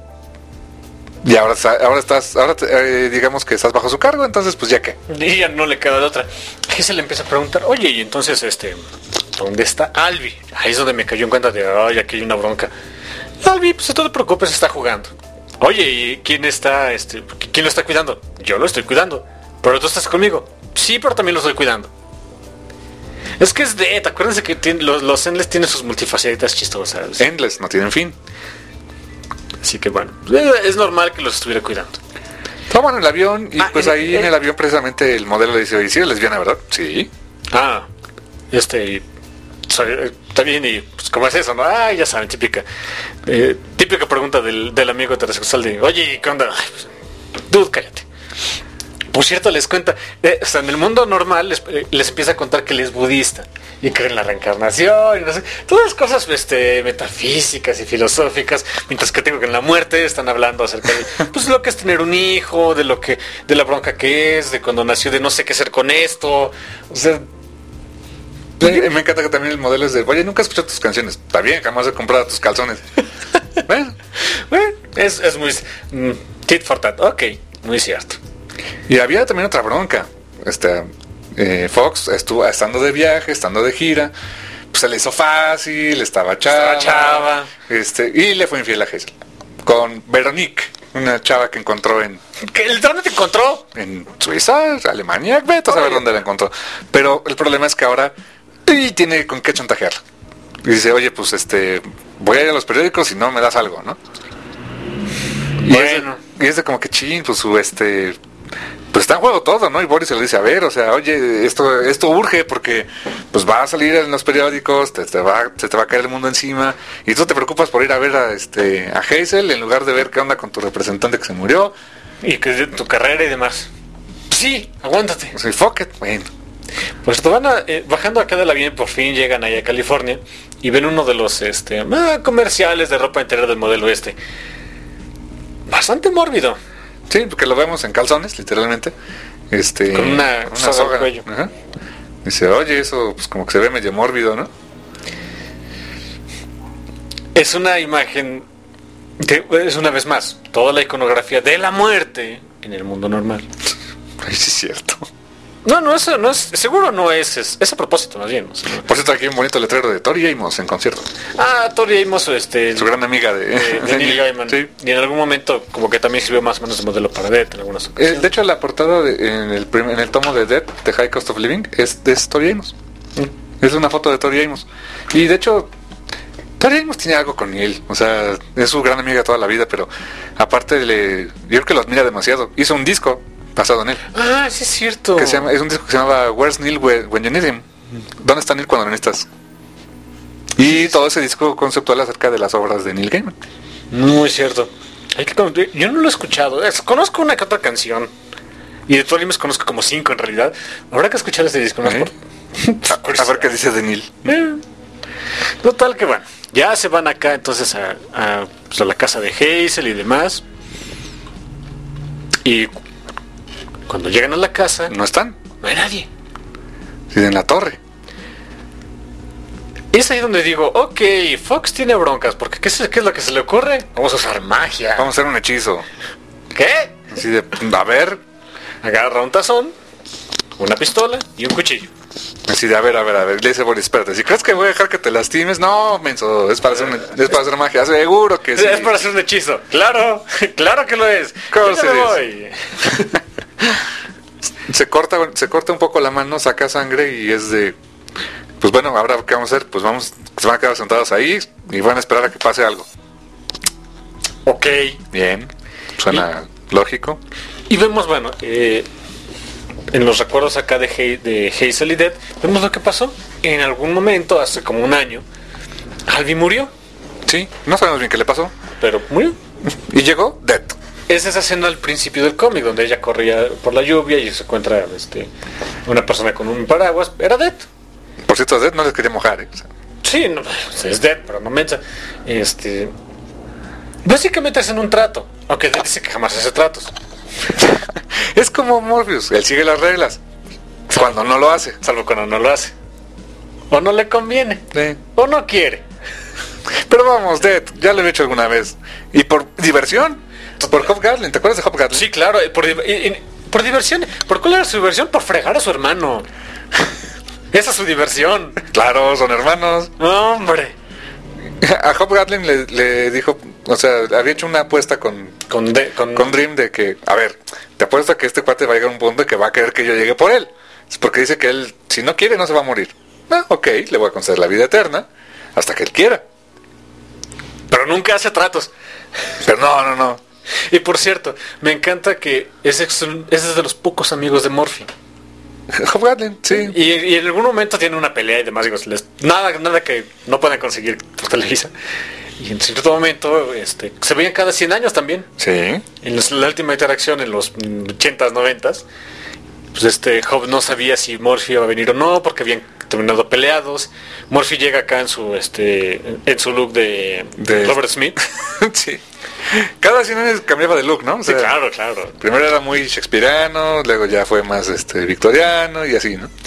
Y ahora, sa- ahora estás, ahora te- eh, digamos que estás bajo su cargo, entonces pues ya qué. Y ya no le queda de otra. Y se le empieza a preguntar, oye, y entonces, este, ¿dónde está Albi? Ahí es donde me cayó en cuenta de, ay, aquí hay una bronca. Albi, pues no te preocupes, está jugando. Oye, ¿y quién está, este, quién lo está cuidando? Yo lo estoy cuidando. ¿Pero tú estás conmigo? Sí, pero también lo estoy cuidando. Es que es de, acuérdense que tiene- los, los Endless tienen sus multifacilitas chistosas. Endless, no tienen fin. Así que bueno, eh, es normal que los estuviera cuidando. Toman el avión y Ah, pues en- ahí en- en el avión precisamente el modelo le dice, oye, ¿sí eres lesbiana, verdad? Sí. Ah, este, soy- eh, está bien y pues cómo es eso, ¿no? Ah, ya saben, típica, eh, típica pregunta del, del amigo heterosexual de, oye, ¿qué onda? Ay, pues, dude, cállate. Por cierto, les cuenta, eh, o sea, en el mundo normal les, eh, les empieza a contar que él es budista y creen en la reencarnación y no sé, todas las cosas este, metafísicas y filosóficas, mientras que tengo que en la muerte están hablando acerca de pues lo que es tener un hijo, de lo que, de la bronca que es, de cuando nació, de no sé qué hacer con esto, o sea, Eh, Me encanta que también el modelo es de, oye, nunca he escuchado tus canciones. Está bien, jamás he comprado tus calzones. Bueno, Bueno, es, es muy... mm, tit for tat. Ok, muy cierto. y había también otra bronca. Este, eh, Fox estuvo estando de viaje, estando de gira, pues se le hizo fácil, estaba chava, Estaba chava. este, y le fue infiel a Hazel con Veronique, una chava que encontró en, ¿Qué, ¿Dónde te encontró? en Suiza, Alemania, vete a saber Oye. dónde la encontró. Pero el problema es que ahora y tiene con qué chantajearla. Y dice, oye, pues este, voy a ir a los periódicos y no me das algo, ¿no? Y Bueno. es, de, y es de como que chin, pues su este, pues está en juego todo, ¿no? Y Boris se le dice, a ver, o sea, oye, esto esto urge porque pues va a salir en los periódicos, te, te va, se te va a caer el mundo encima y tú te preocupas por ir a ver a este a Hazel en lugar de ver qué onda con tu representante que se murió. Y que de tu carrera y demás. Sí, aguántate. Pues, fuck it, bueno. Pues te van a, eh, bajando acá del avión y por fin llegan allá a California y ven uno de los este ah, comerciales de ropa interior del modelo este. Bastante mórbido. Sí, porque lo vemos en calzones, literalmente. Este, Con una soga al cuello. Ajá. Dice, oye, eso pues como que se ve medio mórbido, ¿no? Es una imagen, de- es una vez más, toda la iconografía de la muerte en el mundo normal. Ay, sí es cierto. No, no, eso no es, seguro no es, es, es a propósito más bien. O sea, Por cierto, aquí un bonito letrero de Tori Amos en concierto. ah, Tori Amos, este, Su gran amiga de, de, de Neil Gaiman. Sí. Y en algún momento como que también sirvió más o menos de modelo para Death en algunas Eh, ocasiones. de hecho, la portada de- en, el prim- en el tomo de Death, The High Cost of Living, es de Tori Amos. Es una foto de Tori Amos. Y de hecho, Tori Amos tiene algo con él. O sea, es su gran amiga toda la vida, pero aparte, le, yo creo que lo admira demasiado. Hizo un disco basado en él. Ah, sí es cierto. Que se llama, es un disco que se llamaba Where's Neil When When You Need Him? ¿Dónde está Neil cuando lo necesitas? Y todo ese disco conceptual acerca de las obras de Neil Gaiman. Muy cierto. Hay que con- yo no lo he escuchado. Es- conozco una que otra canción. Y de Tori Amos conozco como cinco en realidad. Habrá que escuchar este disco más ¿Eh? por... A ver qué dice de Neil. Eh. Total que bueno. Ya se van acá entonces a, a, pues, a la casa de Hazel y demás. Y cu- cuando llegan a la casa, No están. no hay nadie. Sí, en la torre. Es ahí donde digo, ok, Fox tiene broncas, porque ¿qué es, qué es lo que se le ocurre? Vamos a usar magia. Vamos a hacer un hechizo. ¿Qué? Así de, a ver. Agarra un tazón, una pistola y un cuchillo. Así de, a ver, a ver, a ver. Le dice Boris, espérate. Si crees que voy a dejar que te lastimes, no, menso. Es para hacer, un- es para hacer magia. Seguro que sí. Es para hacer un hechizo. Claro, claro que lo es. Claro Ya que me es. voy. Se corta, se corta un poco la mano, saca sangre y es de, pues bueno, ahora qué vamos a hacer, pues vamos, se van a quedar sentados ahí y van a esperar a que pase algo. Ok. Bien, suena lógico. Y vemos, bueno, eh, en los recuerdos acá de, Ha- de Hazel y Death, vemos lo que pasó. En algún momento, hace como un año, Alvy murió, Sí, no sabemos bien qué le pasó. pero murió. Y llegó Dead. Es esa escena al principio del cómic, donde ella corría por la lluvia y se encuentra este, una persona con un paraguas. Era Death. Por cierto, a Dead no les quería mojar, ¿eh? O sea, Sí, no, es Death, pero no mensa. Este, básicamente hacen un trato, aunque Death dice que jamás hace tratos. es como Morbius, él sigue las reglas. Cuando no lo hace. Salvo cuando no lo hace. O no le conviene. Sí. O no quiere. Pero vamos, Dead, ya lo he hecho alguna vez. Y por diversión. Por Hobgoblin, ¿te acuerdas de Hobgoblin? Sí, claro, eh, por, di- y- y- por diversión. ¿Por cuál era su diversión? Por fregar a su hermano. Esa es su diversión. Claro, son hermanos. Hombre. A Hobgoblin le, le dijo, o sea, había hecho una apuesta con, Con, de- con, con Dream de que, a ver, te apuesto a que este cuate va a llegar a un punto que va a querer que yo llegue por él. Es porque dice que él, si no quiere, no se va a morir. Ah, ok, le voy a conceder la vida eterna hasta que él quiera. Pero nunca hace tratos. Pero no, no, no. Y por cierto, me encanta que ese es, un- ese es de los pocos amigos de Morphy. Hobgoblin, sí. Y, y en algún momento tiene una pelea y demás. Digo, les- nada, nada que no puedan conseguir por Televisa. Y en cierto momento este, se veían cada cien años también. Sí. En los- la última interacción en los mm, ochentas, noventas, pues este Hob no sabía si Morphy iba a venir o no, porque habían terminado peleados. Morphy llega acá en su este en su look de, De- Robert Smith. sí. Cada cien años cambiaba de look, ¿no? O Sí, sea, claro, claro. primero era muy shakespeariano, luego ya fue más este victoriano y así, ¿no?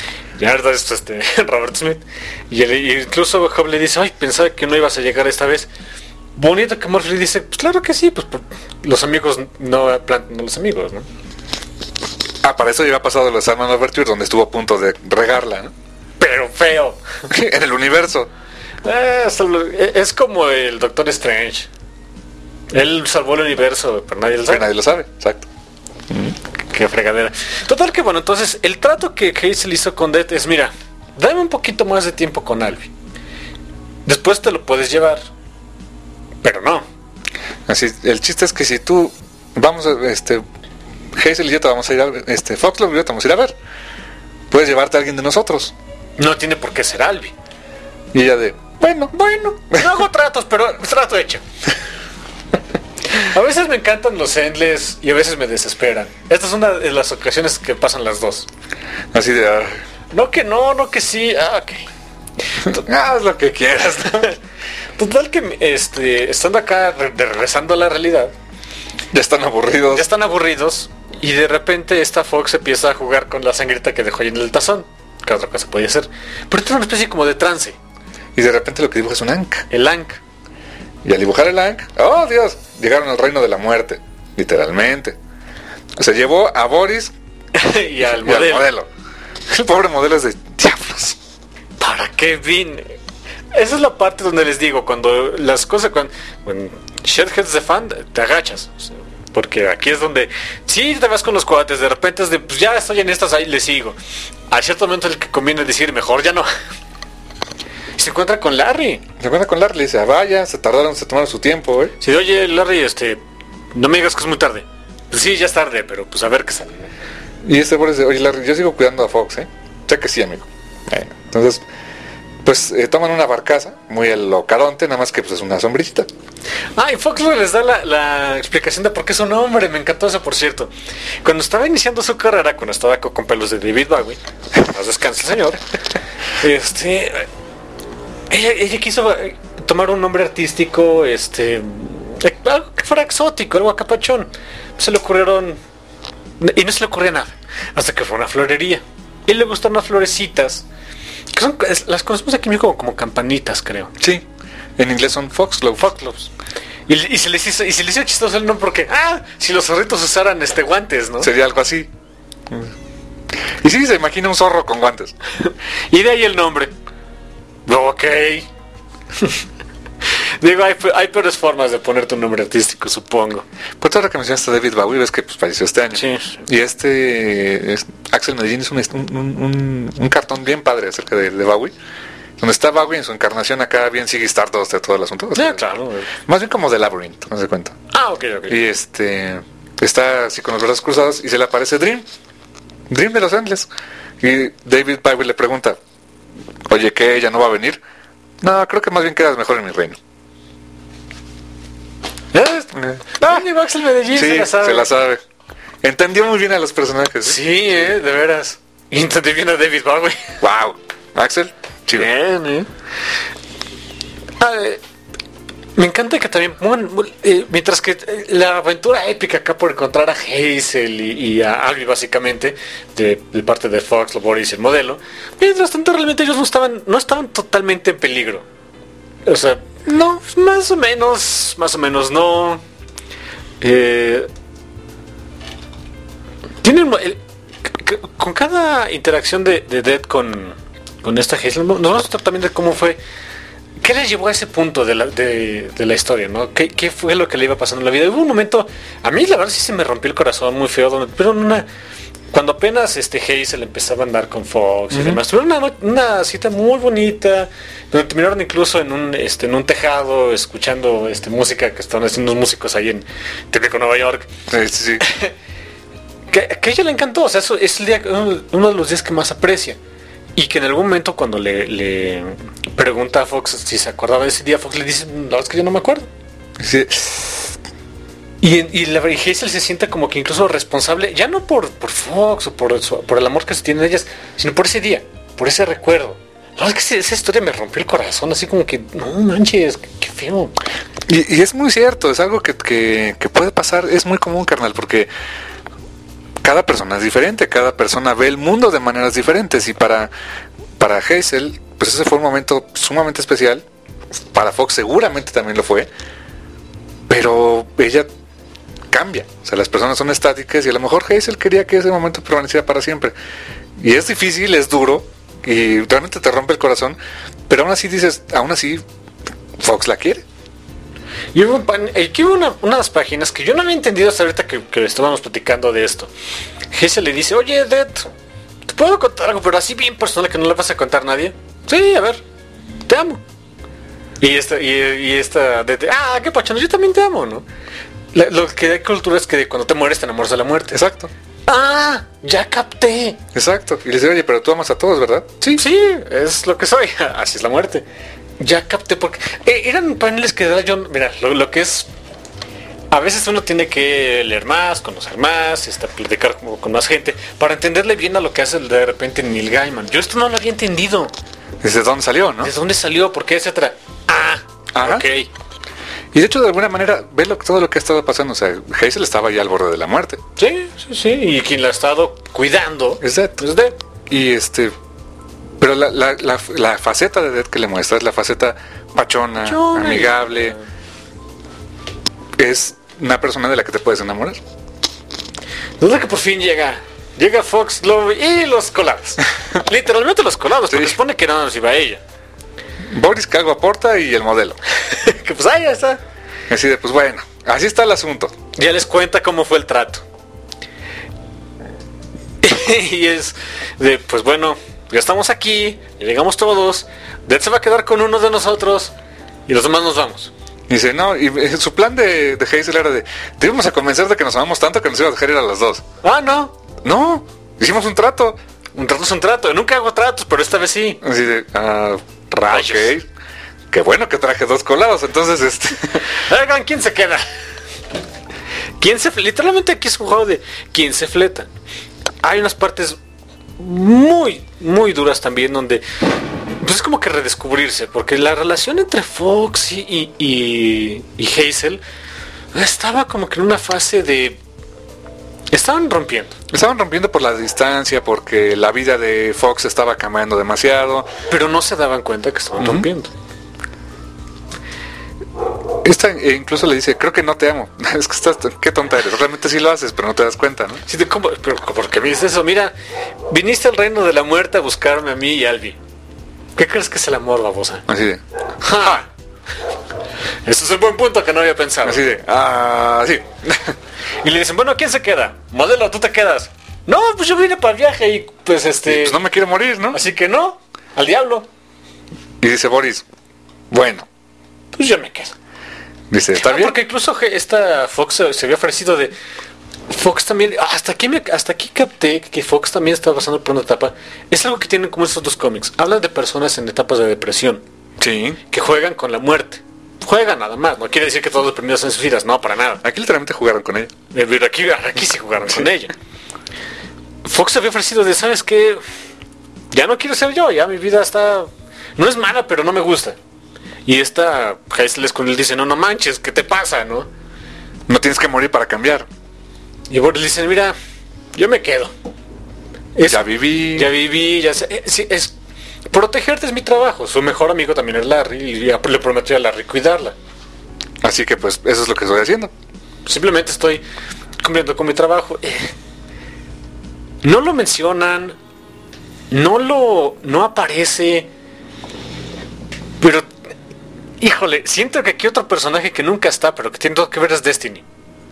la verdad es este Robert Smith. Y, el, y incluso Hope le dice, ay, pensaba que no ibas a llegar esta vez. Bonito que Murphy le dice, pues claro que sí, pues por, los amigos no plantan a los amigos, ¿no? Ah, para eso ya ha pasado los Sandman Overture, donde estuvo a punto de regarla, ¿no? Pero feo. En el universo. Eh, solo- es como el Doctor Strange. Él salvó el universo, pero nadie lo Que sabe. nadie lo sabe, exacto. Qué fregadera. Total que bueno, entonces el trato que Hazel hizo con Death es, mira, dame un poquito más de tiempo con Albi. Después te lo puedes llevar. Pero no. Así, el chiste es que si tú vamos a, este, Hazel y yo te vamos a ir a, este, Foxglove y yo te vamos a ir a ver, puedes llevarte a alguien de nosotros. No tiene por qué ser Albi. Y ella de, Bueno, bueno. No hago tratos, pero trato hecho. A veces me encantan los endless y a veces me desesperan. Esta es una de las ocasiones que pasan las dos. así de, ah, No que no, no que sí. Ah, ok. haz lo que quieras, ¿no? Total que este, estando acá re- de- regresando a la realidad, Ya están aburridos. ya están aburridos y de repente esta Fox empieza a jugar con la sangrita que dejó ahí en el tazón. ¿Qué otra cosa podía ser? Pero tiene una especie como de trance. Y de repente lo que dibuja es un Ankh. El Ankh. Y al dibujar el Ankh, oh Dios, llegaron al reino de la muerte, literalmente. Se llevó a Boris y al y modelo. al modelo. El pobre modelo es de diablos. ¿Para qué vine? Esa es la parte donde les digo, cuando las cosas, cuando, when shit hits the fan, te agachas. O sea, porque aquí es donde, sí, te vas con los cuates, de repente es de, pues ya estoy en estas, ahí le sigo. A cierto momento el que conviene decir, mejor ya no. Y se encuentra con Larry. Se encuentra con Larry y dice, vaya, se tardaron, se tomaron su tiempo, ¿eh? Si oye, Larry, este, no me digas que es muy tarde. Pues sí, ya es tarde, pero pues a ver qué sale. Y este Boris dice, oye Larry, yo sigo cuidando a Fox, ¿eh? Ya que sí, amigo. Bueno, entonces, pues eh, toman una barcaza, muy el Ocaronte, nada más que pues es una sombrillita. Ah, y Fox les da la, la explicación de por qué es un hombre. Me encantó eso, por cierto. Cuando estaba iniciando su carrera, cuando estaba co- con pelos de David Bowie, más descansa el señor, este, ella, ella quiso eh, tomar un nombre artístico, este, eh, algo que fuera exótico, algo acapachón. Se le ocurrieron, y no se le ocurría nada, hasta que fue a una florería. Y le gustaron las florecitas, que son, es- las conocemos aquí en México como, como campanitas, creo. Sí, en inglés son Foxglove. Foxgloves. Y, y se les hizo, y se les hizo chistoso el nombre porque, ah, si los zorritos usaran este guantes, ¿no? Sería algo así. Y sí, se imagina un zorro con guantes. Y de ahí el nombre. Ok. Digo, hay, hay peores formas de ponerte un nombre artístico, supongo. Pues ahora que mencionaste a David Bowie, ves que pues, falleció este año. Sí. Y este es- Axel Medellín es un, un, un- un cartón bien padre acerca de, de Bowie. Donde está Bowie en su encarnación acá, bien Ziggy Stardust de todo el asunto. O sea, Ah, claro. Más bien como de Labyrinth, no se cuenta. Ah, ok, ok. Y este está así con los brazos cruzados y se le aparece Dream. Dream de los Endless. Y David Bowie le pregunta, oye, ¿qué? ¿Ella no va a venir? No, creo que más bien quedas mejor en mi reino. ¿Eh? Ah, llegó Axel Medellín, Sí, se la sabe. se la sabe. Entendió muy bien a los personajes. ¿eh? Sí, eh, de veras. Y entendí bien a David Bowie. Wow. Axel, chido. Bien, eh. Ah, eh, me encanta que también, bueno, eh, mientras que eh, la aventura épica acá por encontrar a Hazel y, y a Albi básicamente, de, de parte de Fox, Boris y el modelo, mientras tanto realmente ellos no estaban, no estaban totalmente en peligro. O sea, no, más o menos, más o menos no. Eh, tienen el- c- c- con cada interacción de, de Dead con, con esta Hazel, nos vamos a tratar también de cómo fue. ¿Qué le llevó a ese punto de la, de, de la historia, no? ¿Qué, ¿Qué fue lo que le iba pasando en la vida? Hubo un momento, a mí la verdad sí se me rompió el corazón muy feo, donde, pero en una, cuando apenas este Hazel empezaba a andar con Fox y Ujú. demás, tuvieron una, no- una cita muy bonita, donde terminaron incluso en un, este, en un tejado, escuchando este, música que estaban haciendo unos músicos ahí en Típico Nueva York. Sí, sí, sí. Que, que a ella le encantó, o sea, eso es el día, uno, uno de los días que más aprecia. Y que en algún momento cuando le, le pregunta a Fox si se acordaba de ese día, Fox le dice, la verdad es que yo no me acuerdo. Sí. Y, en- y la y Hazel se siente como que incluso responsable, ya no por, por Fox o por, su- por el amor que se tiene de ellas, sino por ese día, por ese recuerdo. La verdad es que esa, esa historia me rompió el corazón, así como que, no manches, qué, qué feo. Y, y es muy cierto, es algo que, que, que puede pasar, es muy común, carnal, porque cada persona es diferente, cada persona ve el mundo de maneras diferentes, y para, para Hazel, pues ese fue un momento sumamente especial. Para Fox seguramente también lo fue, pero ella cambia, o sea, las personas son estáticas, y a lo mejor Hazel quería que ese momento permaneciera para siempre, y es difícil, es duro, y realmente te rompe el corazón, pero aún así dices, aún así Fox la quiere. Y hubo, aquí hubo una, unas páginas que yo no había entendido hasta ahorita que, que estábamos platicando de esto. Hazel le dice, oye, Dead, ¿te puedo contar algo, pero así bien personal que no le vas a contar a nadie? Sí, a ver, te amo. Y esta, y, y esta, de, de, ah, qué pachón, yo también te amo, ¿no? La, lo que hay cultura es que cuando te mueres te enamoras de la muerte. Exacto. Ah, ya capté. Exacto. Y le dice, oye, pero tú amas a todos, ¿verdad? Sí, sí, es lo que soy. Así es la muerte. Ya capté porque eh, eran paneles que yo, mira, lo, lo que es, a veces uno tiene que leer más, conocer más, este, platicar con, con más gente para entenderle bien a lo que hace de repente Neil Gaiman. Yo esto no lo había entendido. ¿Desde dónde salió, no? ¿Desde dónde salió? ¿Por qué? Etcétera. Ah, Ajá. ok. Y de hecho, de alguna manera, ve lo, todo lo que ha estado pasando. O sea, Hazel estaba ya al borde de la muerte. Sí, sí, sí. Y quien la ha estado cuidando Es Dead. es Dead. Y este... Pero la, la, la, la faceta de Dead que le muestra es la faceta pachona, Pachona. amigable. Es una persona de la que te puedes enamorar. Duda que por fin llega. Llega Fox Love y los colados. Literalmente los colados, porque Sí. supone que no nos iba ella. Boris que algo aporta y el modelo. Que pues ahí ya está. Así de, pues bueno, así está el asunto. Ya les cuenta cómo fue el trato. Y es de, pues bueno, ya estamos aquí, ya llegamos todos. Dead se va a quedar con uno de nosotros y los demás nos vamos. Y dice, no, y eh, su plan de, de Hazel era de, te íbamos a convencer de que nos amamos tanto que nos iba a dejar ir a las dos. Ah, no. No, hicimos un trato. Un trato es un trato. Yo nunca hago tratos, pero esta vez sí. Así de, ah, Rayos. ok. Qué bueno que traje dos colados, entonces este... Hagan, ¿quién se queda? ¿Quién se fleta? Literalmente aquí es un juego de quién se fleta. Hay unas partes muy, muy duras también donde pues es como que redescubrirse, porque la relación entre Fox y, y, y, y Hazel estaba como que en una fase de... Estaban rompiendo. Estaban rompiendo por la distancia, porque la vida de Fox estaba cambiando demasiado. Pero no se daban cuenta que estaban Ujú. rompiendo. Esta eh, incluso le dice, creo que no te amo. Es que estás, qué tonta eres. Realmente sí lo haces, pero no te das cuenta, ¿no? Sí, de cómo- pero ¿por qué me dices eso? Mira, viniste al reino de la muerte a buscarme a mí y a Albi. ¿Qué crees que es el amor, babosa? Así de, ¡Ja! Ese es el buen punto que no había pensado. así de, ah, sí. Y le dicen, bueno, ¿quién se queda? Modelo, tú te quedas. No, pues yo vine para el viaje y pues este... Pues no me quiero morir, ¿no? Así que no, al diablo. Y dice Boris, bueno, Pues yo me quedo. dice, ¿está Ah, bien? porque incluso je- esta Fox se, se había ofrecido de... Fox también... ah, Hasta aquí, me, hasta aquí capté que Fox también estaba pasando por una etapa... Es algo que tienen como estos dos cómics. Hablan de personas en etapas de depresión. Sí. Que juegan con la muerte. Juegan nada más. No quiere decir que todos deprimidos en sus vidas. No, para nada. Aquí literalmente jugaron con ella. Eh, Pero aquí, aquí sí jugaron con ella. Fox había ofrecido de, ¿sabes qué? Ya no quiero ser yo, ya mi vida está... No es mala, pero no me gusta. Y esta Hazel con él dice, no, no manches, ¿qué te pasa, no? No tienes que morir para cambiar. Y Boris le dice, mira, yo me quedo. Es- Ya viví. Ya viví, ya sé. eh, sí, es, protegerte es mi trabajo. Su mejor amigo también es Larry y ya le prometió a Larry cuidarla. Así que pues eso es lo que estoy haciendo. Simplemente estoy cumpliendo con mi trabajo. Eh, no lo mencionan, no lo, no aparece, pero, híjole, siento que aquí otro personaje que nunca está, pero que tiene todo que ver es Destiny.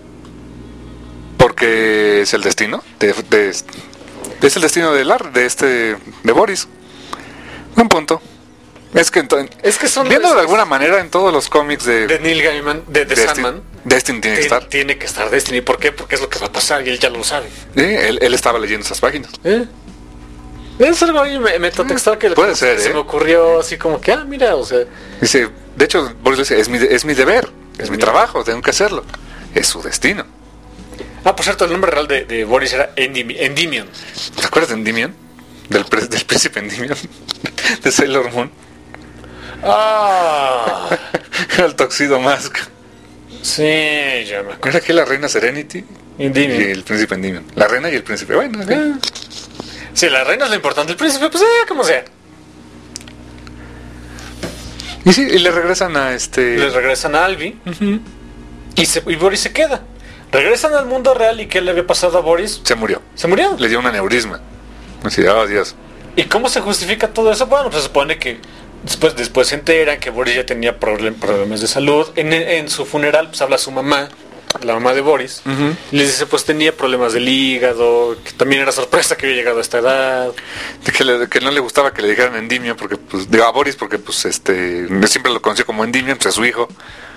Porque es el destino. De, de- es el destino de Lar, de este, de Boris. Un punto. Es que entonces, Es que son viendo de esos- alguna manera en todos los cómics de, De Neil Gaiman, de, de Desti- Sandman, Destiny tiene que ti- estar. tiene que estar Destiny. ¿Por qué? Porque es lo que va a pasar y él ya lo sabe. Sí, él, él estaba leyendo esas páginas. ¿Eh? Es algo ahí me- metatextual que, Puede que ser, se ¿eh? me ocurrió así como que, ah, mira, o sea, Dice, de hecho, Boris le dice, es mi, de- es mi deber, es, Es mi mi- trabajo, tengo que hacerlo. Es su destino. ah, por cierto, el nombre real de, de Boris era Endymi- Endymion. ¿Te acuerdas de Endymion? Del, pre- del príncipe Endymion. De Sailor Moon. Ah, El Tuxedo Mask. sí, ya me acuerdo. ¿No era aquí la reina Serenity? Endymion. y el príncipe Endymion. La reina y el príncipe. Bueno, ok. Ah. Sí, la reina es lo importante. El príncipe, pues, eh, como sea. Y sí, y le regresan a este... Les regresan a Albi. y, se, y Boris se queda. Regresan al mundo real. ¿Y qué le había pasado a Boris? Se murió. Se murió. Le dio un aneurisma. Así, oh Dios. ¿Y cómo se justifica todo eso? Bueno, pues se supone que después, después se enteran que Boris ya tenía problem- problemas de salud. En, en su funeral pues habla su mamá, la mamá de Boris. Ujú. Y les dice pues tenía problemas del hígado, que también era sorpresa que había llegado a esta edad. De que, le- que no le gustaba que le dijeran Endymion, porque, pues, digo, a Boris, porque, pues, este, siempre lo conoció como Endymion, pues, es su hijo.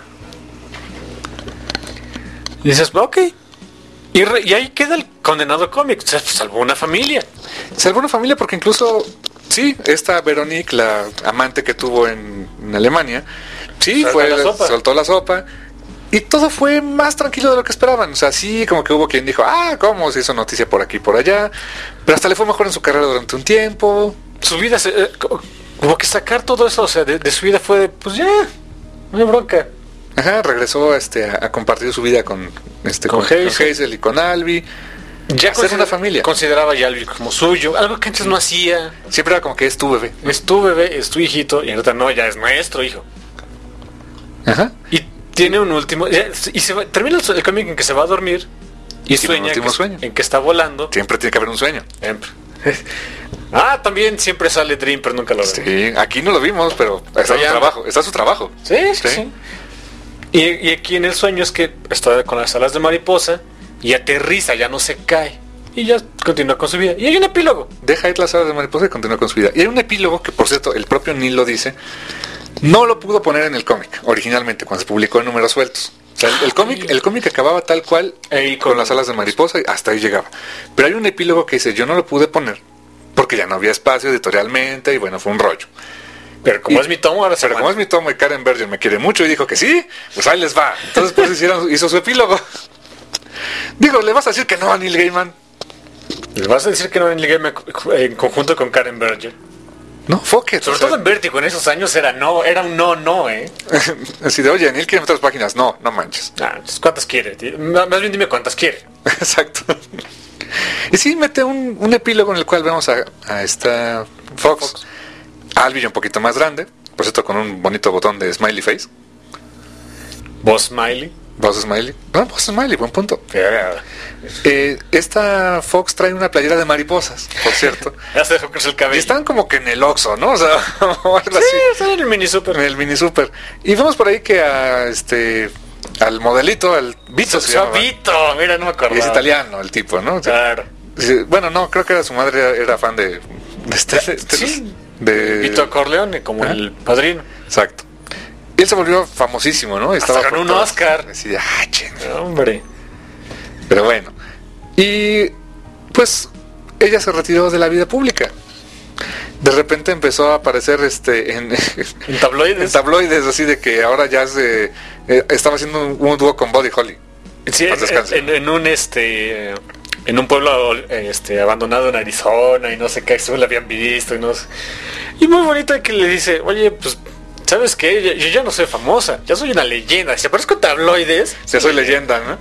Y dices, ok. Y, re- y ahí queda el condenado cómic. O sea, salvó una familia. Salvó una familia porque incluso, sí, esta Veronique, la amante que tuvo en, en Alemania, sí, Soltó fue, la sopa. soltó la sopa. Y todo fue más tranquilo de lo que esperaban. O sea, sí, como que hubo quien dijo, ah, ¿cómo? Se hizo noticia por aquí y por allá. Pero hasta le fue mejor en su carrera durante un tiempo. Su vida, se, eh, co- como que sacar todo eso, o sea, de, de su vida fue de, pues ya, no hay bronca. Ajá, regresó este, a, a compartir su vida con, este, Con con, con Hazel. Hazel y con Albi. Ya Hacer consider- una familia. Consideraba ya Albi como suyo, algo que antes no hacía. Siempre era como que es tu bebé. Es tu bebé, es tu hijito, y ahorita no, ya es nuestro hijo. Ajá. Y tiene un último, ya, y se va- termina el, el cómic en que se va a dormir y Tiene un sueña último que, sueño. en que está volando. Siempre tiene que haber un sueño. Siempre. Ah, también siempre sale Dream, pero nunca lo veo. Sí, aquí no lo vimos, pero está su Allá. trabajo. Está su trabajo. Sí, sí, sí. Y, y aquí en el sueño es que está con las alas de mariposa y aterriza, ya no se cae. Y ya continúa con su vida. Y hay un epílogo. Deja ir las alas de mariposa y continúa con su vida. Y hay un epílogo que, por cierto, el propio Neil lo dice. No lo pudo poner en el cómic originalmente, cuando se publicó en números sueltos. O sea, el, el cómic el cómic acababa tal cual, Ahí con, con- las alas de mariposa, y hasta ahí llegaba. Pero hay un epílogo que dice, yo no lo pude poner porque ya no había espacio editorialmente y bueno, fue un rollo. Pero como Y- es mi tomo, ahora se Pero como es mi tomo y Karen Berger me quiere mucho y dijo que sí, pues ahí les va. Entonces pues hicieron, hizo su epílogo. Digo, ¿le vas a decir que no a Neil Gaiman? ¿Les vas a decir que no en Liga en conjunto con Karen Berger? No, fuck it. Sobre o sea, todo en Vértigo, en esos años era no, era un no, no, eh. así de, oye, Neil quiere otras páginas. No, no manches. Ah, entonces, ¿cuántas quiere? tío? Más más bien dime cuántas quiere. Exacto. Y sí, mete un, un epílogo en el cual vemos a, a esta Fox, Fox. a Albi un poquito más grande, por cierto, con un bonito botón de smiley face. Boss Smiley. Boss Smiley. No, Boss Smiley, buen punto. Eh, esta Fox trae una playera de mariposas, por cierto. Ya se dejó crecer el Y cabello. están como que en el Oxxo, ¿no? O sea, o algo Sí, así. están en el mini super. En el mini super. Y vemos por ahí que a este al modelito, al Vito se llamaba. Vito, mira, no me acuerdo. Y es italiano el tipo, ¿no? Claro. Sí, bueno, no, creo que era su madre, era, era fan de, de este, de, este- Sí. de- Vito Corleone, como ¿Ah? el padrino. Exacto. Y él se volvió famosísimo, ¿no? Estaba ganó por un todas- Oscar. Así de, ah, ching. Hombre. Pero bueno. Y pues ella se retiró de la vida pública. De repente empezó a aparecer este en, En tabloides. en tabloides, así de que ahora ya se eh, estaba haciendo un, un dúo con Buddy Holly. Sí, Paz descanse. en, en un este en un pueblo este abandonado en Arizona y no sé qué, según la habían visto y no sé. Y muy bonito que le dice, oye, pues, ¿sabes qué? Yo, yo ya no soy famosa, ya soy una leyenda. Si aparezco en tabloides, Ya soy leyenda, ¿no?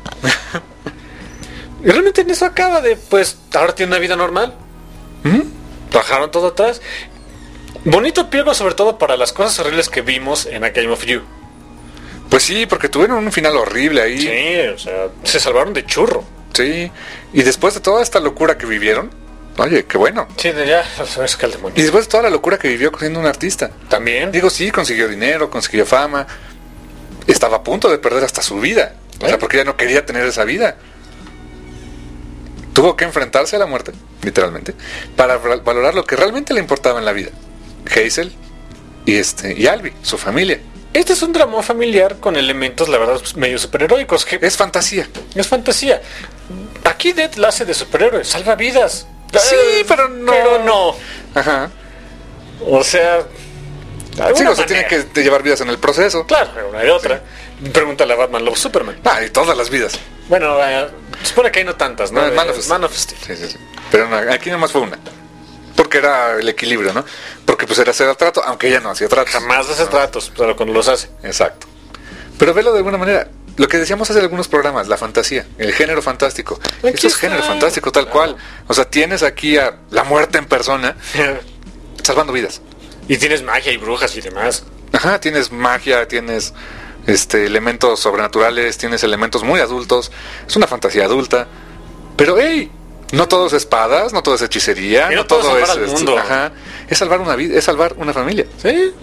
y realmente en eso acaba de, pues, ahora tiene una vida normal. Bajaron todo atrás. Bonito epílogo sobre todo para las cosas horribles que vimos en A Game of You. Pues sí, porque tuvieron un final horrible ahí. Sí, o sea, se salvaron de churro. Sí. Y después de toda esta locura que vivieron, oye, qué bueno. Sí, de ya, es que el demonio. Y después de toda la locura que vivió siendo un artista. También. Digo, sí, consiguió dinero, consiguió fama. Estaba a punto de perder hasta su vida. O sea, ¿Eh? porque ya no quería tener esa vida. Tuvo que enfrentarse a la muerte, literalmente, para val- valorar lo que realmente le importaba en la vida. Hazel y este y Albi, su familia. Este es un drama familiar con elementos, la verdad, pues, medio superheroicos. Que Es fantasía. es fantasía. Aquí Death la hace de superhéroe, salva vidas. Sí, Eh, pero no. Pero no. Ajá. O sea. de Sí, alguna o sea, tiene manera. que llevar vidas en el proceso. Claro, pero una de otra. Pregúntale a Batman Love Superman. Ah, y todas las vidas. Bueno, eh, se supone que hay no tantas, ¿no? No, en Man Eh, of Steel. Man of Steel. Sí, sí, sí. Pero no, aquí nomás fue una. Porque era el equilibrio, ¿no? Porque pues era hacer el trato, aunque ella no hacía trato. Jamás hace tratos, pero cuando los hace. Exacto. Pero velo de alguna manera. lo que decíamos hace algunos programas, la fantasía, el género fantástico. Aquí Esto es está. género fantástico tal Claro. cual. O sea, tienes aquí a la muerte en persona salvando vidas. Y tienes magia y brujas y demás. Ajá, tienes magia, tienes este elementos sobrenaturales, tienes elementos muy adultos. Es una fantasía adulta. Pero hey, no todo es espadas, no todo es hechicería, Y no no todo es todo es, salvar al este, mundo. ajá, es salvar una vida, es salvar una familia. Sí.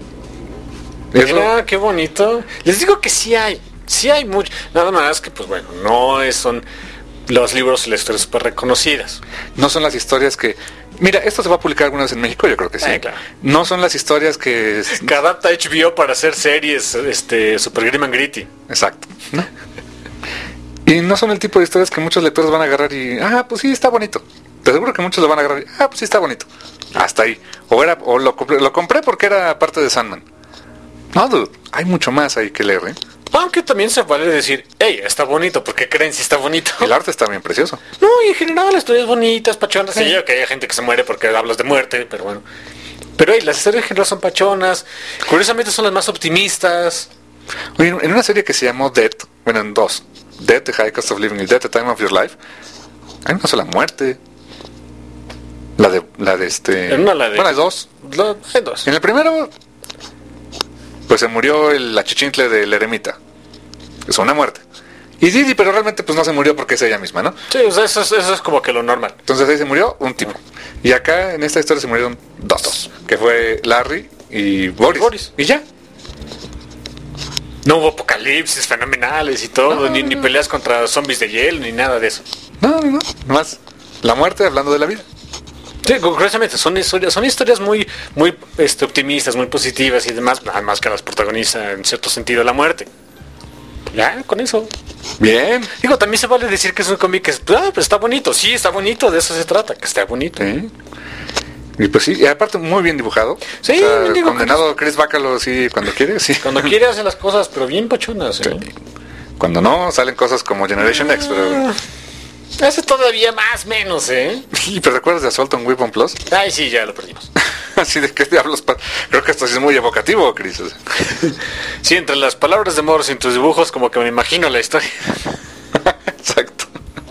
Eso- Mira, qué bonito. Les digo que sí hay, sí hay mucho. Nada más que, pues bueno, no es- son los libros y las historias súper reconocidas. No son las historias que... Mira, esto se va a publicar alguna vez en México, yo creo que sí. Eh, claro. No son las historias que... Que adapta H B O para hacer series, este, super grim and gritty. Exacto. ¿no? Y no son el tipo de historias que muchos lectores van a agarrar y... Ah, pues sí, está bonito. Te aseguro que muchos lo van a agarrar y... Ah, pues sí, está bonito. Hasta ahí. O, era, o lo, compré, lo compré porque era parte de Sandman. No, dude. Hay mucho más ahí que leer, ¿eh? Aunque también se vale decir, hey, está bonito, porque creen si está bonito. El arte está bien precioso. No, y en general las historias bonitas, pachonas. Sí, yo que hay gente que se muere porque hablas de muerte, pero bueno. Pero hey, las historias en general son pachonas. Curiosamente son las más optimistas. Oye, en una serie que se llamó Death, bueno, en dos, Death, The High Cost of Living y Death, The Time of Your Life, hay una sola muerte. La de, la de este... En una la de- Bueno, hay dos. Lo- hay dos. En el primero, pues se murió el achichincle del eremita. Es una muerte. Y Didi, pero realmente pues no se murió porque es ella misma, ¿no? Sí, o sea, eso, es- eso es como que lo normal. Entonces ahí se murió un tipo. Y acá en esta historia se murieron dos. Que fue Larry y Boris. Boris. Y ya. No hubo apocalipsis fenomenales y todo, No, ni, ni no. peleas contra zombies de hielo, ni nada de eso. No, no, no. Nomás la muerte hablando de la vida. Sí, curiosamente, son historias, son historias muy, muy este, optimistas, muy positivas y demás, nada más que las protagoniza en cierto sentido la muerte. Ya, con eso. Bien. Digo, también se vale decir que es un cómic que es, ah, pues está bonito, sí, está bonito, de eso se trata, que está bonito. Sí. Y pues sí, y aparte muy bien dibujado. Sí, O sea, digo, condenado Chris Bacalo, sí, cuando quiere, sí. Cuando quiere hacer las cosas, pero bien pachonas, ¿eh? Cuando no, salen cosas como Generation X, pero... Hace todavía más menos, ¿eh? Sí, pero ¿recuerdas de Assault on Weapon Plus? Ay, sí, ya lo perdimos. Así de qué diablos pa- creo que esto sí es muy evocativo, Chris. O sea. Sí, entre las palabras de Morris y tus dibujos, como que me imagino la historia. Exacto.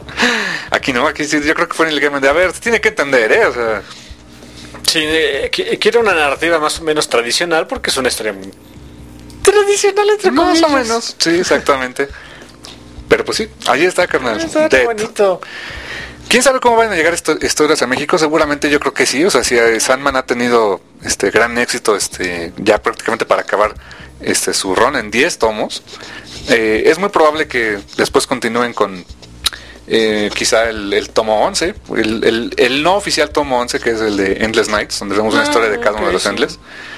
Aquí no, aquí sí, yo creo que fue en el game de, a ver, tiene que entender, ¿eh? O sea, Sí, eh, qui- quiero una narrativa más o menos tradicional porque es una historia muy tradicional entre más comillas. o menos. Sí, exactamente. Pero pues sí, ahí está, carnal. Está Death. bonito. ¿Quién sabe cómo van a llegar esto- historias a México? Seguramente yo creo que sí. O sea, si eh, Sandman ha tenido este gran éxito, este ya prácticamente para acabar este su run en diez tomos, eh, es muy probable que después continúen con eh, quizá el, el tomo once, el, el, el no oficial tomo once, que es el de Endless Nights, donde vemos una Ah, historia de cada uno ok, de los sí. Endless.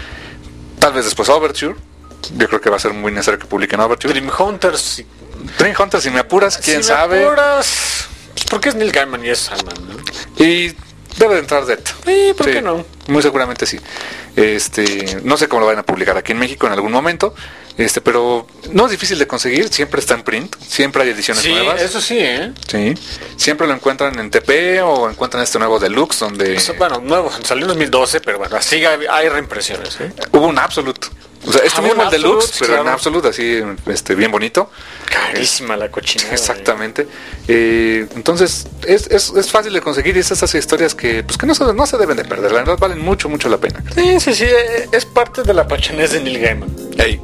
Tal vez después Overture. Yo creo que va a ser muy necesario que publiquen Overture. Dream Hunters. Si, Dream Hunter, si me apuras, quién si me sabe. apuras, pues porque es Neil Gaiman y es Sandman, ¿no? Y debe de entrar Death. Sí, ¿por qué no? Muy seguramente sí. Este, no sé cómo lo van a publicar aquí en México en algún momento, este, pero no es difícil de conseguir, siempre está en print, siempre hay ediciones Sí, nuevas. eso sí, ¿eh? Sí. Siempre lo encuentran en T P o encuentran este nuevo Deluxe donde Eso, bueno, nuevo, salió en dos mil doce, pero bueno, así hay, hay reimpresiones, ¿eh? hubo un Absolute. O sea, este Ah, mismo un el Deluxe, Absolute, pero en claro. Absolute así este bien bonito. Carísima la cochinada. Exactamente. Eh, entonces, es, es, es fácil de conseguir y es esas historias que, pues, que no, se, no se deben de perder. La verdad, valen mucho, mucho la pena. Sí, sí, sí, eh, es parte de la pachanés de Neil Gaiman. Ey.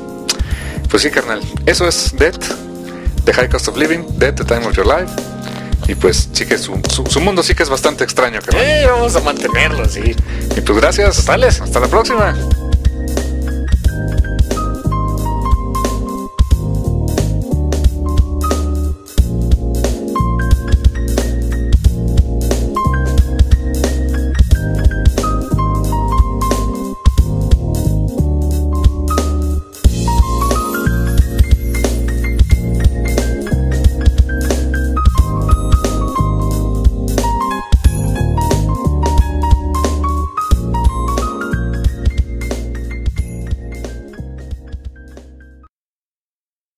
Pues sí, carnal. Eso es Death, The High Cost of Living, Death, The Time of Your Life. Y pues sí que su, su, su mundo sí que es bastante extraño, carnal. Eh, vamos a mantenerlo, sí. Y pues gracias. Totales. Hasta la próxima.